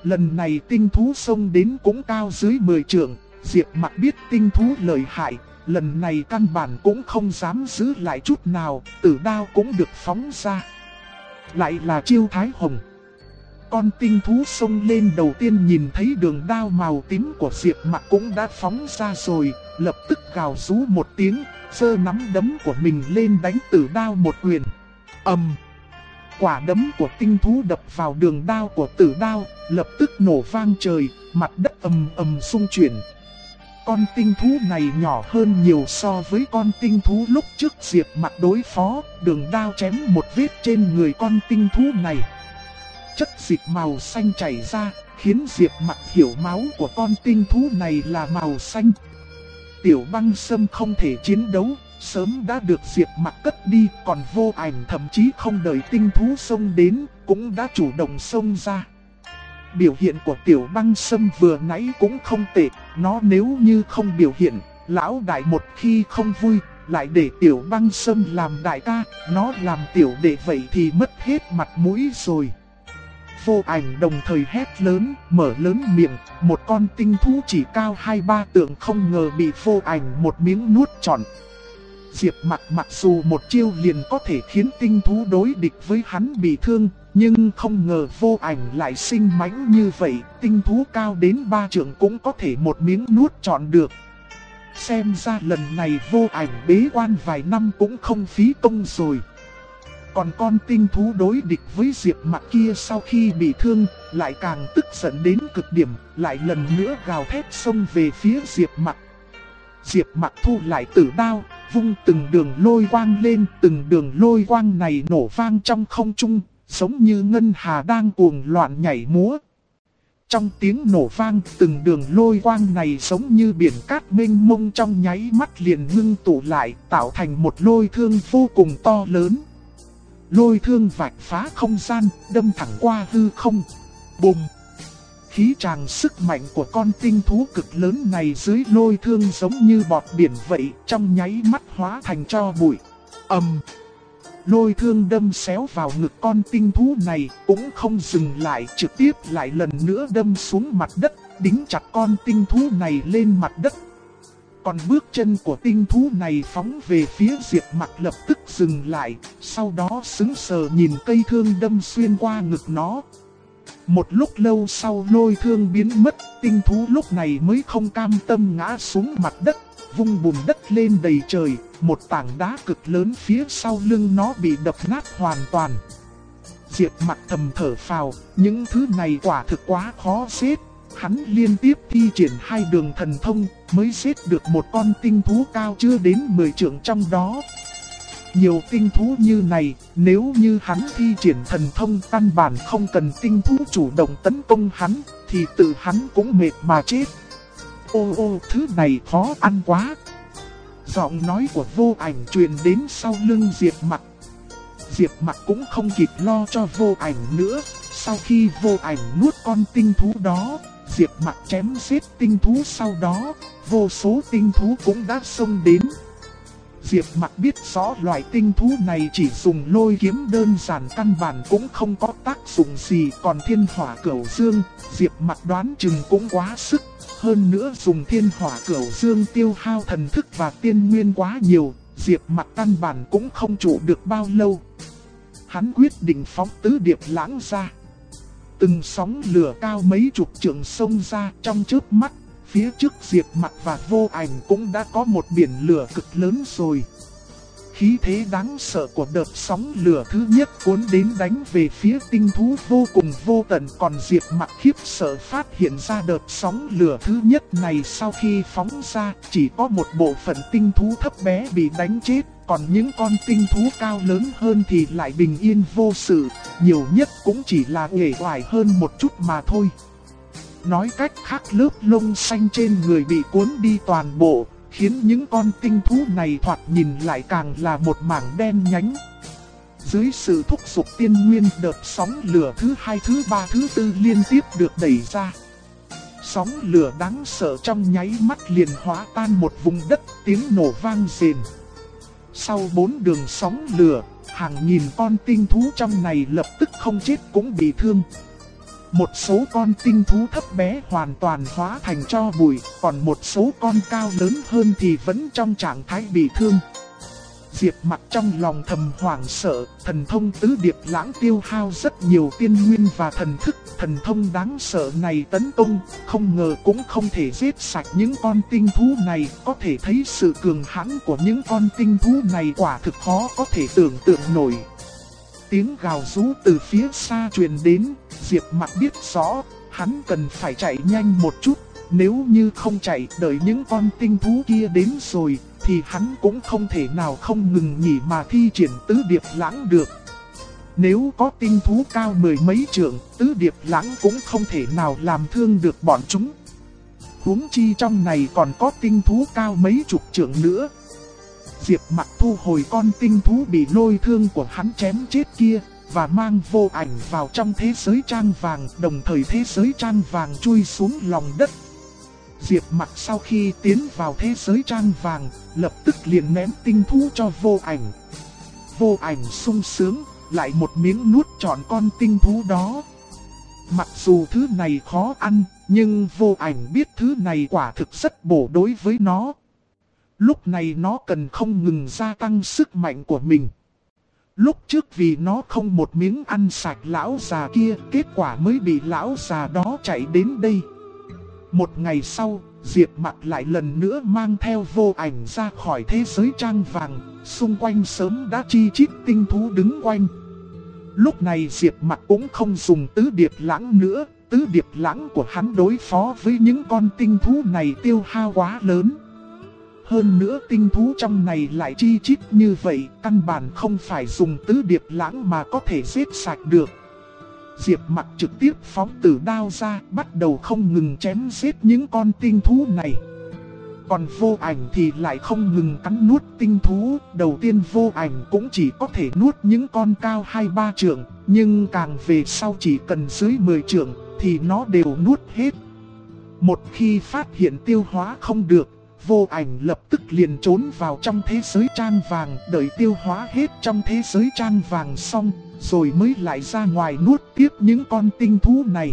Lần này tinh thú xông đến cũng cao dưới 10 trượng, Diệp Mặc biết tinh thú lợi hại, lần này căn bản cũng không dám giữ lại chút nào, tử đao cũng được phóng ra. Lại là chiêu Thái Hồng. Con tinh thú xông lên đầu tiên nhìn thấy đường đao màu tím của Diệp Mặc cũng đã phóng ra rồi, lập tức gào rú một tiếng, giơ nắm đấm của mình lên đánh tử đao một quyền. Ầm! Quả đấm của tinh thú đập vào đường đao của tử đao, lập tức nổ vang trời, mặt đất ầm ầm rung chuyển. Con tinh thú này nhỏ hơn nhiều so với con tinh thú lúc trước Diệp Mặc đối phó, đường đao chém một vết trên người con tinh thú này. Chất dịch màu xanh chảy ra, khiến Diệp Mặc hiểu máu của con tinh thú này là màu xanh. Tiểu Băng Sâm không thể chiến đấu, sớm đã được Diệp Mặc cất đi, còn Vô Ảnh thậm chí không đợi tinh thú xông đến, cũng đã chủ động xông ra. Biểu hiện của Tiểu Băng Sâm vừa nãy cũng không tệ, nó nếu như không biểu hiện, lão đại một khi không vui, lại để Tiểu Băng Sâm làm đại ca, nó làm tiểu đệ vậy thì mất hết mặt mũi rồi. Vô Ảnh đồng thời hét lớn, mở lớn miệng, một con tinh thú chỉ cao 2-3 trượng không ngờ bị Vô Ảnh một miếng nuốt trọn. Diệp Mặc mặc dù một chiêu liền có thể khiến tinh thú đối địch với hắn bị thương, nhưng không ngờ Vô Ảnh lại sinh mãnh như vậy, tinh thú cao đến 3 trượng cũng có thể một miếng nuốt trọn được. Xem ra lần này Vô Ảnh bế quan vài năm cũng không phí công rồi. Còn con tinh thú đối địch với Diệp Mặc kia sau khi bị thương, lại càng tức giận đến cực điểm, lại lần nữa gào thét xông về phía Diệp Mặc. Diệp Mặc thu lại tử đao, vung từng đường lôi quang lên, từng đường lôi quang này nổ vang trong không trung, giống như ngân hà đang cuồng loạn nhảy múa. Trong tiếng nổ vang, từng đường lôi quang này giống như biển cát mênh mông trong nháy mắt liền ngưng tụ lại, tạo thành một lôi thương vô cùng to lớn. Lôi thương vạch phá không gian, đâm thẳng qua hư không. Bùm! Khí tràng sức mạnh của con tinh thú cực lớn này dưới lôi thương giống như bọt biển vậy, trong nháy mắt hóa thành tro bụi. Lôi thương đâm xéo vào ngực con tinh thú này, cũng không dừng lại, trực tiếp lại lần nữa đâm xuống mặt đất, đính chặt con tinh thú này lên mặt đất. Còn bước chân của tinh thú này phóng về phía Diệp Mặc lập tức dừng lại, sau đó sững sờ nhìn cây thương đâm xuyên qua ngực nó. Một lúc lâu sau lôi thương biến mất, tinh thú lúc này mới không cam tâm ngã xuống mặt đất, vung bùn đất lên đầy trời, một tảng đá cực lớn phía sau lưng nó bị đập nát hoàn toàn. Diệp Mặc thầm thở phào, những thứ này quả thực quá khó giết. Hắn liên tiếp thi triển 2 đường thần thông mới giết được một con tinh thú cao chưa đến 10 trượng trong đó. Nhiều tinh thú như này, nếu như hắn thi triển thần thông căn bản không cần tinh thú chủ động tấn công hắn, thì tự hắn cũng mệt mà chết. Ô, thứ này khó ăn quá. Giọng nói của Vô Ảnh truyền đến sau lưng Diệp Mặc. Diệp Mặc cũng không kịp lo cho Vô Ảnh nữa, sau khi Vô Ảnh nuốt con tinh thú đó, Diệp Mặc chém giết tinh thú sau đó, vô số tinh thú cũng đã xông đến. Diệp Mặc biết rõ loại tinh thú này chỉ dùng lôi kiếm đơn giản căn bản cũng không có tác dụng gì, còn thiên hỏa cửu dương, Diệp Mặc đoán chừng cũng quá sức. Hơn nữa dùng thiên hỏa cửu dương tiêu hao thần thức và tiên nguyên quá nhiều, Diệp Mặc căn bản cũng không trụ được bao lâu. Hắn quyết định phóng tứ điệp lãng ra. Từng sóng lửa cao mấy chục trượng xông ra trong chớp mắt, phía trước Diệp Mặc và Vô Ảnh cũng đã có một biển lửa cực lớn rồi. Khí thế đáng sợ của đợt sóng lửa thứ nhất cuốn đến đánh về phía tinh thú vô cùng vô tận, còn Diệp Mặc khiếp sợ phát hiện ra đợt sóng lửa thứ nhất này sau khi phóng ra chỉ có một bộ phận tinh thú thấp bé bị đánh chết, còn những con tinh thú cao lớn hơn thì lại bình yên vô sự, nhiều nhất cũng chỉ là uể oải hơn một chút mà thôi. Nói cách khác, lớp lông xanh trên người bị cuốn đi toàn bộ, khiến những con tinh thú này thoạt nhìn lại càng là một mảng đen nhánh. Dưới sự thúc giục tiên nguyên, đợt sóng lửa thứ 2, thứ 3, thứ 4 liên tiếp được đẩy ra. Sóng lửa đáng sợ trong nháy mắt liền hóa tan một vùng đất, tiếng nổ vang rền. Sau 4 đường sóng lửa, hàng nghìn con tinh thú trong này lập tức không chết cũng bị thương. Một số con tinh thú thấp bé hoàn toàn hóa thành tro bụi, còn một số con cao lớn hơn thì vẫn trong trạng thái bị thương. Diệp Mặc trong lòng thầm hoảng sợ, thần thông tứ điệp lãng tiêu hao rất nhiều tiên nguyên và thần thức. Thần thông đáng sợ này tấn công, không ngờ cũng không thể giết sạch những con tinh thú này. Có thể thấy sự cường hãn của những con tinh thú này quả thực khó có thể tưởng tượng nổi. Tiếng gào rú từ phía xa truyền đến, Diệp Mặc biết rõ, hắn cần phải chạy nhanh một chút. Nếu như không chạy đợi những con tinh thú kia đến rồi, thì hắn cũng không thể nào không ngừng nghỉ mà thi triển tứ điệp lãng được. Nếu có tinh thú cao mười mấy trượng, tứ điệp lãng cũng không thể nào làm thương được bọn chúng. Huống chi trong này còn có tinh thú cao mấy chục trượng nữa. Diệp Mặc thu hồi con tinh thú bị lôi thương của hắn chém chết kia, và mang Vô Ảnh vào trong thế giới trang vàng, đồng thời thế giới trang vàng chui xuống lòng đất. Diệp Mặc sau khi tiến vào thế giới trang vàng, lập tức liền ném tinh thú cho Vô Ảnh. Vô Ảnh sung sướng, lại một miếng nuốt trọn con tinh thú đó. Mặc dù thứ này khó ăn, nhưng Vô Ảnh biết thứ này quả thực rất bổ đối với nó. Lúc này nó cần không ngừng gia tăng sức mạnh của mình. Lúc trước vì nó không một miếng ăn sạch lão già kia, kết quả mới bị lão già đó chạy đến đây. Một ngày sau, Diệp Mặc lại lần nữa mang theo Vô Ảnh ra khỏi thế giới trang vàng, xung quanh sớm đã chi chít tinh thú đứng quanh. Lúc này Diệp Mặc cũng không dùng tứ điệp lãng nữa, tứ điệp lãng của hắn đối phó với những con tinh thú này tiêu hao quá lớn. Hơn nữa tinh thú trong này lại chi chít như vậy, căn bản không phải dùng tứ điệp lãng mà có thể giết sạch được. Diệp Mặc trực tiếp phóng tử đao ra, bắt đầu không ngừng chém giết những con tinh thú này. Còn Vô Ảnh thì lại không ngừng cắn nuốt tinh thú. Đầu tiên Vô Ảnh cũng chỉ có thể nuốt những con cao 2-3 trượng, nhưng càng về sau chỉ cần dưới 10 trượng thì nó đều nuốt hết. Một khi phát hiện tiêu hóa không được, Vô Ảnh lập tức liền trốn vào trong thế giới trang vàng, đợi tiêu hóa hết trong thế giới trang vàng xong, rồi mới lại ra ngoài nuốt tiếp những con tinh thú này.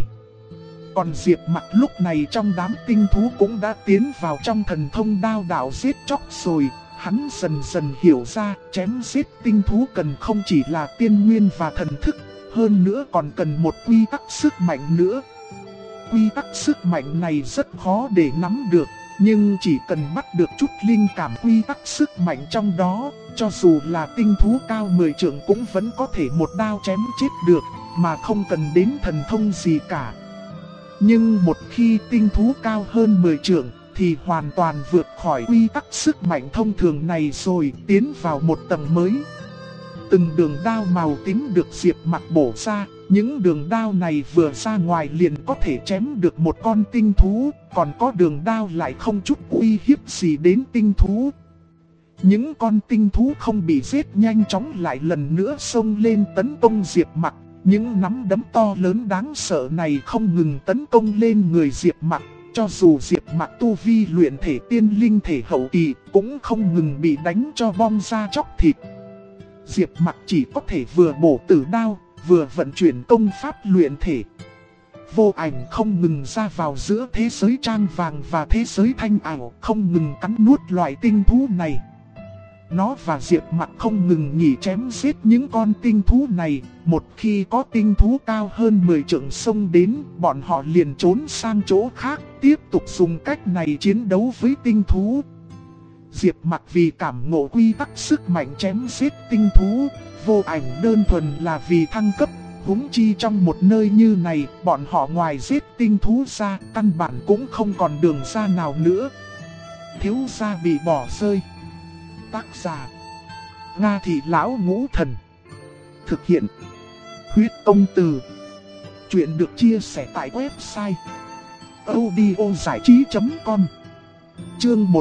Còn Diệp Mặc lúc này trong đám tinh thú cũng đã tiến vào trong thần thông đao đạo giết chóc rồi. Hắn dần dần hiểu ra, chém giết tinh thú cần không chỉ là tiên nguyên và thần thức, hơn nữa còn cần một quy tắc sức mạnh nữa. Quy tắc sức mạnh này rất khó để nắm được, nhưng chỉ cần bắt được chút linh cảm quy tắc sức mạnh trong đó, cho dù là tinh thú cao 10 trượng cũng vẫn có thể một đao chém chết được, mà không cần đến thần thông gì cả. Nhưng một khi tinh thú cao hơn 10 trượng thì hoàn toàn vượt khỏi quy tắc sức mạnh thông thường này rồi, tiến vào một tầng mới. Từng đường đao màu tím được Diệp Mặc bổ ra, những đường đao này vừa ra ngoài liền có thể chém được một con tinh thú, còn có đường đao lại không chút uy hiếp gì đến tinh thú. Những con tinh thú không bị giết nhanh chóng lại lần nữa xông lên tấn công Diệp Mặc. Những nắm đấm to lớn đáng sợ này không ngừng tấn công lên người Diệp Mặc. Cho dù Diệp Mặc tu vi luyện thể tiên linh thể hậu kỳ cũng không ngừng bị đánh cho bong ra chóc thịt. Diệp Mặc chỉ có thể vừa bổ tử đao, vừa vận chuyển công pháp luyện thể. Vô Ảnh không ngừng ra vào giữa thế giới trang vàng và thế giới thanh ảo, không ngừng cắn nuốt loại tinh thú này. Nó và Diệp Mặc không ngừng nghỉ chém giết những con tinh thú này. Một khi có tinh thú cao hơn 10 trượng xông đến, bọn họ liền trốn sang chỗ khác, tiếp tục dùng cách này chiến đấu với tinh thú. Diệp Mặc vì cảm ngộ quy tắc sức mạnh chém giết tinh thú, Vô Ảnh đơn thuần là vì thăng cấp. Huống chi trong một nơi như này, bọn họ ngoài giết tinh thú ra, căn bản cũng không còn đường ra nào nữa. Thiếu gia bị bỏ rơi. Tác giả Nga Thị Lão Ngũ Thần. Thực hiện Huyết Công Từ. Chuyện được chia sẻ tại website audiozảichí.com. Chương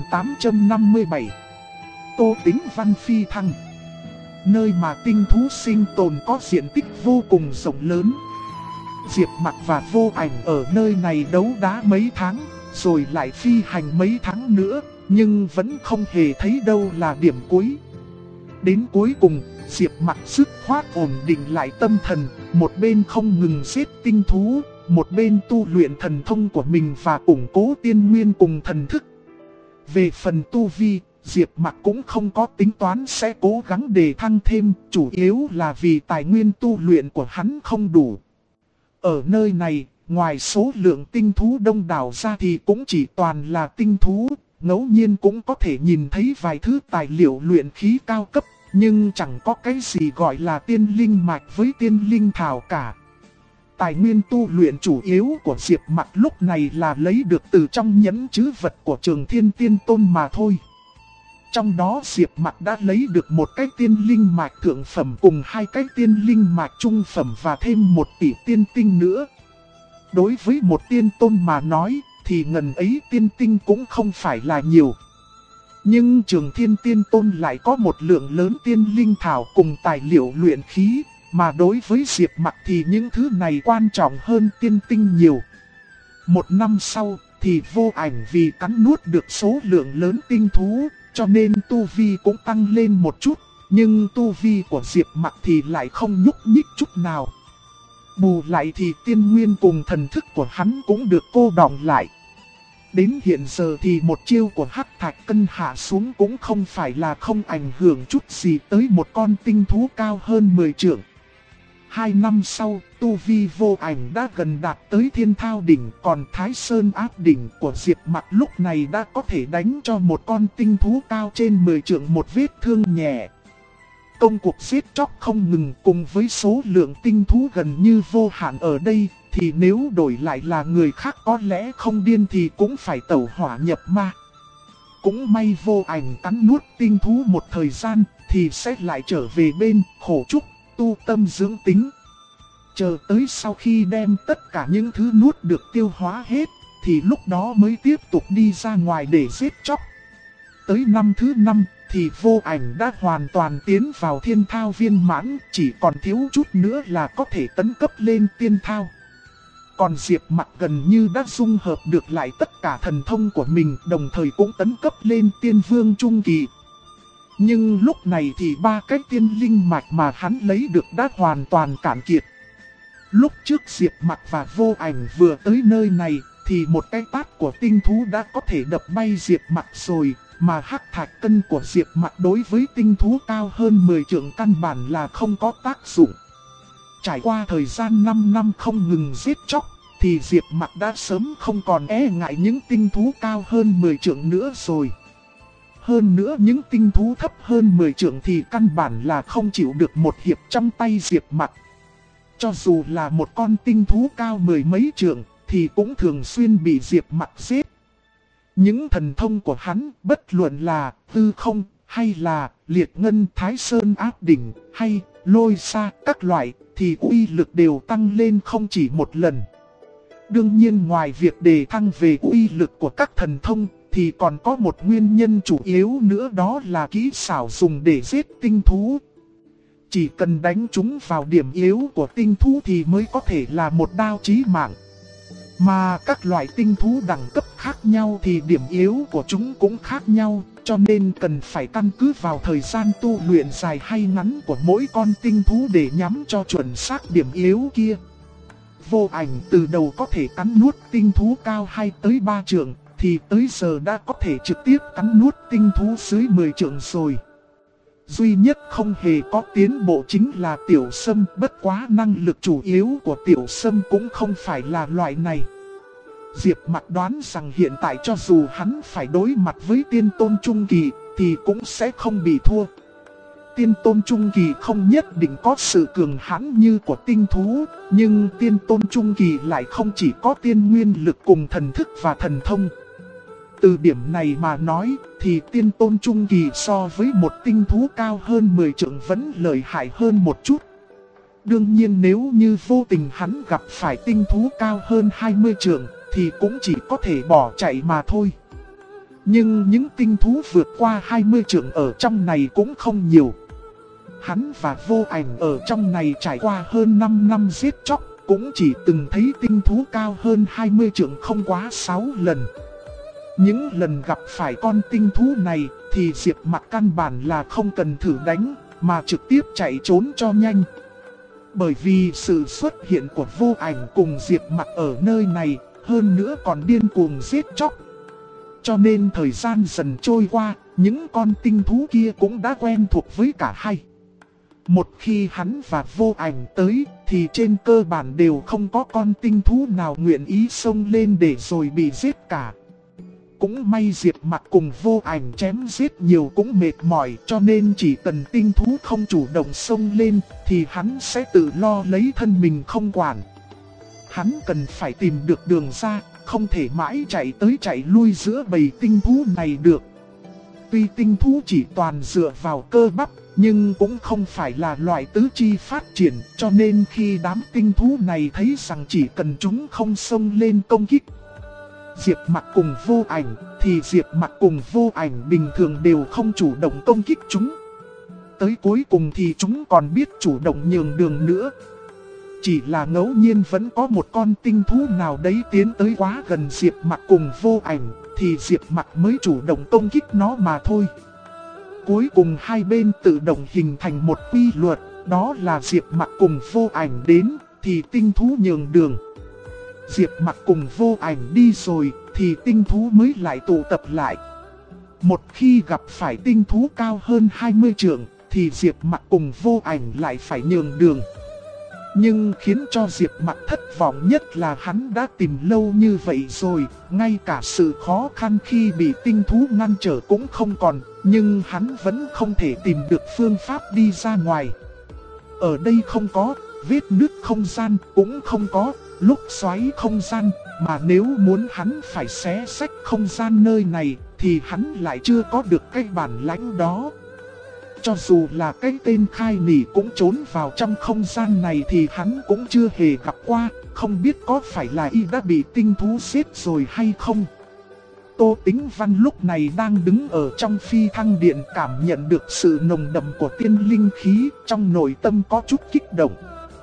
1857. Tô Tính Văn phi thăng. Nơi mà tinh thú sinh tồn có diện tích vô cùng rộng lớn. Diệp Mặc và Vô Ảnh ở nơi này đấu đá mấy tháng, rồi lại phi hành mấy tháng nữa, nhưng vẫn không hề thấy đâu là điểm cuối. Đến cuối cùng, Diệp Mặc dứt khoát ổn định lại tâm thần, một bên không ngừng giết tinh thú, một bên tu luyện thần thông của mình và củng cố tiên nguyên cùng thần thức. Về phần tu vi, Diệp Mặc cũng không có tính toán sẽ cố gắng đề thăng thêm, chủ yếu là vì tài nguyên tu luyện của hắn không đủ. Ở nơi này, ngoài số lượng tinh thú đông đảo ra thì cũng chỉ toàn là tinh thú, ngẫu nhiên cũng có thể nhìn thấy vài thứ tài liệu luyện khí cao cấp, nhưng chẳng có cái gì gọi là tiên linh mạch với tiên linh thảo cả. Tài nguyên tu luyện chủ yếu của Diệp Mặc lúc này là lấy được từ trong nhẫn trữ vật của Trường Thiên Tiên Tôn mà thôi. Trong đó Diệp Mặc đã lấy được một cái tiên linh mạch thượng phẩm cùng hai cái tiên linh mạch trung phẩm và thêm 1 tỷ tiên tinh nữa. Đối với một tiên tôn mà nói thì ngần ấy tiên tinh cũng không phải là nhiều. Nhưng Trường Thiên Tiên Tôn lại có một lượng lớn tiên linh thảo cùng tài liệu luyện khí, mà đối với Diệp Mặc thì những thứ này quan trọng hơn tiên tinh nhiều. Một năm sau thì Vô Ảnh vì cắn nuốt được số lượng lớn tinh thú, cho nên tu vi cũng tăng lên một chút, nhưng tu vi của Diệp Mặc thì lại không nhúc nhích chút nào. Bù lại thì tiên nguyên cùng thần thức của hắn cũng được cô đọng lại. Đến hiện giờ thì một chiêu của Hắc Thạch Cân hạ xuống cũng không phải là không ảnh hưởng chút gì tới một con tinh thú cao hơn 10 trượng. 2 năm sau, tu vi Vô Ảnh đã gần đạt tới Thiên Thao đỉnh, còn Thái Sơn Áp đỉnh của Diệp Mặc lúc này đã có thể đánh cho một con tinh thú cao trên 10 trượng một vết thương nhẹ. Công cuộc giết chóc không ngừng cùng với số lượng tinh thú gần như vô hạn ở đây, thì nếu đổi lại là người khác có lẽ không điên thì cũng phải tẩu hỏa nhập ma. Cũng may Vô Ảnh cắn nuốt tinh thú một thời gian thì sẽ lại trở về bên khổ trúc, tu tâm dưỡng tính. Chờ tới sau khi đem tất cả những thứ nuốt được tiêu hóa hết, thì lúc đó mới tiếp tục đi ra ngoài để giết chóc. Tới năm thứ 5 thì Vô Ảnh đã hoàn toàn tiến vào Thiên Thao viên mãn, chỉ còn thiếu chút nữa là có thể tấn cấp lên Tiên Thao. Còn Diệp Mặc gần như đã dung hợp được lại tất cả thần thông của mình, đồng thời cũng tấn cấp lên Tiên Vương Trung Kỳ. Nhưng lúc này thì 3 cái tiên linh mạch mà hắn lấy được đã hoàn toàn cạn kiệt. Lúc trước Diệp Mặc và Vô Ảnh vừa tới nơi này thì một cái tát của tinh thú đã có thể đập bay Diệp Mặc rồi, mà Hắc Thạch Cân của Diệp Mặc đối với tinh thú cao hơn 10 trượng căn bản là không có tác dụng. Trải qua thời gian 5 năm không ngừng giết chóc, thì Diệp Mặc đã sớm không còn e ngại những tinh thú cao hơn 10 trượng nữa rồi. Hơn nữa những tinh thú thấp hơn 10 trượng thì căn bản là không chịu được một hiệp trong tay Diệp Mặc. Cho dù là một con tinh thú cao 10 mấy trượng thì cũng thường xuyên bị Diệp Mặc giết. Những thần thông của hắn, bất luận là Tư Không, hay là Liệt Ngân Thái Sơn Áp đỉnh, hay Lôi Sa các loại, thì uy lực đều tăng lên không chỉ một lần. Đương nhiên ngoài việc đề thăng về uy lực của các thần thông, thì còn có một nguyên nhân chủ yếu nữa, đó là kỹ xảo dùng để giết tinh thú. Chỉ cần đánh chúng vào điểm yếu của tinh thú thì mới có thể là một đao chí mạng. Mà các loại tinh thú đẳng cấp khác nhau thì điểm yếu của chúng cũng khác nhau, cho nên cần phải căn cứ vào thời gian tu luyện dài hay ngắn của mỗi con tinh thú để nhắm cho chuẩn xác điểm yếu kia. Vô Ảnh từ đầu có thể cắn nuốt tinh thú cao 2 tới 3 trượng, thì tới giờ đã có thể trực tiếp cắn nuốt tinh thú dưới 10 trượng rồi. Duy nhất không hề có tiến bộ chính là Tiểu Sâm, bất quá năng lực chủ yếu của Tiểu Sâm cũng không phải là loại này. Diệp Mặc đoán rằng hiện tại cho dù hắn phải đối mặt với Tiên Tôn Trung Kỳ thì cũng sẽ không bị thua. Tiên Tôn Trung Kỳ không nhất định có sự cường hãn như của tinh thú, nhưng Tiên Tôn Trung Kỳ lại không chỉ có tiên nguyên lực cùng thần thức và thần thông. Từ điểm này mà nói thì Tiên Tôn Trung Kỳ so với một tinh thú cao hơn 10 trượng vẫn lợi hại hơn một chút. Đương nhiên nếu như vô tình hắn gặp phải tinh thú cao hơn 20 trượng thì cũng chỉ có thể bỏ chạy mà thôi. Nhưng những tinh thú vượt qua 20 trượng ở trong này cũng không nhiều. Hắn và Vô Ảnh ở trong này trải qua hơn 5 năm giết chóc, cũng chỉ từng thấy tinh thú cao hơn 20 trượng không quá 6 lần. Những lần gặp phải con tinh thú này thì Diệp Mặc căn bản là không cần thử đánh, mà trực tiếp chạy trốn cho nhanh. Bởi vì sự xuất hiện của Vô Ảnh cùng Diệp Mặc ở nơi này, hơn nữa còn điên cuồng giết chóc. Cho nên thời gian dần trôi qua, những con tinh thú kia cũng đã quen thuộc với cả hai. Một khi hắn và Vô Ảnh tới, thì trên cơ bản đều không có con tinh thú nào nguyện ý xông lên để rồi bị giết cả. Cũng may Diệp Mặc cùng Vô Ảnh chém giết nhiều cũng mệt mỏi, cho nên chỉ cần tinh thú không chủ động xông lên thì hắn sẽ tự lo lấy thân mình không quản. Hắn cần phải tìm được đường ra, không thể mãi chạy tới chạy lui giữa bầy tinh thú này được. Tuy tinh thú chỉ toàn dựa vào cơ bắp, nhưng cũng không phải là loại tứ chi phát triển, cho nên khi đám tinh thú này thấy rằng chỉ cần chúng không xông lên công kích Diệp Mặc cùng Vô Ảnh, thì Diệp Mặc cùng Vô Ảnh bình thường đều không chủ động công kích chúng. Tới cuối cùng thì chúng còn biết chủ động nhường đường nữa. Chỉ là ngẫu nhiên vẫn có một con tinh thú nào đấy tiến tới quá gần Diệp Mặc cùng Vô Ảnh, thì Diệp Mặc mới chủ động công kích nó mà thôi. Cuối cùng hai bên tự động hình thành một quy luật, đó là Diệp Mặc cùng Vô Ảnh đến, thì tinh thú nhường đường. Diệp Mặc cùng Vô Ảnh đi rồi, thì tinh thú mới lại tụ tập lại. Một khi gặp phải tinh thú cao hơn 20 trượng, thì Diệp Mặc cùng Vô Ảnh lại phải nhường đường. Nhưng khiến cho Diệp Mặc thất vọng nhất là hắn đã tìm lâu như vậy rồi, ngay cả sự khó khăn khi bị tinh thú ngăn trở cũng không còn, nhưng hắn vẫn không thể tìm được phương pháp đi ra ngoài. Ở đây không có vết nứt không gian, cũng không có lúc xoáy không gian, mà nếu muốn hắn phải xé xách không gian nơi này thì hắn lại chưa có được cái bản lãnh đó. Cho dù là cái tên Khai Nỉ cũng trốn vào trong không gian này thì hắn cũng chưa hề gặp qua, không biết có phải là y đã bị tinh thú giết rồi hay không. Tô Tĩnh Văn lúc này đang đứng ở trong phi thăng điện, cảm nhận được sự nồng đậm của tiên linh khí, trong nội tâm có chút kích động.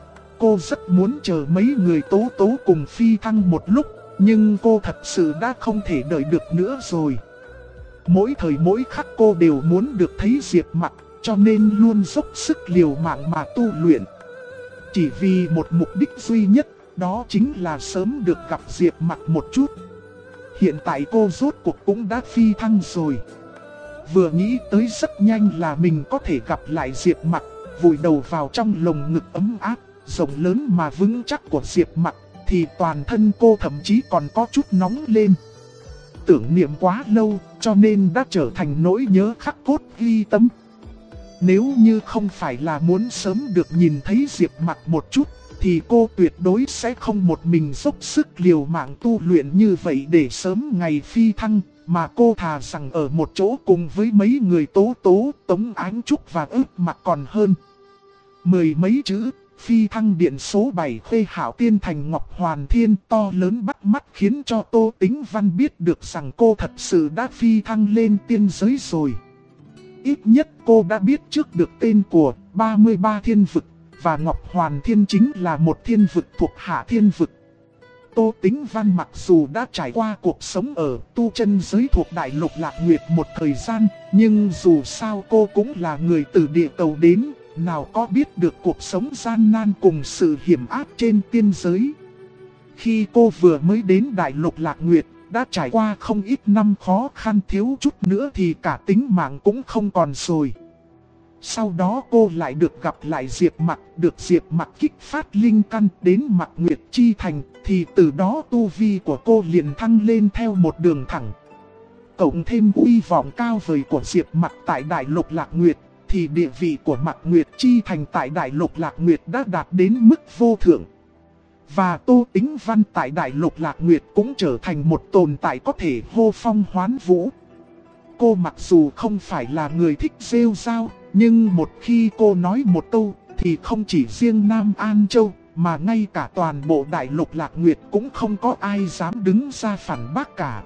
Cô rất muốn chờ mấy người Tố Tố cùng phi thăng một lúc, nhưng cô thật sự đã không thể đợi được nữa rồi. Mỗi thời mỗi khắc cô đều muốn được thấy Diệp Mặc, cho nên luôn dốc sức liều mạng mà tu luyện. Chỉ vì một mục đích duy nhất, đó chính là sớm được gặp Diệp Mặc một chút. Hiện tại cô rốt cuộc cũng đã phi thăng rồi. Vừa nghĩ tới rất nhanh là mình có thể gặp lại Diệp Mặc, vùi đầu vào trong lồng ngực ấm áp, rộng lớn mà vững chắc của Diệp Mặc, thì toàn thân cô thậm chí còn có chút nóng lên. Tưởng niệm quá lâu, cho nên đã trở thành nỗi nhớ khắc cốt ghi tâm. Nếu như không phải là muốn sớm được nhìn thấy Diệp Mặc một chút, thì cô tuyệt đối sẽ không một mình dốc sức liều mạng tu luyện như vậy để sớm ngày phi thăng, mà cô thà rằng ở một chỗ cùng với mấy người Tố Tố, Tống Ánh Trúc và Ước Mặc còn hơn. Mười mấy chữ phi thăng điện số 7 Khê Hạo Tiên Thành Ngọc Hoàn Thiên to lớn bắt mắt khiến cho Tô Tĩnh Văn biết được rằng cô thật sự đã phi thăng lên tiên giới rồi. Ít nhất cô đã biết trước được tên của 33 thiên vực, và Ngọc Hoàn Thiên chính là một thiên vực thuộc Hạ Thiên vực. Tô Tĩnh Văn mặc dù đã trải qua cuộc sống ở tu chân giới thuộc Đại Lục Lạc Nguyệt một thời gian, nhưng dù sao cô cũng là người từ địa cầu đến, nào có biết được cuộc sống gian nan cùng sự hiểm ác trên tiên giới. Khi cô vừa mới đến Đại Lục Lạc Nguyệt, đã trải qua không ít năm khó khăn, thiếu chút nữa thì cả tính mạng cũng không còn rồi. Sau đó cô lại được gặp lại Diệp Mặc, được Diệp Mặc kích phát linh căn đến Mặc Nguyệt Chi Thành, thì từ đó tu vi của cô liền thăng lên theo một đường thẳng. Cộng thêm uy vọng cao vời của Diệp Mặc tại Đại Lục Lạc Nguyệt, thì địa vị của Mặc Nguyệt Chi Thành tại Đại Lục Lạc Nguyệt đã đạt đến mức vô thượng. Và Tô Tĩnh Văn tại Đại Lục Lạc Nguyệt cũng trở thành một tồn tại có thể hô phong hoán vũ. Cô mặc dù không phải là người thích rêu rao, nhưng một khi cô nói một câu thì không chỉ riêng Nam An Châu, mà ngay cả toàn bộ Đại Lục Lạc Nguyệt cũng không có ai dám đứng ra phản bác cả.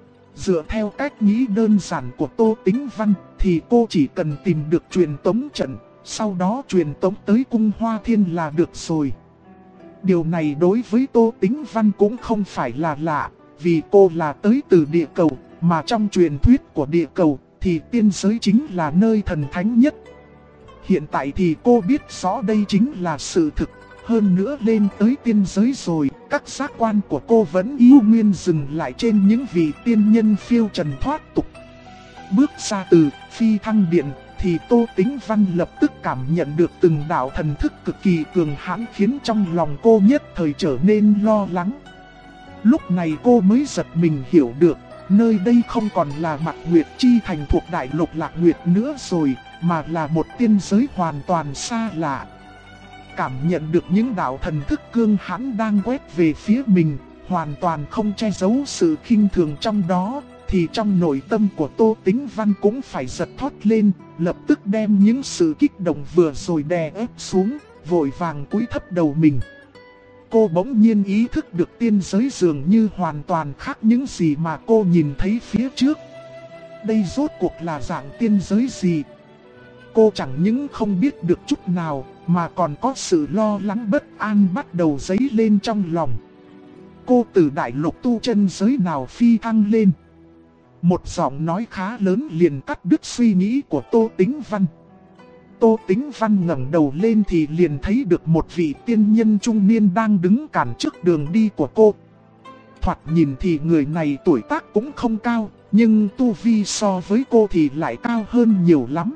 Dựa theo cách nghĩ đơn giản của Tô Tĩnh Văn, thì cô chỉ cần tìm được truyền tống trận, sau đó truyền tống tới cung Hoa Thiên là được rồi. Điều này đối với Tô Tĩnh Văn cũng không phải là lạ, vì cô là tới từ địa cầu, mà trong truyền thuyết của địa cầu thì tiên giới chính là nơi thần thánh nhất. Hiện tại thì cô biết rõ đây chính là sự thực. Hơn nữa lên tới tiên giới rồi, các giác quan của cô vẫn yêu nguyên dừng lại trên những vị tiên nhân phiêu trần thoát tục. Bước ra từ phi thăng điện thì Tô Tĩnh Văn lập tức cảm nhận được từng đạo thần thức cực kỳ cường hãn, khiến trong lòng cô nhất thời trở nên lo lắng. Lúc này cô mới giật mình hiểu được, nơi đây không còn là Mạc Nguyệt Chi thành thuộc đại lục Lạc Nguyệt nữa rồi, mà là một tiên giới hoàn toàn xa lạ. Cảm nhận được những đạo thần thức cương hãn đang quét về phía mình, hoàn toàn không che giấu sự khinh thường trong đó, thì trong nội tâm của Tô Tĩnh Văn cũng phải giật thót lên, lập tức đem những sự kích động vừa rồi đè ép xuống, vội vàng cúi thấp đầu mình. Cô bỗng nhiên ý thức được tiên giới dường như hoàn toàn khác những gì mà cô nhìn thấy phía trước. Đây rốt cuộc là dạng tiên giới gì? Cô chẳng những không biết được chút nào, mà còn có sự lo lắng bất an bắt đầu dấy lên trong lòng. Cô từ đại lục tu chân giới nào phi thăng lên? Một giọng nói khá lớn liền cắt đứt suy nghĩ của Tô Tĩnh Văn. Tô Tĩnh Văn ngẩng đầu lên thì liền thấy được một vị tiên nhân trung niên đang đứng cản trước đường đi của cô. Thoạt nhìn thì người này tuổi tác cũng không cao, nhưng tu vi so với cô thì lại cao hơn nhiều lắm.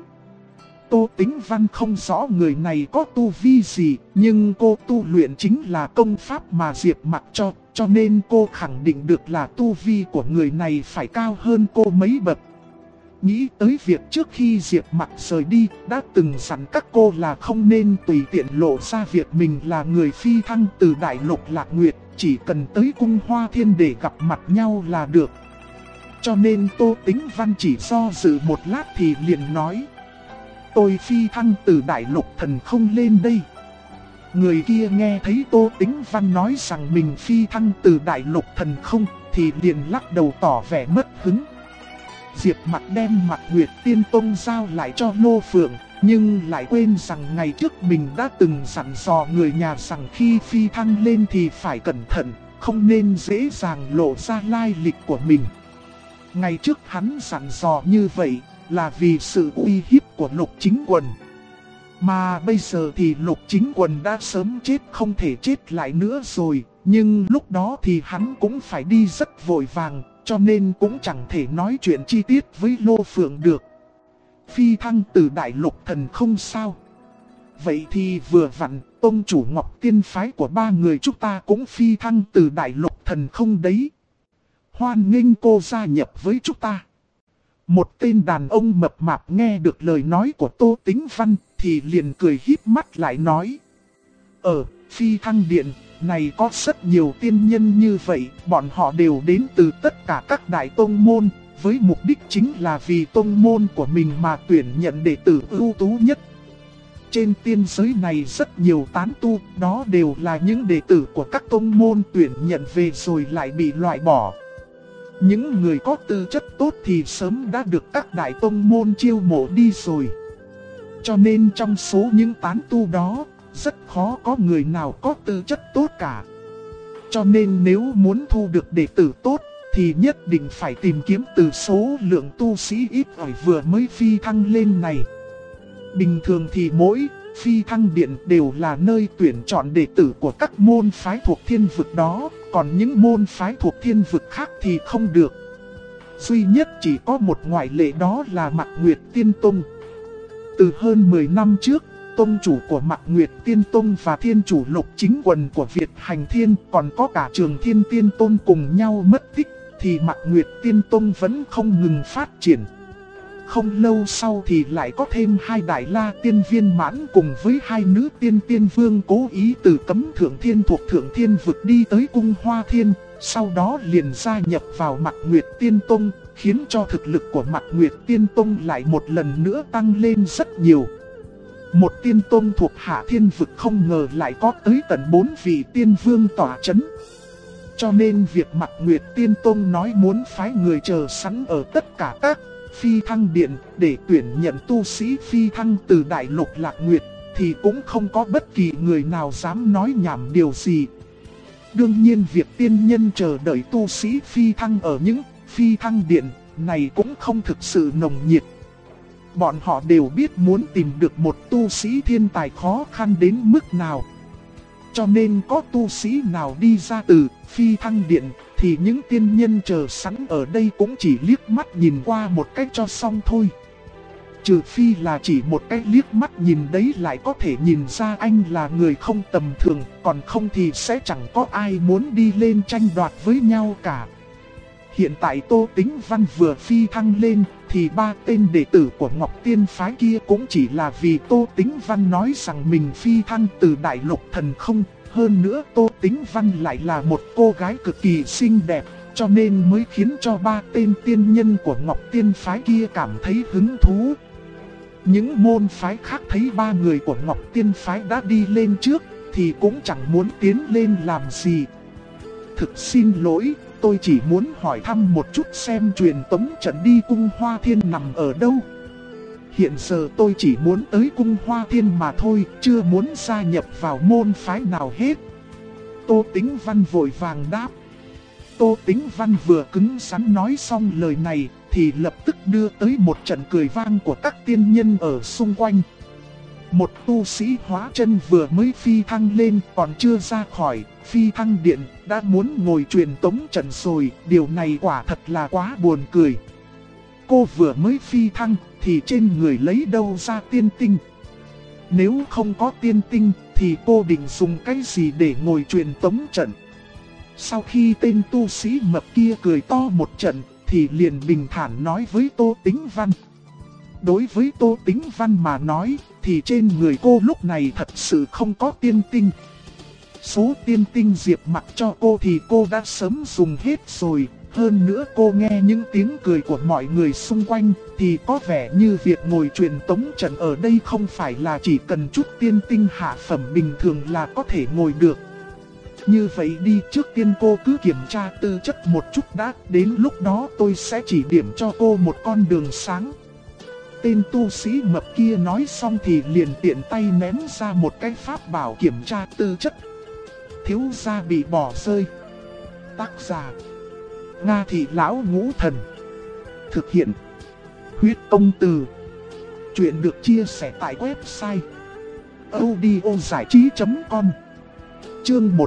Tô Tĩnh Văn không rõ người này có tu vi gì, nhưng cô tu luyện chính là công pháp mà Diệp Mặc cho nên cô khẳng định được là tu vi của người này phải cao hơn cô mấy bậc. Nghĩ tới việc trước khi Diệp Mặc rời đi, đã từng dặn các cô là không nên tùy tiện lộ ra việc mình là người phi thăng từ đại lục Lạc Nguyệt, chỉ cần tới cung Hoa Thiên để gặp mặt nhau là được. Cho nên Tô Tĩnh Văn chỉ do dự một lát thì liền nói: tôi phi thăng từ đại lục thần không lên đây. Người kia nghe thấy Tô Tĩnh Văn nói rằng mình phi thăng từ đại lục thần không, thì liền lắc đầu tỏ vẻ mất hứng. Diệp Mặc đem Mạc Nguyệt Tiên Tông giao lại cho Lô Phượng, nhưng lại quên rằng ngày trước mình đã từng dặn dò người nhà rằng khi phi thăng lên thì phải cẩn thận, không nên dễ dàng lộ ra lai lịch của mình. Ngày trước hắn dặn dò như vậy là vì sự uy hiếp của Lục Chính Quần. Mà bây giờ thì Lục Chính Quần đã sớm chết, không thể chết lại nữa rồi, nhưng lúc đó thì hắn cũng phải đi rất vội vàng, cho nên cũng chẳng thể nói chuyện chi tiết với Lô Phượng được. Phi thăng từ đại lục thần không sao? Vậy thì vừa vặn, tông chủ Ngọc Tiên phái của ba người chúng ta cũng phi thăng từ đại lục thần không đấy. Hoan nghênh cô gia nhập với chúng ta. Một tên đàn ông mập mạp nghe được lời nói của Tô Tĩnh Văn thì liền cười híp mắt lại nói: ở phi thăng điện này có rất nhiều tiên nhân như vậy, bọn họ đều đến từ tất cả các đại tông môn, với mục đích chính là vì tông môn của mình mà tuyển nhận đệ tử ưu tú nhất. Trên tiên giới này rất nhiều tán tu, đó đều là những đệ tử của các tông môn tuyển nhận về rồi lại bị loại bỏ. Những người có tư chất tốt thì sớm đã được các đại tông môn chiêu mộ đi rồi. Cho nên trong số những tán tu đó, rất khó có người nào có tư chất tốt cả. Cho nên nếu muốn thu được đệ tử tốt, thì nhất định phải tìm kiếm từ số lượng tu sĩ ít ỏi vừa mới phi thăng lên này. Bình thường thì mỗi phi thăng điện đều là nơi tuyển chọn đệ tử của các môn phái thuộc thiên vực đó, còn những môn phái thuộc thiên vực khác thì không được. Duy nhất chỉ có một ngoại lệ, đó là Mạc Nguyệt Tiên Tông. Từ hơn 10 năm trước, tông chủ của Mạc Nguyệt Tiên Tông và thiên chủ Lục Chính Quần của Việt Hành Thiên, còn có cả Trường Thiên Tiên Tôn cùng nhau mất tích, thì Mạc Nguyệt Tiên Tông vẫn không ngừng phát triển. Không lâu sau thì lại có thêm 2 đại la tiên viên mãn cùng với 2 nữ tiên vương cố ý từ Cấm Thượng Thiên thuộc Thượng Thiên vực đi tới cung Hoa Thiên, sau đó liền gia nhập vào Mạc Nguyệt Tiên Tông, khiến cho thực lực của Mạc Nguyệt Tiên Tông lại một lần nữa tăng lên rất nhiều. Một tiên tông thuộc Hạ Thiên vực không ngờ lại có tới tận 4 vị tiên vương tỏa chấn. Cho nên việc Mạc Nguyệt Tiên Tông nói muốn phái người chờ sẵn ở tất cả các phi thăng điện để tuyển nhận tu sĩ phi thăng từ đại lục Lạc Nguyệt, thì cũng không có bất kỳ người nào dám nói nhảm điều gì. Đương nhiên việc tiên nhân chờ đợi tu sĩ phi thăng ở những phi thăng điện này cũng không thực sự nồng nhiệt. Bọn họ đều biết muốn tìm được một tu sĩ thiên tài khó khăn đến mức nào. Cho nên có tu sĩ nào đi ra từ phi thăng điện thì những tiên nhân chờ sẵn ở đây cũng chỉ liếc mắt nhìn qua một cách cho xong thôi. Trừ phi là chỉ một cái liếc mắt nhìn đấy lại có thể nhìn ra anh là người không tầm thường, còn không thì sẽ chẳng có ai muốn đi lên tranh đoạt với nhau cả. Hiện tại Tô Tĩnh Văn vừa phi thăng lên thì 3 tên đệ tử của Ngọc Tiên phái kia cũng chỉ là vì Tô Tĩnh Văn nói rằng mình phi thăng từ Đại Lục Thần Không. Hơn nữa Tô Tĩnh Văn lại là một cô gái cực kỳ xinh đẹp, cho nên mới khiến cho 3 tên tiên nhân của Ngọc Tiên phái kia cảm thấy hứng thú. Những môn phái khác thấy 3 người của Ngọc Tiên phái đã đi lên trước thì cũng chẳng muốn tiến lên làm gì. Thực xin lỗi, tôi chỉ muốn hỏi thăm một chút xem truyền tống trận đi cung Hoa Thiên nằm ở đâu. Hiện giờ tôi chỉ muốn tới cung Hoa Thiên mà thôi, chưa muốn gia nhập vào môn phái nào hết. Tô Tĩnh Văn vội vàng đáp. Tô Tĩnh Văn vừa cứng rắn nói xong lời này thì lập tức đưa tới một trận cười vang của các tiên nhân ở xung quanh. Một tu sĩ hóa chân vừa mới phi thăng lên còn chưa ra khỏi phi thăng điện đã muốn ngồi truyền tống trận rồi, điều này quả thật là quá buồn cười. Cô vừa mới phi thăng thì trên người lấy đâu ra tiên tinh? Nếu không có tiên tinh thì cô định dùng cái gì để ngồi truyền tống trận? Sau khi tên tu sĩ mập kia cười to một trận thì liền bình thản nói với Tô Tĩnh Văn. Đối với Tô Tĩnh Văn mà nói thì trên người cô lúc này thật sự không có tiên tinh. Số tiên tinh Diệp mặc cho cô thì cô đã sớm dùng hết rồi. Hơn nữa cô nghe những tiếng cười của mọi người xung quanh thì có vẻ như việc ngồi truyền tống trận ở đây không phải là chỉ cần chút tiên tinh hạ phẩm bình thường là có thể ngồi được. Như vậy đi, trước tiên cô cứ kiểm tra tư chất một chút đã, đến lúc đó tôi sẽ chỉ điểm cho cô một con đường sáng. Tên tu sĩ mập kia nói xong thì liền tiện tay ném ra một cái pháp bảo kiểm tra tư chất. Thiếu gia bị bỏ rơi. Tác giả Nga Thị Lão Ngũ Thần. Thực hiện Huyết Công Từ. Chuyện được chia sẻ tại website audiozảichí.com. Chương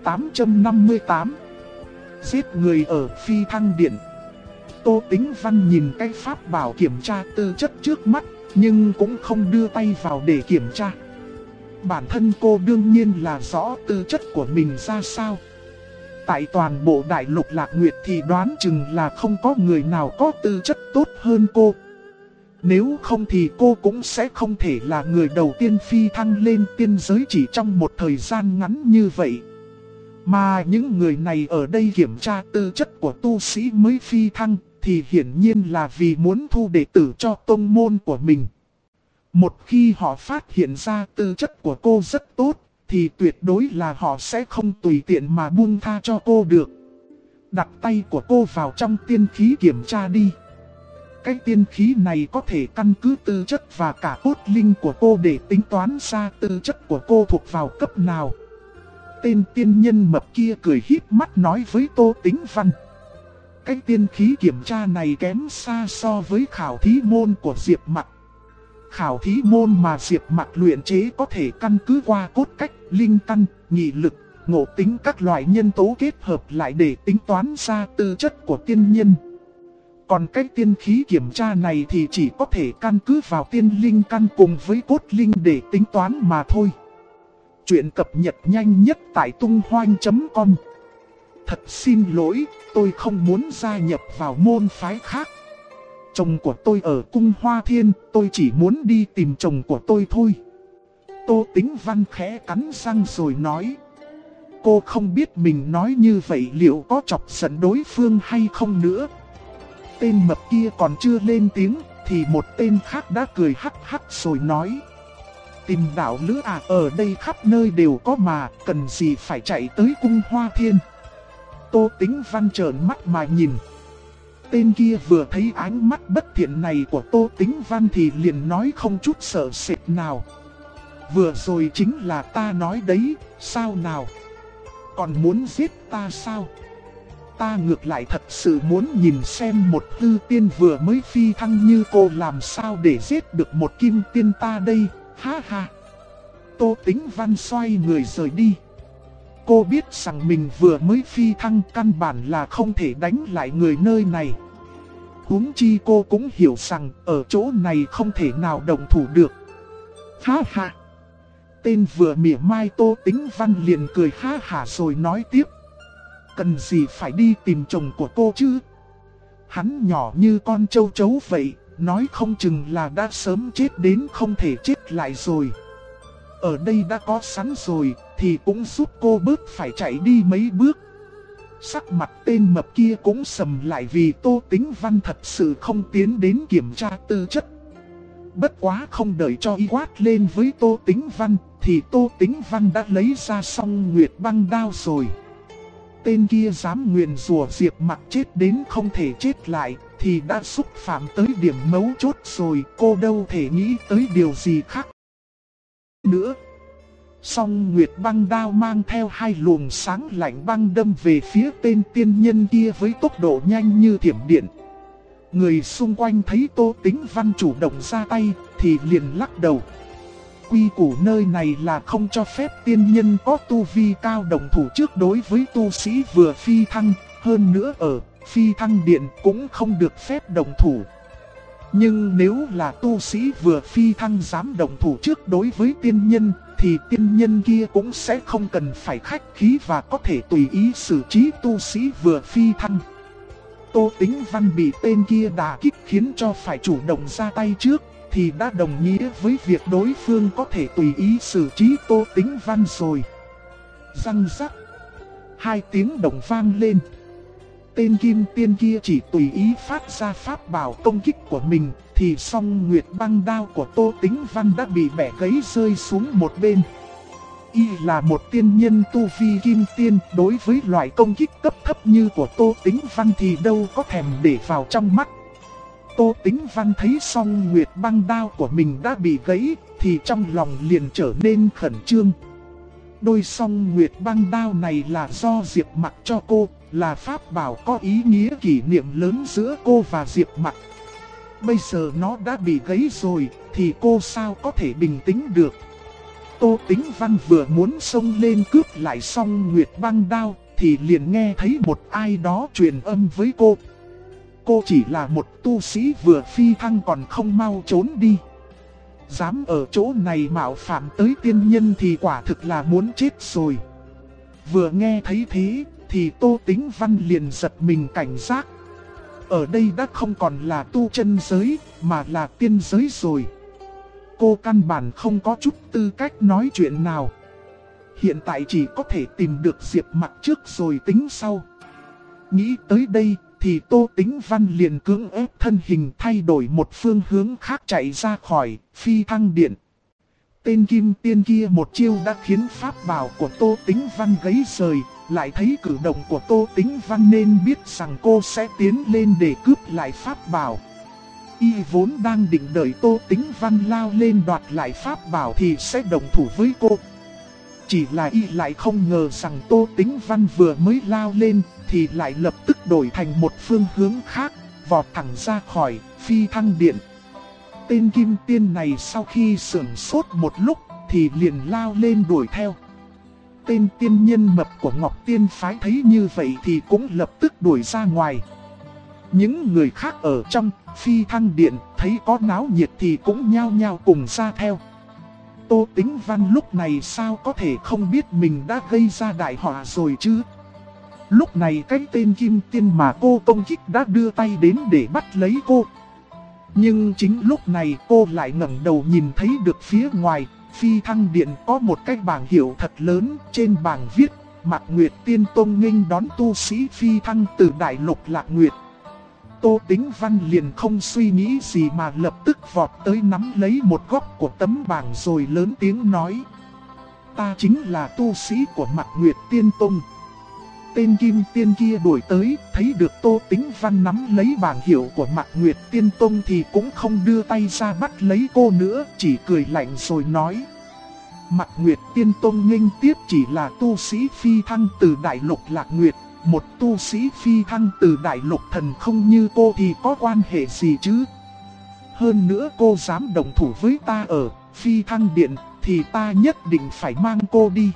1858. Giết người ở phi thăng điện. Tô Tĩnh Văn nhìn cái pháp bảo kiểm tra tư chất trước mắt, nhưng cũng không đưa tay vào để kiểm tra. Bản thân cô đương nhiên là rõ tư chất của mình ra sao. Tại toàn bộ Đại Lục Lạc Nguyệt thì đoán chừng là không có người nào có tư chất tốt hơn cô. Nếu không thì cô cũng sẽ không thể là người đầu tiên phi thăng lên tiên giới chỉ trong một thời gian ngắn như vậy. Mà những người này ở đây kiểm tra tư chất của tu sĩ mới phi thăng thì hiển nhiên là vì muốn thu đệ tử cho tông môn của mình. Một khi họ phát hiện ra tư chất của cô rất tốt thì tuyệt đối là họ sẽ không tùy tiện mà buông tha cho cô được. Đặt tay của cô vào trong tiên khí kiểm tra đi. Cái tiên khí này có thể căn cứ tư chất và cả cốt linh của cô để tính toán ra tư chất của cô thuộc vào cấp nào. Tên tiên nhân mập kia cười híp mắt nói với Tô Tĩnh Văn. Cái tiên khí kiểm tra này kém xa so với khảo thí môn của Diệp Mặc. Khảo thí môn mà Diệp Mặc luyện chế có thể căn cứ qua cốt cách, linh căn, nghị lực, ngộ tính các loại nhân tố kết hợp lại để tính toán ra tư chất của tiên nhân. Còn cái tiên khí kiểm tra này thì chỉ có thể căn cứ vào tiên linh căn cùng với cốt linh để tính toán mà thôi. Chuyện cập nhật nhanh nhất tại tunghoanh.com. Thật xin lỗi, tôi không muốn gia nhập vào môn phái khác. Chồng của tôi ở cung Hoa Thiên, tôi chỉ muốn đi tìm chồng của tôi thôi. Tô Tĩnh Văn khẽ cắn răng rồi nói. Cô không biết mình nói như vậy liệu có chọc giận đối phương hay không nữa. Tên mập kia còn chưa lên tiếng thì một tên khác đã cười hắc hắc rồi nói. Tìm đạo lữ à, ở đây khắp nơi đều có mà, cần gì phải chạy tới cung Hoa Thiên. Tô Tĩnh Văn trợn mắt mà nhìn. Tên kia vừa thấy ánh mắt bất thiện này của Tô Tĩnh Văn thì liền nói không chút sợ sệt nào. Vừa rồi chính là ta nói đấy, sao nào? Còn muốn giết ta sao? ta ngược lại thật sự muốn nhìn xem một hư tiên vừa mới phi thăng như cô làm sao để giết được một kim tiên ta đây, ha ha. Tô Tĩnh Văn xoay người rời đi. Cô biết rằng mình vừa mới phi thăng, căn bản là không thể đánh lại người nơi này. Huống chi cô cũng hiểu rằng ở chỗ này không thể nào động thủ được. Ha ha. Tên vừa mỉa mai Tô Tĩnh Văn liền cười ha hả rồi nói tiếp. Cần gì phải đi tìm chồng của cô chứ? Hắn nhỏ như con châu chấu vậy, nói không chừng là đã sớm chết đến không thể chết lại rồi. Ở đây đã có sẵn rồi, thì cũng giúp cô bớt phải chạy đi mấy bước. Sắc mặt tên mập kia cũng sầm lại vì Tô Tĩnh Văn thật sự không tiến đến kiểm tra tư chất. Bất quá không đợi cho y quát lên với Tô Tĩnh Văn, thì Tô Tĩnh Văn đã lấy ra Song Nguyệt băng đao rồi. Tên kia dám nguyền rủa Diệp Mặc chết đến không thể chết lại, thì đã xúc phạm tới điểm mấu chốt rồi, cô đâu thể nghĩ tới điều gì khác nữa. Song Nguyệt băng đao mang theo hai luồng sáng lạnh băng đâm về phía tên tiên nhân kia với tốc độ nhanh như thiểm điện. Người xung quanh thấy Tô Tĩnh Văn chủ động ra tay thì liền lắc đầu. Quy củ nơi này là không cho phép tiên nhân có tu vi cao động thủ trước đối với tu sĩ vừa phi thăng, hơn nữa ở phi thăng điện cũng không được phép động thủ. Nhưng nếu là tu sĩ vừa phi thăng dám động thủ trước đối với tiên nhân, thì tiên nhân kia cũng sẽ không cần phải khách khí và có thể tùy ý xử trí tu sĩ vừa phi thăng. Tô Tĩnh Văn bị tên kia đả kích khiến cho phải chủ động ra tay trước, thì đã đồng nghĩa với việc đối phương có thể tùy ý xử trí Tô Tĩnh Văn rồi. Răng rắc. Hai tiếng động vang lên. Tên kim tiên kia chỉ tùy ý phát ra pháp bảo công kích của mình, thì Song Nguyệt băng đao của Tô Tĩnh Văn đã bị bẻ gãy rơi xuống một bên. Y là một tiên nhân tu vi kim tiên, đối với loại công kích cấp thấp như của Tô Tĩnh Văn thì đâu có thèm để vào trong mắt. Tô Tĩnh Văn thấy Song Nguyệt băng đao của mình đã bị gãy, thì trong lòng liền trở nên khẩn trương. Đôi Song Nguyệt băng đao này là do Diệp Mặc cho cô, là pháp bảo có ý nghĩa kỷ niệm lớn giữa cô và Diệp Mặc. Bây giờ nó đã bị gãy rồi, thì cô sao có thể bình tĩnh được. Tô Tĩnh Văn vừa muốn xông lên cướp lại Song Nguyệt băng đao, thì liền nghe thấy một ai đó truyền âm với cô. Cô chỉ là một tu sĩ vừa phi thăng còn không mau trốn đi. Dám ở chỗ này mạo phạm tới tiên nhân thì quả thực là muốn chết rồi. Vừa nghe thấy thế, thì Tô Tĩnh Văn liền giật mình cảnh giác. Ở đây đã không còn là tu chân giới, mà là tiên giới rồi. Cô căn bản không có chút tư cách nói chuyện nào. Hiện tại chỉ có thể tìm được Diệp Mặc trước rồi tính sau. Nghĩ tới đây, thì Tô Tĩnh Văn liền cưỡng ép thân hình thay đổi một phương hướng khác chạy ra khỏi phi thăng điện. Tên kim tiên kia một chiêu đã khiến pháp bảo của Tô Tĩnh Văn gãy rời, lại thấy cử động của Tô Tĩnh Văn nên biết rằng cô sẽ tiến lên để cướp lại pháp bảo. Y vốn đang định đợi Tô Tĩnh Văn lao lên đoạt lại pháp bảo thì sẽ đồng thủ với cô. Chỉ là Y lại không ngờ rằng Tô Tĩnh Văn vừa mới lao lên thì lại lập tức đổi thành một phương hướng khác, vọt thẳng ra khỏi phi thăng điện. Tên kim tiên này sau khi sửng sốt một lúc thì liền lao lên đuổi theo. Tên tiên nhân mập của Ngọc Tiên phái thấy như vậy thì cũng lập tức đuổi ra ngoài. Những người khác ở trong phi thăng điện thấy có náo nhiệt thì cũng nhao nhao cùng ra theo. Tô Tĩnh Văn lúc này sao có thể không biết mình đã gây ra đại họa rồi chứ. Lúc này cái tên kim tiên mà cô công kích đã đưa tay đến để bắt lấy cô. Nhưng chính lúc này cô lại ngẩng đầu nhìn thấy được phía ngoài phi thăng điện có một cái bảng hiệu thật lớn, trên bảng viết Mạc Nguyệt Tiên Tông nghênh đón tu sĩ phi thăng từ Đại Lục Lạc Nguyệt. Tô Tĩnh Văn liền không suy nghĩ gì mà lập tức vọt tới nắm lấy một góc của tấm bảng rồi lớn tiếng nói: Ta chính là tu sĩ của Mạc Nguyệt Tiên Tông. Tên kim tiên kia đuổi tới, thấy được Tô Tĩnh Văn nắm lấy bảng hiệu của Mạc Nguyệt Tiên Tông thì cũng không đưa tay ra bắt lấy cô nữa, chỉ cười lạnh rồi nói: Mạc Nguyệt Tiên Tông nghênh tiếp chỉ là tu sĩ phi thăng từ Đại Lục Lạc Nguyệt, một tu sĩ phi thăng từ đại lục thần không như cô thì có quan hệ gì chứ? Hơn nữa cô dám đồng thủ với ta ở phi thăng điện thì ta nhất định phải mang cô đi.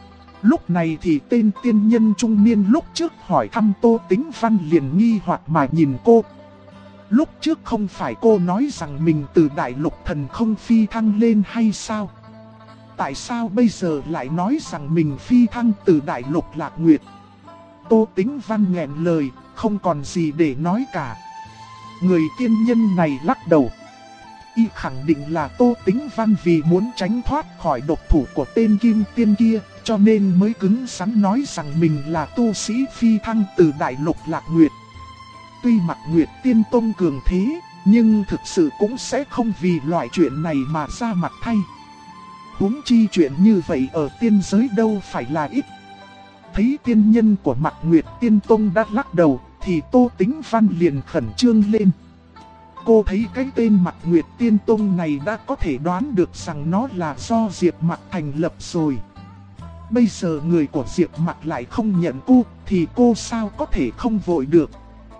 Lúc này thì tên tiên nhân trung niên lúc trước hỏi thăm Tô Tĩnh Văn liền nghi hoặc mà nhìn cô. Lúc trước không phải cô nói rằng mình từ đại lục thần không phi thăng lên hay sao? Tại sao bây giờ lại nói rằng mình phi thăng từ đại lục Lạc Nguyệt? Tô Tĩnh Văn nghẹn lời, không còn gì để nói cả. Người tiên nhân này lắc đầu. Y khẳng định là Tô Tĩnh Văn vì muốn tránh thoát khỏi độc thủ của tên kim tiên kia, cho nên mới cứng rắn nói rằng mình là tu sĩ phi thăng từ đại lục Lạc Nguyệt. Tuy Mạc Nguyệt Tiên Tông cường thế, nhưng thực sự cũng sẽ không vì loại chuyện này mà ra mặt thay. Huống chi chuyện như vậy ở tiên giới đâu phải là ít. Thấy tiên nhân của Mạc Nguyệt Tiên Tông đã lắc đầu, thì Tô Tĩnh Văn liền khẩn trương lên. Cô thấy cái tên Mạc Nguyệt Tiên Tông này đã có thể đoán được rằng nó là do Diệp Mạc thành lập rồi. Bây giờ người của Diệp Mạc lại không nhận cô, thì cô sao có thể không vội được.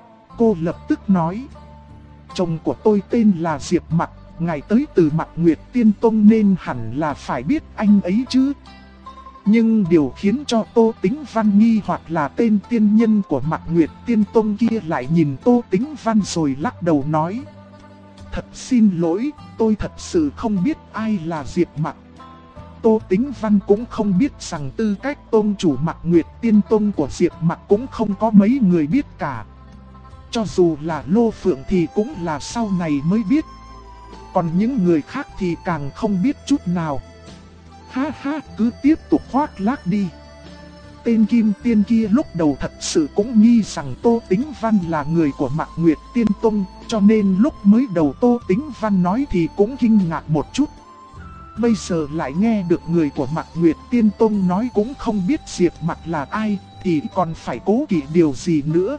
Cô lập tức nói, chồng của tôi tên là Diệp Mạc, ngài tới từ Mạc Nguyệt Tiên Tông nên hẳn là phải biết anh ấy chứ. Nhưng điều khiến cho Tô Tĩnh Văn nghi hoặc là tên tiên nhân của Mạc Nguyệt Tiên Tông kia lại nhìn Tô Tĩnh Văn rồi lắc đầu nói, thật xin lỗi, tôi thật sự không biết ai là Diệp Mạc. Tô Tĩnh Văn cũng không biết rằng tư cách tôn chủ Mạc Nguyệt Tiên Tông của Diệp Mạc cũng không có mấy người biết cả. Cho dù là Lô Phượng thì cũng là sau này mới biết. Còn những người khác thì càng không biết chút nào. Ha ha, cứ tiếp tục khoác lác đi. Tên kim tiên kia lúc đầu thật sự cũng nghi rằng Tô Tĩnh Văn là người của Mạc Nguyệt Tiên Tông, cho nên lúc mới đầu Tô Tĩnh Văn nói thì cũng kinh ngạc một chút. Bây giờ lại nghe được người của Mạc Nguyệt Tiên Tông nói cũng không biết Diệp Mạc là ai, thì còn phải cố kỵ điều gì nữa.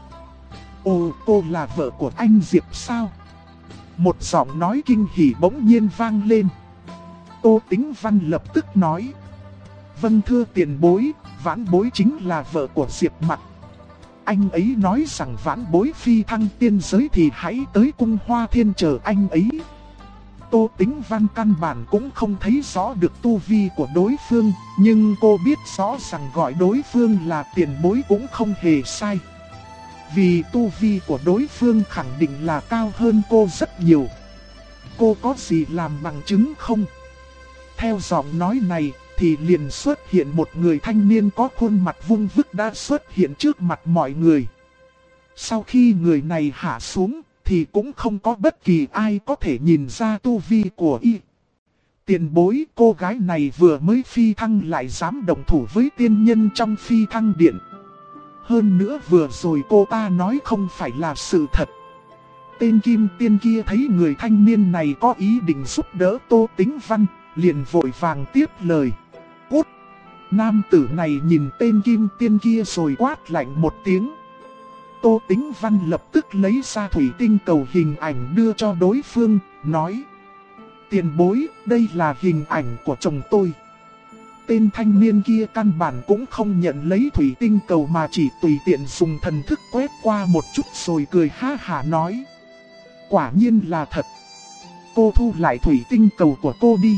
Ồ, cô là vợ của anh Diệp sao? Một giọng nói kinh hỉ bỗng nhiên vang lên. Tô Tĩnh Văn lập tức nói, vâng thưa tiền bối, vãn bối chính là vợ của Diệp Mạc. Anh ấy nói rằng vãn bối phi thăng tiên giới thì hãy tới cung Hoa Thiên chờ anh ấy. Tô Tĩnh Văn căn bản cũng không thấy rõ được tu vi của đối phương, nhưng cô biết rõ rằng gọi đối phương là tiền bối cũng không hề sai. Vì tu vi của đối phương khẳng định là cao hơn cô rất nhiều. Cô có gì làm bằng chứng không? Theo giọng nói này thì liền xuất hiện một người thanh niên có khuôn mặt vung vức đã xuất hiện trước mặt mọi người. Sau khi người này hạ xuống thì cũng không có bất kỳ ai có thể nhìn ra tu vi của y. Tiền bối, cô gái này vừa mới phi thăng lại dám đồng thủ với tiên nhân trong phi thăng điện. Hơn nữa vừa rồi cô ta nói không phải là sự thật. Tên kim tiên kia thấy người thanh niên này có ý định giúp đỡ Tô Tĩnh Văn, liền vội vàng tiếp lời. Cút! Nam tử này nhìn tên kim tiên kia rồi quát lạnh một tiếng. Tô Tĩnh Văn lập tức lấy ra thủy tinh cầu hình ảnh đưa cho đối phương, nói: tiền bối, đây là hình ảnh của chồng tôi. Tên thanh niên kia căn bản cũng không nhận lấy thủy tinh cầu mà chỉ tùy tiện dùng thần thức quét qua một chút rồi cười ha hả nói: quả nhiên là thật. Cô thu lại thủy tinh cầu của cô đi.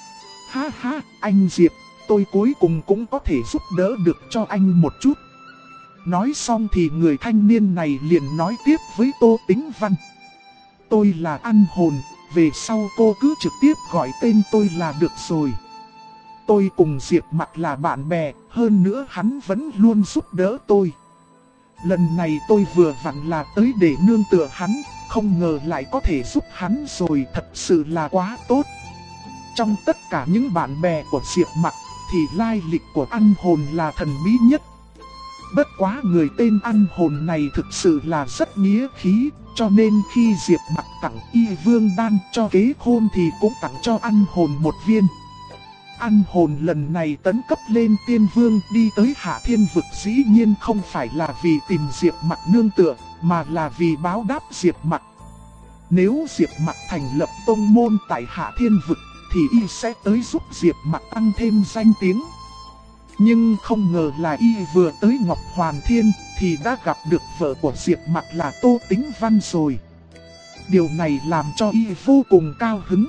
Ha ha, anh Diệp, tôi cuối cùng cũng có thể giúp đỡ được cho anh một chút. Nói xong thì người thanh niên này liền nói tiếp với Tô Tĩnh Văn: tôi là Ăn Hồn, về sau cô cứ trực tiếp gọi tên tôi là được rồi. Tôi cùng Diệp Mạc là bạn bè, hơn nữa hắn vẫn luôn giúp đỡ tôi. Lần này tôi vừa vặn là tới để nương tựa hắn, không ngờ lại có thể giúp hắn rồi, thật sự là quá tốt. Trong tất cả những bạn bè của Diệp Mạc thì lai lịch của Ăn Hồn là thần bí nhất. Bất quá người tên Ăn Hồn này thực sự là rất nghĩa khí, cho nên khi Diệp Mạc tặng Y Vương Đan cho Kế Khôn thì cũng tặng cho Ăn Hồn một viên. Ăn Hồn lần này tấn cấp lên Tiên Vương đi tới Hạ Thiên Vực dĩ nhiên không phải là vì tìm Diệp Mạc nương tựa, mà là vì báo đáp Diệp Mạc. Nếu Diệp Mạc thành lập tông môn tại Hạ Thiên Vực thì y sẽ tới giúp Diệp Mạc tăng thêm danh tiếng. Nhưng không ngờ là y vừa tới Ngọc Hoàn Thiên thì đã gặp được vợ của Diệp Mặc là Tô Tĩnh Văn rồi. Điều này làm cho y vô cùng cao hứng.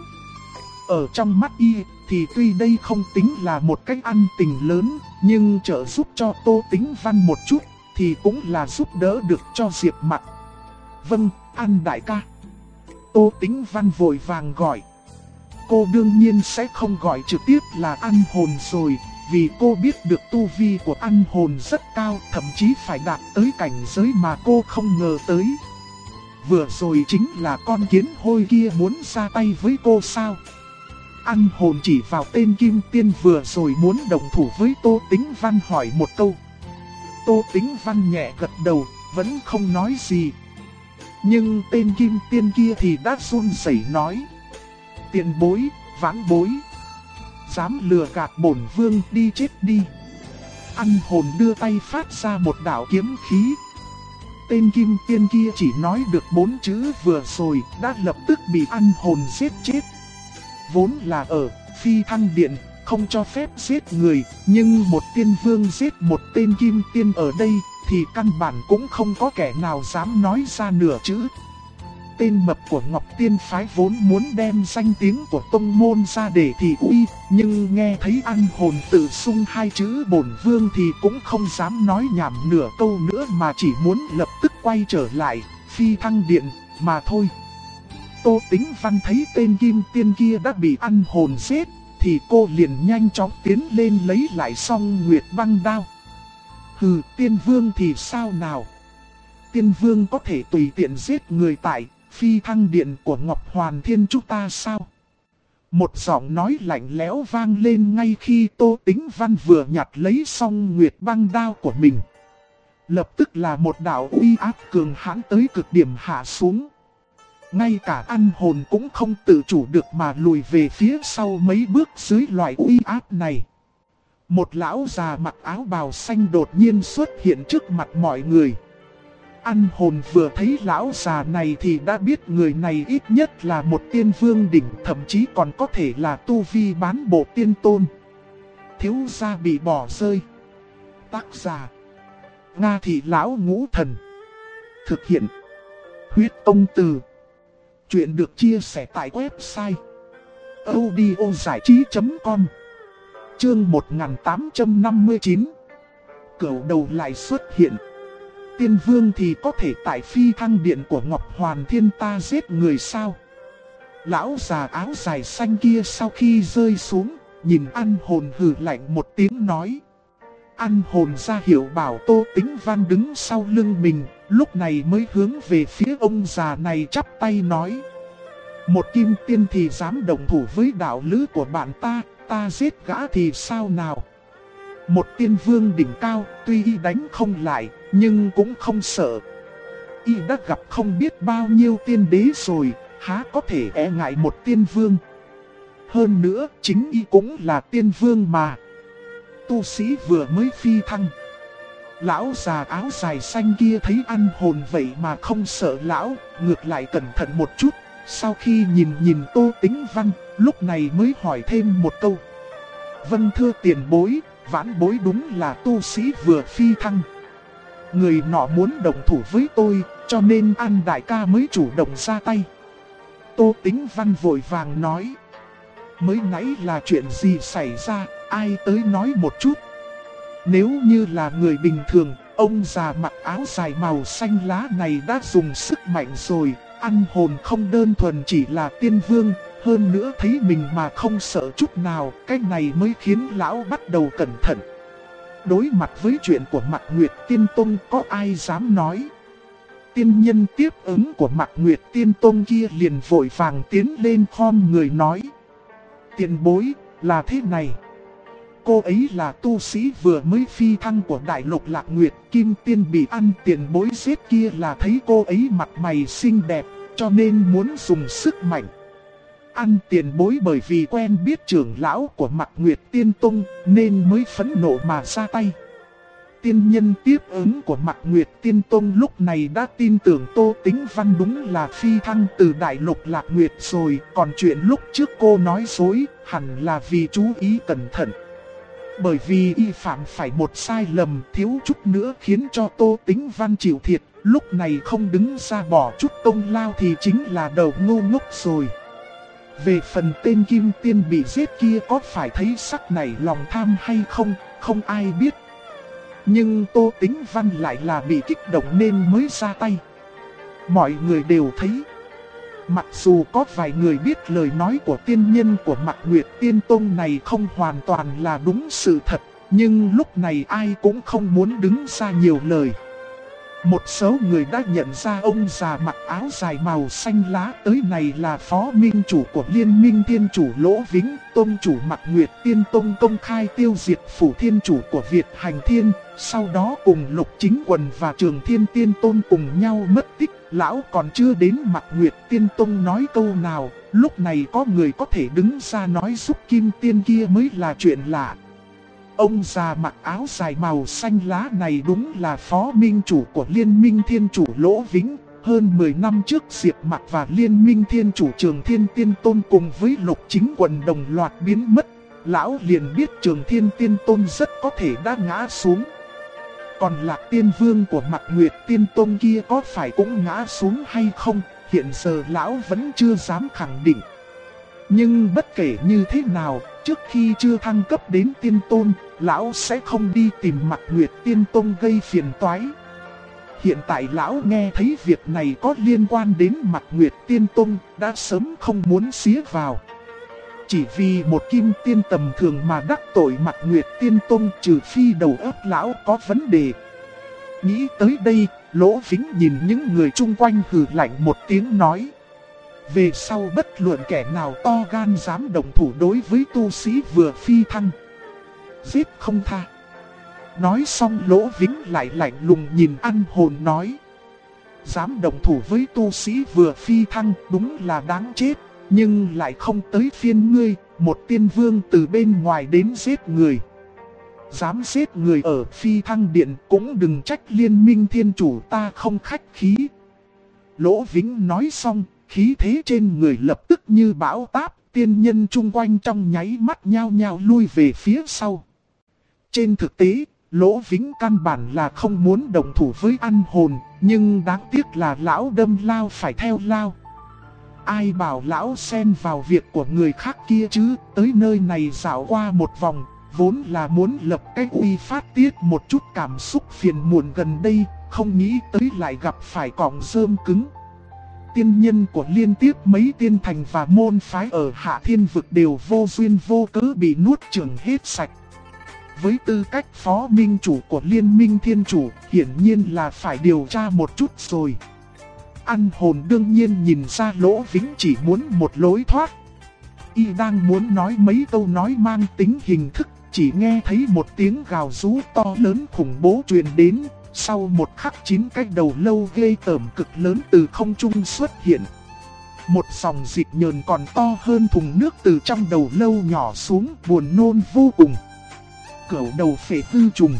Ở trong mắt y thì tuy đây không tính là một cách ăn tình lớn, nhưng trợ giúp cho Tô Tĩnh Văn một chút thì cũng là giúp đỡ được cho Diệp Mặc. Vâng, An đại ca. Tô Tĩnh Văn vội vàng gọi. Cô đương nhiên sẽ không gọi trực tiếp là Ăn Hồn rồi, vì cô biết được tu vi của Ăn Hồn rất cao, thậm chí phải đạt tới cảnh giới mà cô không ngờ tới. Vừa rồi chính là con kiến hôi kia muốn ra tay với cô sao? Ăn Hồn chỉ vào tên Kim Tiên vừa rồi muốn đồng thủ với Tô Tĩnh Văn hỏi một câu. Tô Tĩnh Văn nhẹ gật đầu, vẫn không nói gì. Nhưng tên Kim Tiên kia thì đã run rẩy nói. Tiền bối, vãn bối. Dám lừa gạt bổn vương, đi chết đi. Ăn Hồn đưa tay phát ra một đạo kiếm khí. Tên Kim Tiên kia chỉ nói được 4 chữ vừa rồi đã lập tức bị Ăn Hồn giết chết. Vốn là ở Phi Thăng Điện không cho phép giết người, nhưng một tiên vương giết một tên Kim Tiên ở đây thì căn bản cũng không có kẻ nào dám nói ra nửa chữ. Tên mập của Ngọc Tiên Phái vốn muốn đem danh tiếng của tông môn ra để thị uy, nhưng nghe thấy Ăn Hồn tự xưng 2 chữ bổn vương thì cũng không dám nói nhảm nửa câu nữa mà chỉ muốn lập tức quay trở lại Phi Thăng Điện mà thôi. Tô Tĩnh Văn thấy tên Kim Tiên kia đã bị Ăn Hồn giết thì cô liền nhanh chóng tiến lên lấy lại Song Nguyệt băng đao. Hừ, tiên vương thì sao nào? Tiên vương có thể tùy tiện giết người tại Phi Thăng Điện của Ngọc Hoàn Thiên chúng ta sao? Một giọng nói lạnh lẽo vang lên ngay khi Tô Tĩnh Văn vừa nhặt lấy Song Nguyệt băng đao của mình. Lập tức là một đạo uy áp cường hãn tới cực điểm hạ xuống. Ngay cả Ăn Hồn cũng không tự chủ được mà lùi về phía sau mấy bước dưới loại uy áp này. Một lão già mặc áo bào xanh đột nhiên xuất hiện trước mặt mọi người. Ăn Hồn vừa thấy lão già này thì đã biết người này ít nhất là một tiên vương đỉnh, thậm chí còn có thể là tu vi bán bộ tiên tôn. Thiếu gia bị bỏ rơi. Tác giả: Nga Thị Lão Ngũ Thần. Thực hiện: Huyết Tông Từ. Chuyện được chia sẻ tại website audiozảichí.com. Chương 1859. Cửu đầu lại xuất hiện. Tiên vương thì có thể tại Phi Thăng Điện của Ngọc Hoàn Thiên ta giết người sao? Lão già áo dài xanh kia sau khi rơi xuống, nhìn Ăn Hồn hừ lạnh một tiếng nói. Ăn Hồn ra hiệu bảo Tô Tĩnh Văn đứng sau lưng mình, lúc này mới hướng về phía ông già này chắp tay nói. Một kim tiên thì dám đồng thủ với đạo lữ của bạn ta giết gã thì sao nào? Một tiên vương đỉnh cao, tuy y đánh không lại, nhưng cũng không sợ. Y đã gặp không biết bao nhiêu tiên đế rồi, há có thể e ngại một tiên vương. Hơn nữa, chính y cũng là tiên vương mà. Tu sĩ vừa mới phi thăng. Lão già áo dài xanh kia thấy Ăn Hồn vậy mà không sợ lão, ngược lại cẩn thận một chút. Sau khi nhìn Tô Tĩnh Văn, lúc này mới hỏi thêm một câu. Vâng thưa tiền bối, vãn bối đúng là tu sĩ vừa phi thăng. Người nọ muốn đồng thủ với tôi, cho nên An đại ca mới chủ động ra tay. Tô Tĩnh Văn vội vàng nói. Mới nãy là chuyện gì xảy ra, ai tới nói một chút. Nếu như là người bình thường, ông già mặc áo dài màu xanh lá này đã dùng sức mạnh rồi. Ăn Hồn không đơn thuần chỉ là tiên vương, hơn nữa thấy mình mà không sợ chút nào, cái này mới khiến lão bắt đầu cẩn thận. Đối mặt với chuyện của Mạc Nguyệt Tiên Tông có ai dám nói. Tiên nhân tiếp ứng của Mạc Nguyệt Tiên Tông kia liền vội vàng tiến lên khom người nói. Tiền bối, là thế này. Cô ấy là tu sĩ vừa mới phi thăng của Đại Lục Lạc Nguyệt, Kim Tiên bị Ăn tiền bối giết kia là thấy cô ấy mặt mày xinh đẹp, cho nên muốn dùng sức mạnh. Ăn tiền bối bởi vì quen biết trưởng lão của Mạc Nguyệt Tiên Tông nên mới phẫn nộ mà ra tay. Tiên nhân tiếp ứng của Mạc Nguyệt Tiên Tông lúc này đã tin tưởng Tô Tĩnh Văn đúng là phi thăng từ Đại Lục Lạc Nguyệt rồi, còn chuyện lúc trước cô nói dối hẳn là vì chú ý cẩn thận. Bởi vì y phạm phải một sai lầm thiếu chút nữa khiến cho Tô Tĩnh Văn chịu thiệt, lúc này không đứng ra bỏ chút công lao thì chính là đầu ngu ngốc rồi. Về phần tên Kim Tiên bị giết kia có phải thấy sắc nảy lòng tham hay không, không ai biết. Nhưng Tô Tĩnh Văn lại là bị kích động nên mới ra tay. Mọi người đều thấy, mặc dù có vài người biết lời nói của tiên nhân của Mạc Nguyệt Tiên Tông này không hoàn toàn là đúng sự thật, nhưng lúc này ai cũng không muốn đứng ra nhiều lời. Một số người đã nhận ra ông già mặc áo dài màu xanh lá tới này là phó minh chủ của Liên minh Thiên Chủ Lỗ Vĩnh, Tông chủ Mạc Nguyệt Tiên Tông công khai tiêu diệt phủ thiên chủ của Việt Hành Thiên, sau đó cùng Lục Chính Quần và Trường Thiên Tiên Tôn cùng nhau mất tích. Lão còn chưa đến Mạc Nguyệt Tiên Tông nói câu nào, lúc này có người có thể đứng ra nói giúp Kim Tiên kia mới là chuyện lạ. Ông già mặc áo dài màu xanh lá này đúng là phó minh chủ của Liên minh Thiên Chủ Lỗ Vĩnh. Hơn 10 năm trước Diệp Mặc và Liên minh Thiên Chủ Trường Thiên Tiên Tôn cùng với Lục Chính Quần đồng loạt biến mất. Lão liền biết Trường Thiên Tiên Tôn rất có thể đã ngã xuống. Còn Lạc Tiên Vương của Mạc Nguyệt Tiên Tông kia có phải cũng ngã xuống hay không, hiện giờ lão vẫn chưa dám khẳng định. Nhưng bất kể như thế nào, trước khi chưa thăng cấp đến Tiên Tôn, lão sẽ không đi tìm Mạc Nguyệt Tiên Tông gây phiền toái. Hiện tại lão nghe thấy việc này có liên quan đến Mạc Nguyệt Tiên Tông, đã sớm không muốn xía vào. Chỉ vì một kim tiên tầm thường mà đắc tội Mạc Nguyệt Tiên Tông, trừ phi đầu óc lão có vấn đề. Nghĩ tới đây, Lỗ Vĩnh nhìn những người chung quanh hừ lạnh một tiếng nói: về sau bất luận kẻ nào to gan dám động thủ đối với tu sĩ vừa phi thăng, giết không tha. Nói xong Lỗ Vĩnh lại lạnh lùng nhìn Ăn Hồn nói: dám động thủ với tu sĩ vừa phi thăng đúng là đáng chết. Nhưng lại không tới phiên ngươi, một tiên vương từ bên ngoài đến giết người. Dám giết người ở phi thăng điện cũng đừng trách Liên minh Thiên Chủ ta không khách khí. Lỗ Vĩnh nói xong, khí thế trên người lập tức như bão táp, tiên nhân chung quanh trong nháy mắt nhao nhao lui về phía sau. Trên thực tế, Lỗ Vĩnh căn bản là không muốn đồng thủ với Ăn Hồn, nhưng đáng tiếc là lão đâm lao phải theo lao. Ai bảo lão xen vào việc của người khác kia chứ, tới nơi này dạo qua một vòng, vốn là muốn lập cái uy phát tiết một chút cảm xúc phiền muộn gần đây, không nghĩ tới lại gặp phải cọng rơm cứng. Tiên nhân của liên tiếp mấy tiên thành và môn phái ở Hạ Thiên Vực đều vô duyên vô cớ bị nuốt chửng hết sạch. Với tư cách phó minh chủ của Liên minh Thiên Chủ, hiển nhiên là phải điều tra một chút rồi. Ăn Hồn đương nhiên nhìn ra Lỗ Vĩnh chỉ muốn một lối thoát. Y đang muốn nói mấy câu nói mang tính hình thức, chỉ nghe thấy một tiếng gào rú to lớn khủng bố truyền đến. Sau một khắc 9 cái đầu lâu ghê tởm cực lớn từ không trung xuất hiện. Một dòng dịch nhờn còn to hơn thùng nước từ trong đầu lâu nhỏ xuống, buồn nôn vô cùng. Cửu đầu phệ tư trùng.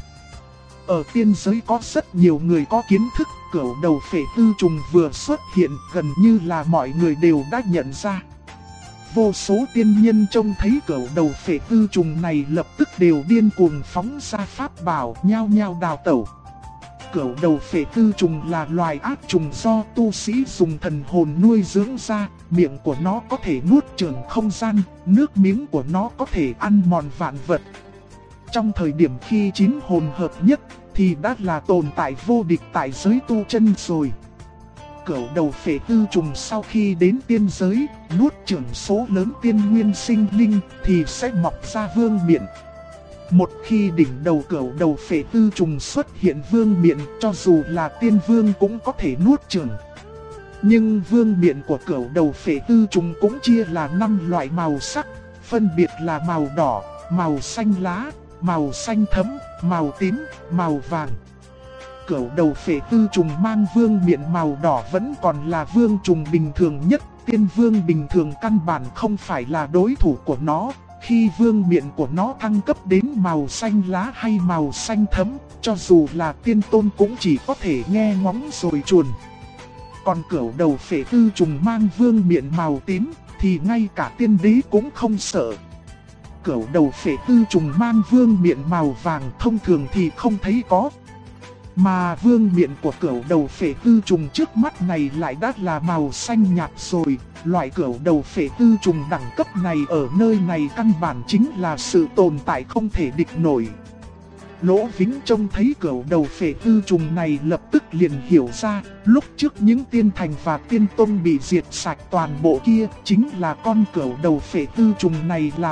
Ở tiên giới có rất nhiều người có kiến thức, cửu đầu phệ tư trùng vừa xuất hiện gần như là mọi người đều đã nhận ra. Vô số tiên nhân trông thấy cửu đầu phệ tư trùng này lập tức đều điên cuồng phóng ra pháp bảo, nhao nhao đào tẩu. Cửu đầu phệ tư trùng là loài ác trùng do tu sĩ dùng thần hồn nuôi dưỡng ra, miệng của nó có thể nuốt chửng không gian, nước miếng của nó có thể ăn mòn vạn vật. Trong thời điểm khi chín hồn hợp nhất thì đã là tồn tại vô địch tại giới tu chân rồi. Cửu đầu phệ tư trùng sau khi đến tiên giới, nuốt chửng số lớn tiên nguyên sinh linh thì sẽ mọc ra vương miện. Một khi đỉnh đầu cửu đầu phệ tư trùng xuất hiện vương miện, cho dù là tiên vương cũng có thể nuốt chửng. Nhưng vương miện của cửu đầu phệ tư trùng cũng chia là 5 loại màu sắc, phân biệt là màu đỏ, màu xanh lá, màu xanh thẫm, màu tím, màu vàng. Cửu đầu phệ tư trùng mang vương miện màu đỏ vẫn còn là vương trùng bình thường nhất, tiên vương bình thường căn bản không phải là đối thủ của nó. Khi vương miện của nó thăng cấp đến màu xanh lá hay màu xanh thẫm, cho dù là tiên tôn cũng chỉ có thể nghe ngóng rồi chuồn. Còn cửu đầu phệ tư trùng mang vương miện màu tím thì ngay cả tiên đế cũng không sợ. cẩu đầu phệ tư trùng mang vương miện màu vàng thông thường thì không thấy có. Mà vương miện của cẩu đầu phệ tư trùng trước mắt này lại đã là màu xanh nhạt rồi. Loại cẩu đầu phệ tư trùng đẳng cấp này ở nơi này căn bản chính là sự tồn tại không thể địch nổi. Lỗ Vĩnh trông thấy cẩu đầu phệ tư trùng này lập tức liền hiểu ra, lúc trước những tiên thành và tiên tông bị diệt sạch toàn bộ kia chính là con cẩu đầu phệ tư trùng này làm.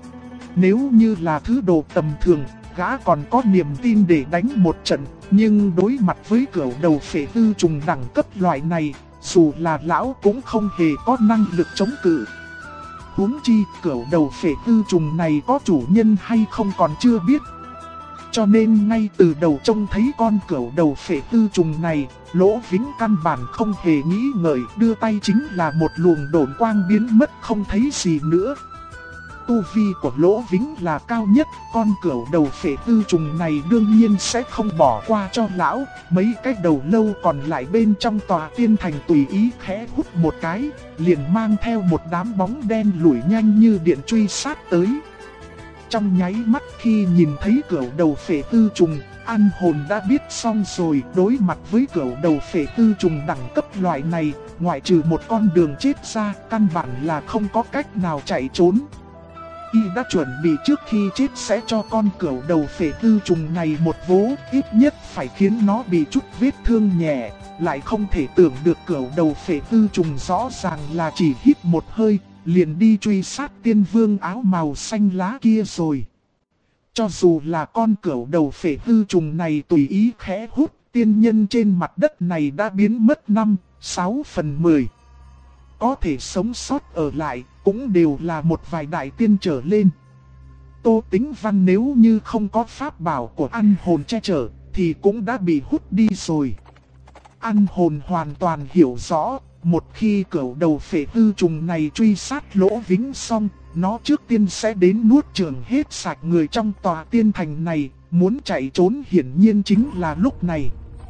Nếu như là thứ đồ tầm thường, gã còn có niềm tin để đánh một trận, nhưng đối mặt với cẩu đầu phệ tư trùng đẳng cấp loại này, dù là lão cũng không hề có năng lực chống cự. Huống chi cẩu đầu phệ tư trùng này có chủ nhân hay không còn chưa biết. Cho nên ngay từ đầu trông thấy con cẩu đầu phệ tư trùng này, Lỗ Vĩnh căn bản không hề nghĩ ngợi, đưa tay chính là một luồng độn quang biến mất không thấy gì nữa. Tu vi của Lỗ Vĩnh là cao nhất, con cẩu đầu phệ tư trùng này đương nhiên sẽ không bỏ qua cho lão. Mấy cái đầu lâu còn lại bên trong tòa tiên thành tùy ý khẽ hút một cái, liền mang theo một đám bóng đen lủi nhanh như điện truy sát tới. Trong nháy mắt khi nhìn thấy cẩu đầu phệ tư trùng, An Hồn đã biết xong rồi. Đối mặt với cẩu đầu phệ tư trùng đẳng cấp loại này, ngoại trừ một con đường chết ra, căn bản là không có cách nào chạy trốn. Y đã chuẩn bị trước khi chết sẽ cho con cẩu đầu phệ tư trùng này một vố, ít nhất phải khiến nó bị chút vết thương nhẹ. Lại không thể tưởng được cẩu đầu phệ tư trùng rõ ràng là chỉ hít một hơi, liền đi truy sát tiên vương áo màu xanh lá kia rồi. Cho dù là con cẩu đầu phệ tư trùng này tùy ý khẽ hút, tiên nhân trên mặt đất này đã biến mất 5/6/10. Có thể sống sót ở lại, cũng đều là một vài đại tiên trở lên. Tô Tĩnh Văn nếu như không có pháp bảo của An Hồn che chở, thì cũng đã bị hút đi rồi. An Hồn hoàn toàn hiểu rõ, một khi cẩu đầu phệ tư trùng này truy sát Lỗ Vĩnh xong, nó trước tiên sẽ đến nuốt chửng hết sạch người trong tòa tiên thành này, muốn chạy trốn hiển nhiên chính là lúc này.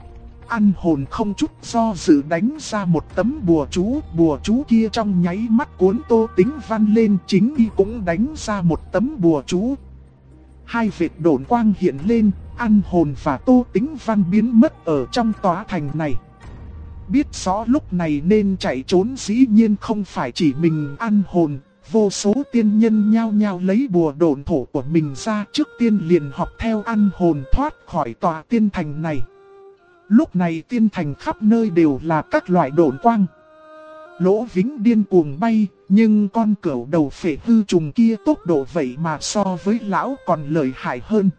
An Hồn không chút do dự đánh ra một tấm bùa chú kia trong nháy mắt cuốn Tô Tĩnh Văn lên, chính y cũng đánh ra một tấm bùa chú. Hai vệt độn quang hiện lên, An Hồn và Tô Tĩnh Văn biến mất ở trong tòa thành này. Biết rõ lúc này nên chạy trốn dĩ nhiên không phải chỉ mình An Hồn, vô số tiên nhân nhao nhao lấy bùa độn thổ của mình ra, trước tiên liền học theo An Hồn thoát khỏi tòa tiên thành này. Lúc này tiên thành khắp nơi đều là các loại độn quang. Lỗ Vĩnh điên cuồng bay, nhưng con cẩu đầu phệ tư trùng kia tốc độ vậy mà so với lão còn lợi hại hơn.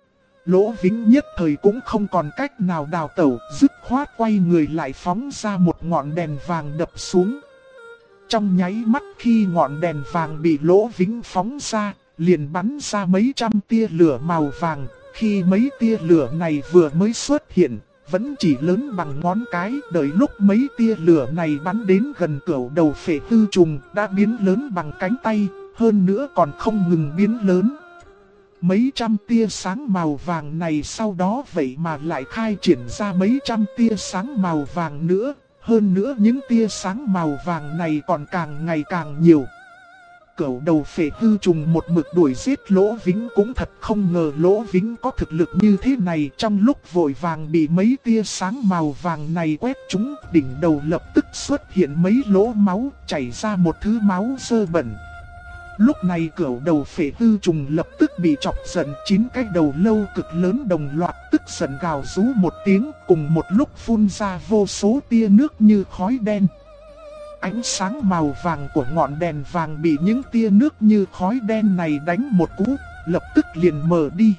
Lỗ Vĩnh nhất thời cũng không còn cách nào đào tẩu, dứt khoát quay người lại phóng ra một ngọn đèn vàng đập xuống. Trong nháy mắt khi ngọn đèn vàng bị Lỗ Vĩnh phóng ra, liền bắn ra mấy trăm tia lửa màu vàng. Khi mấy tia lửa này vừa mới xuất hiện, vẫn chỉ lớn bằng ngón cái, đợi lúc mấy tia lửa này bắn đến gần cẩu đầu phệ tư trùng đã biến lớn bằng cánh tay, hơn nữa còn không ngừng biến lớn. Mấy trăm tia sáng màu vàng này sau đó vậy mà lại khai triển ra mấy trăm tia sáng màu vàng nữa, hơn nữa những tia sáng màu vàng này còn càng ngày càng nhiều. Cẩu đầu phệ tư trùng một mực đuổi giết Lỗ Vĩnh, cũng thật không ngờ Lỗ Vĩnh có thực lực như thế này. Trong lúc vội vàng bị mấy tia sáng màu vàng này quét trúng, đỉnh đầu lập tức xuất hiện mấy lỗ máu, chảy ra một thứ máu dơ bẩn. Lúc này cẩu đầu phệ tư trùng lập tức bị chọc giận, 9 cái đầu lâu cực lớn đồng loạt tức giận gào rú một tiếng, cùng một lúc phun ra vô số tia nước như khói đen. Ánh sáng màu vàng của ngọn đèn vàng bị những tia nước như khói đen này đánh một cú, lập tức liền mờ đi.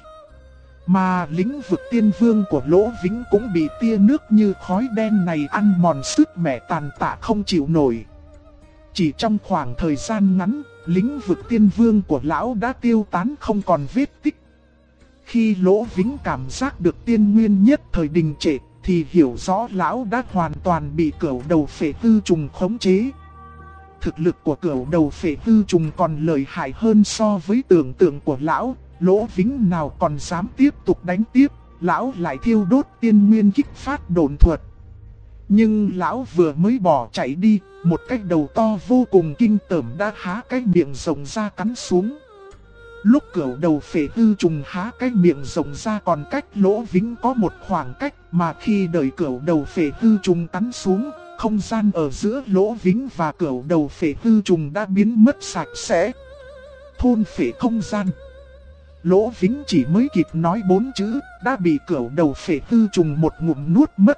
Mà lĩnh vực tiên vương của Lỗ Vĩnh cũng bị tia nước như khói đen này ăn mòn sức mẻ tàn tạ không chịu nổi. Chỉ trong khoảng thời gian ngắn, lĩnh vực tiên vương của lão đã tiêu tán không còn vết tích. Khi Lỗ Vĩnh cảm giác được tiên nguyên nhất thời đình trệ, thì hiểu rõ lão đã hoàn toàn bị cẩu đầu phệ tư trùng khống chế. Thực lực của cẩu đầu phệ tư trùng còn lợi hại hơn so với tưởng tượng của lão. Lỗ Vĩnh nào còn dám tiếp tục đánh tiếp, lão lại thiêu đốt tiên nguyên kích phát độn thuật. Nhưng lão vừa mới bỏ chạy đi, một cái đầu to vô cùng kinh tởm đã há cái miệng rộng ra cắn xuống. Lúc cửu đầu phệ hư trùng há cái miệng rộng ra còn cách Lỗ Vĩnh có một khoảng cách, mà khi đợi cửu đầu phệ hư trùng cắn xuống, không gian ở giữa Lỗ Vĩnh và cửu đầu phệ hư trùng đã biến mất sạch sẽ. Thôn phệ không gian. Lỗ Vĩnh chỉ mới kịp nói 4 chữ, đã bị cửu đầu phệ hư trùng một ngụm nuốt mất.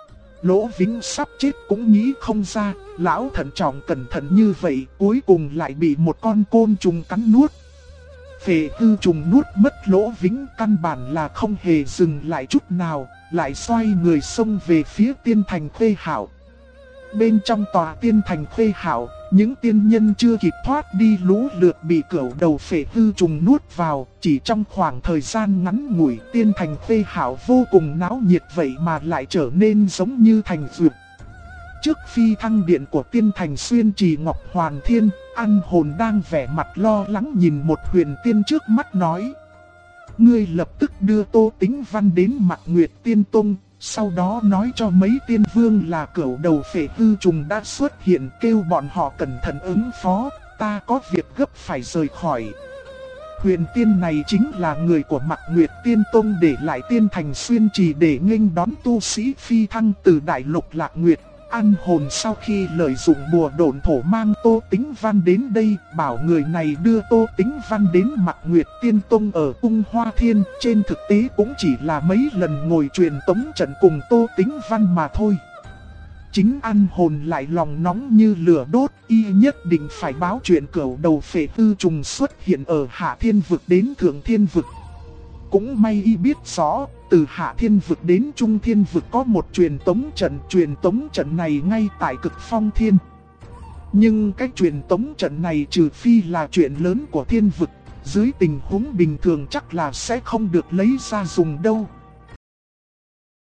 Lỗ Vĩnh sắp chết cũng nghĩ không ra, lão thận trọng cẩn thận như vậy, cuối cùng lại bị một con côn trùng cắn nuốt. Phệ hư trùng nuốt mất Lỗ Vĩnh, căn bản là không hề dừng lại chút nào, lại xoay người xông về phía tiên thành Khê Hạo. Bên trong tòa tiên thành Khê Hạo, những tiên nhân chưa kịp thoát đi lũ lượt bị cửu đầu phệ hư trùng nuốt vào, chỉ trong khoảng thời gian ngắn ngủi, tiên thành Khê Hạo vô cùng náo nhiệt vậy mà lại trở nên giống như thành duyệt. Trước phi thăng điện của tiên thành Xuyên Trì Ngọc Hoàn Thiên, An Hồn đang vẻ mặt lo lắng nhìn một huyền tiên trước mắt nói: ngươi lập tức đưa Tô Tính Văn đến Mạc Nguyệt Tiên Tông, sau đó nói cho mấy tiên vương là cửu đầu phệ hư trùng đã xuất hiện, kêu bọn họ cẩn thận ứng phó, ta có việc gấp phải rời khỏi. Huyền tiên này chính là người của Mạc Nguyệt Tiên Tông để lại tiên thành Xuyên Trì để nghênh đón tu sĩ phi thăng từ Đại Lục Lạc Nguyệt. An Hồn sau khi lợi dụng bùa độn thổ mang Tô Tính Văn đến đây, bảo người này đưa Tô Tính Văn đến Mạc Nguyệt Tiên Tông ở Cung Hoa Thiên, trên thực tế cũng chỉ là mấy lần ngồi truyền tống trận cùng Tô Tính Văn mà thôi. Chính An Hồn lại lòng nóng như lửa đốt, y nhất định phải báo chuyện cửu đầu phệ hư trùng xuất hiện ở Hạ Thiên Vực đến Thượng Thiên Vực. Cũng may y biết rõ, từ Hạ Thiên Vực đến Trung Thiên Vực có một truyền tống trận này ngay tại Cực Phong Thiên. Nhưng cái truyền tống trận này trừ phi là chuyện lớn của Thiên Vực, dưới tình huống bình thường chắc là sẽ không được lấy ra dùng đâu.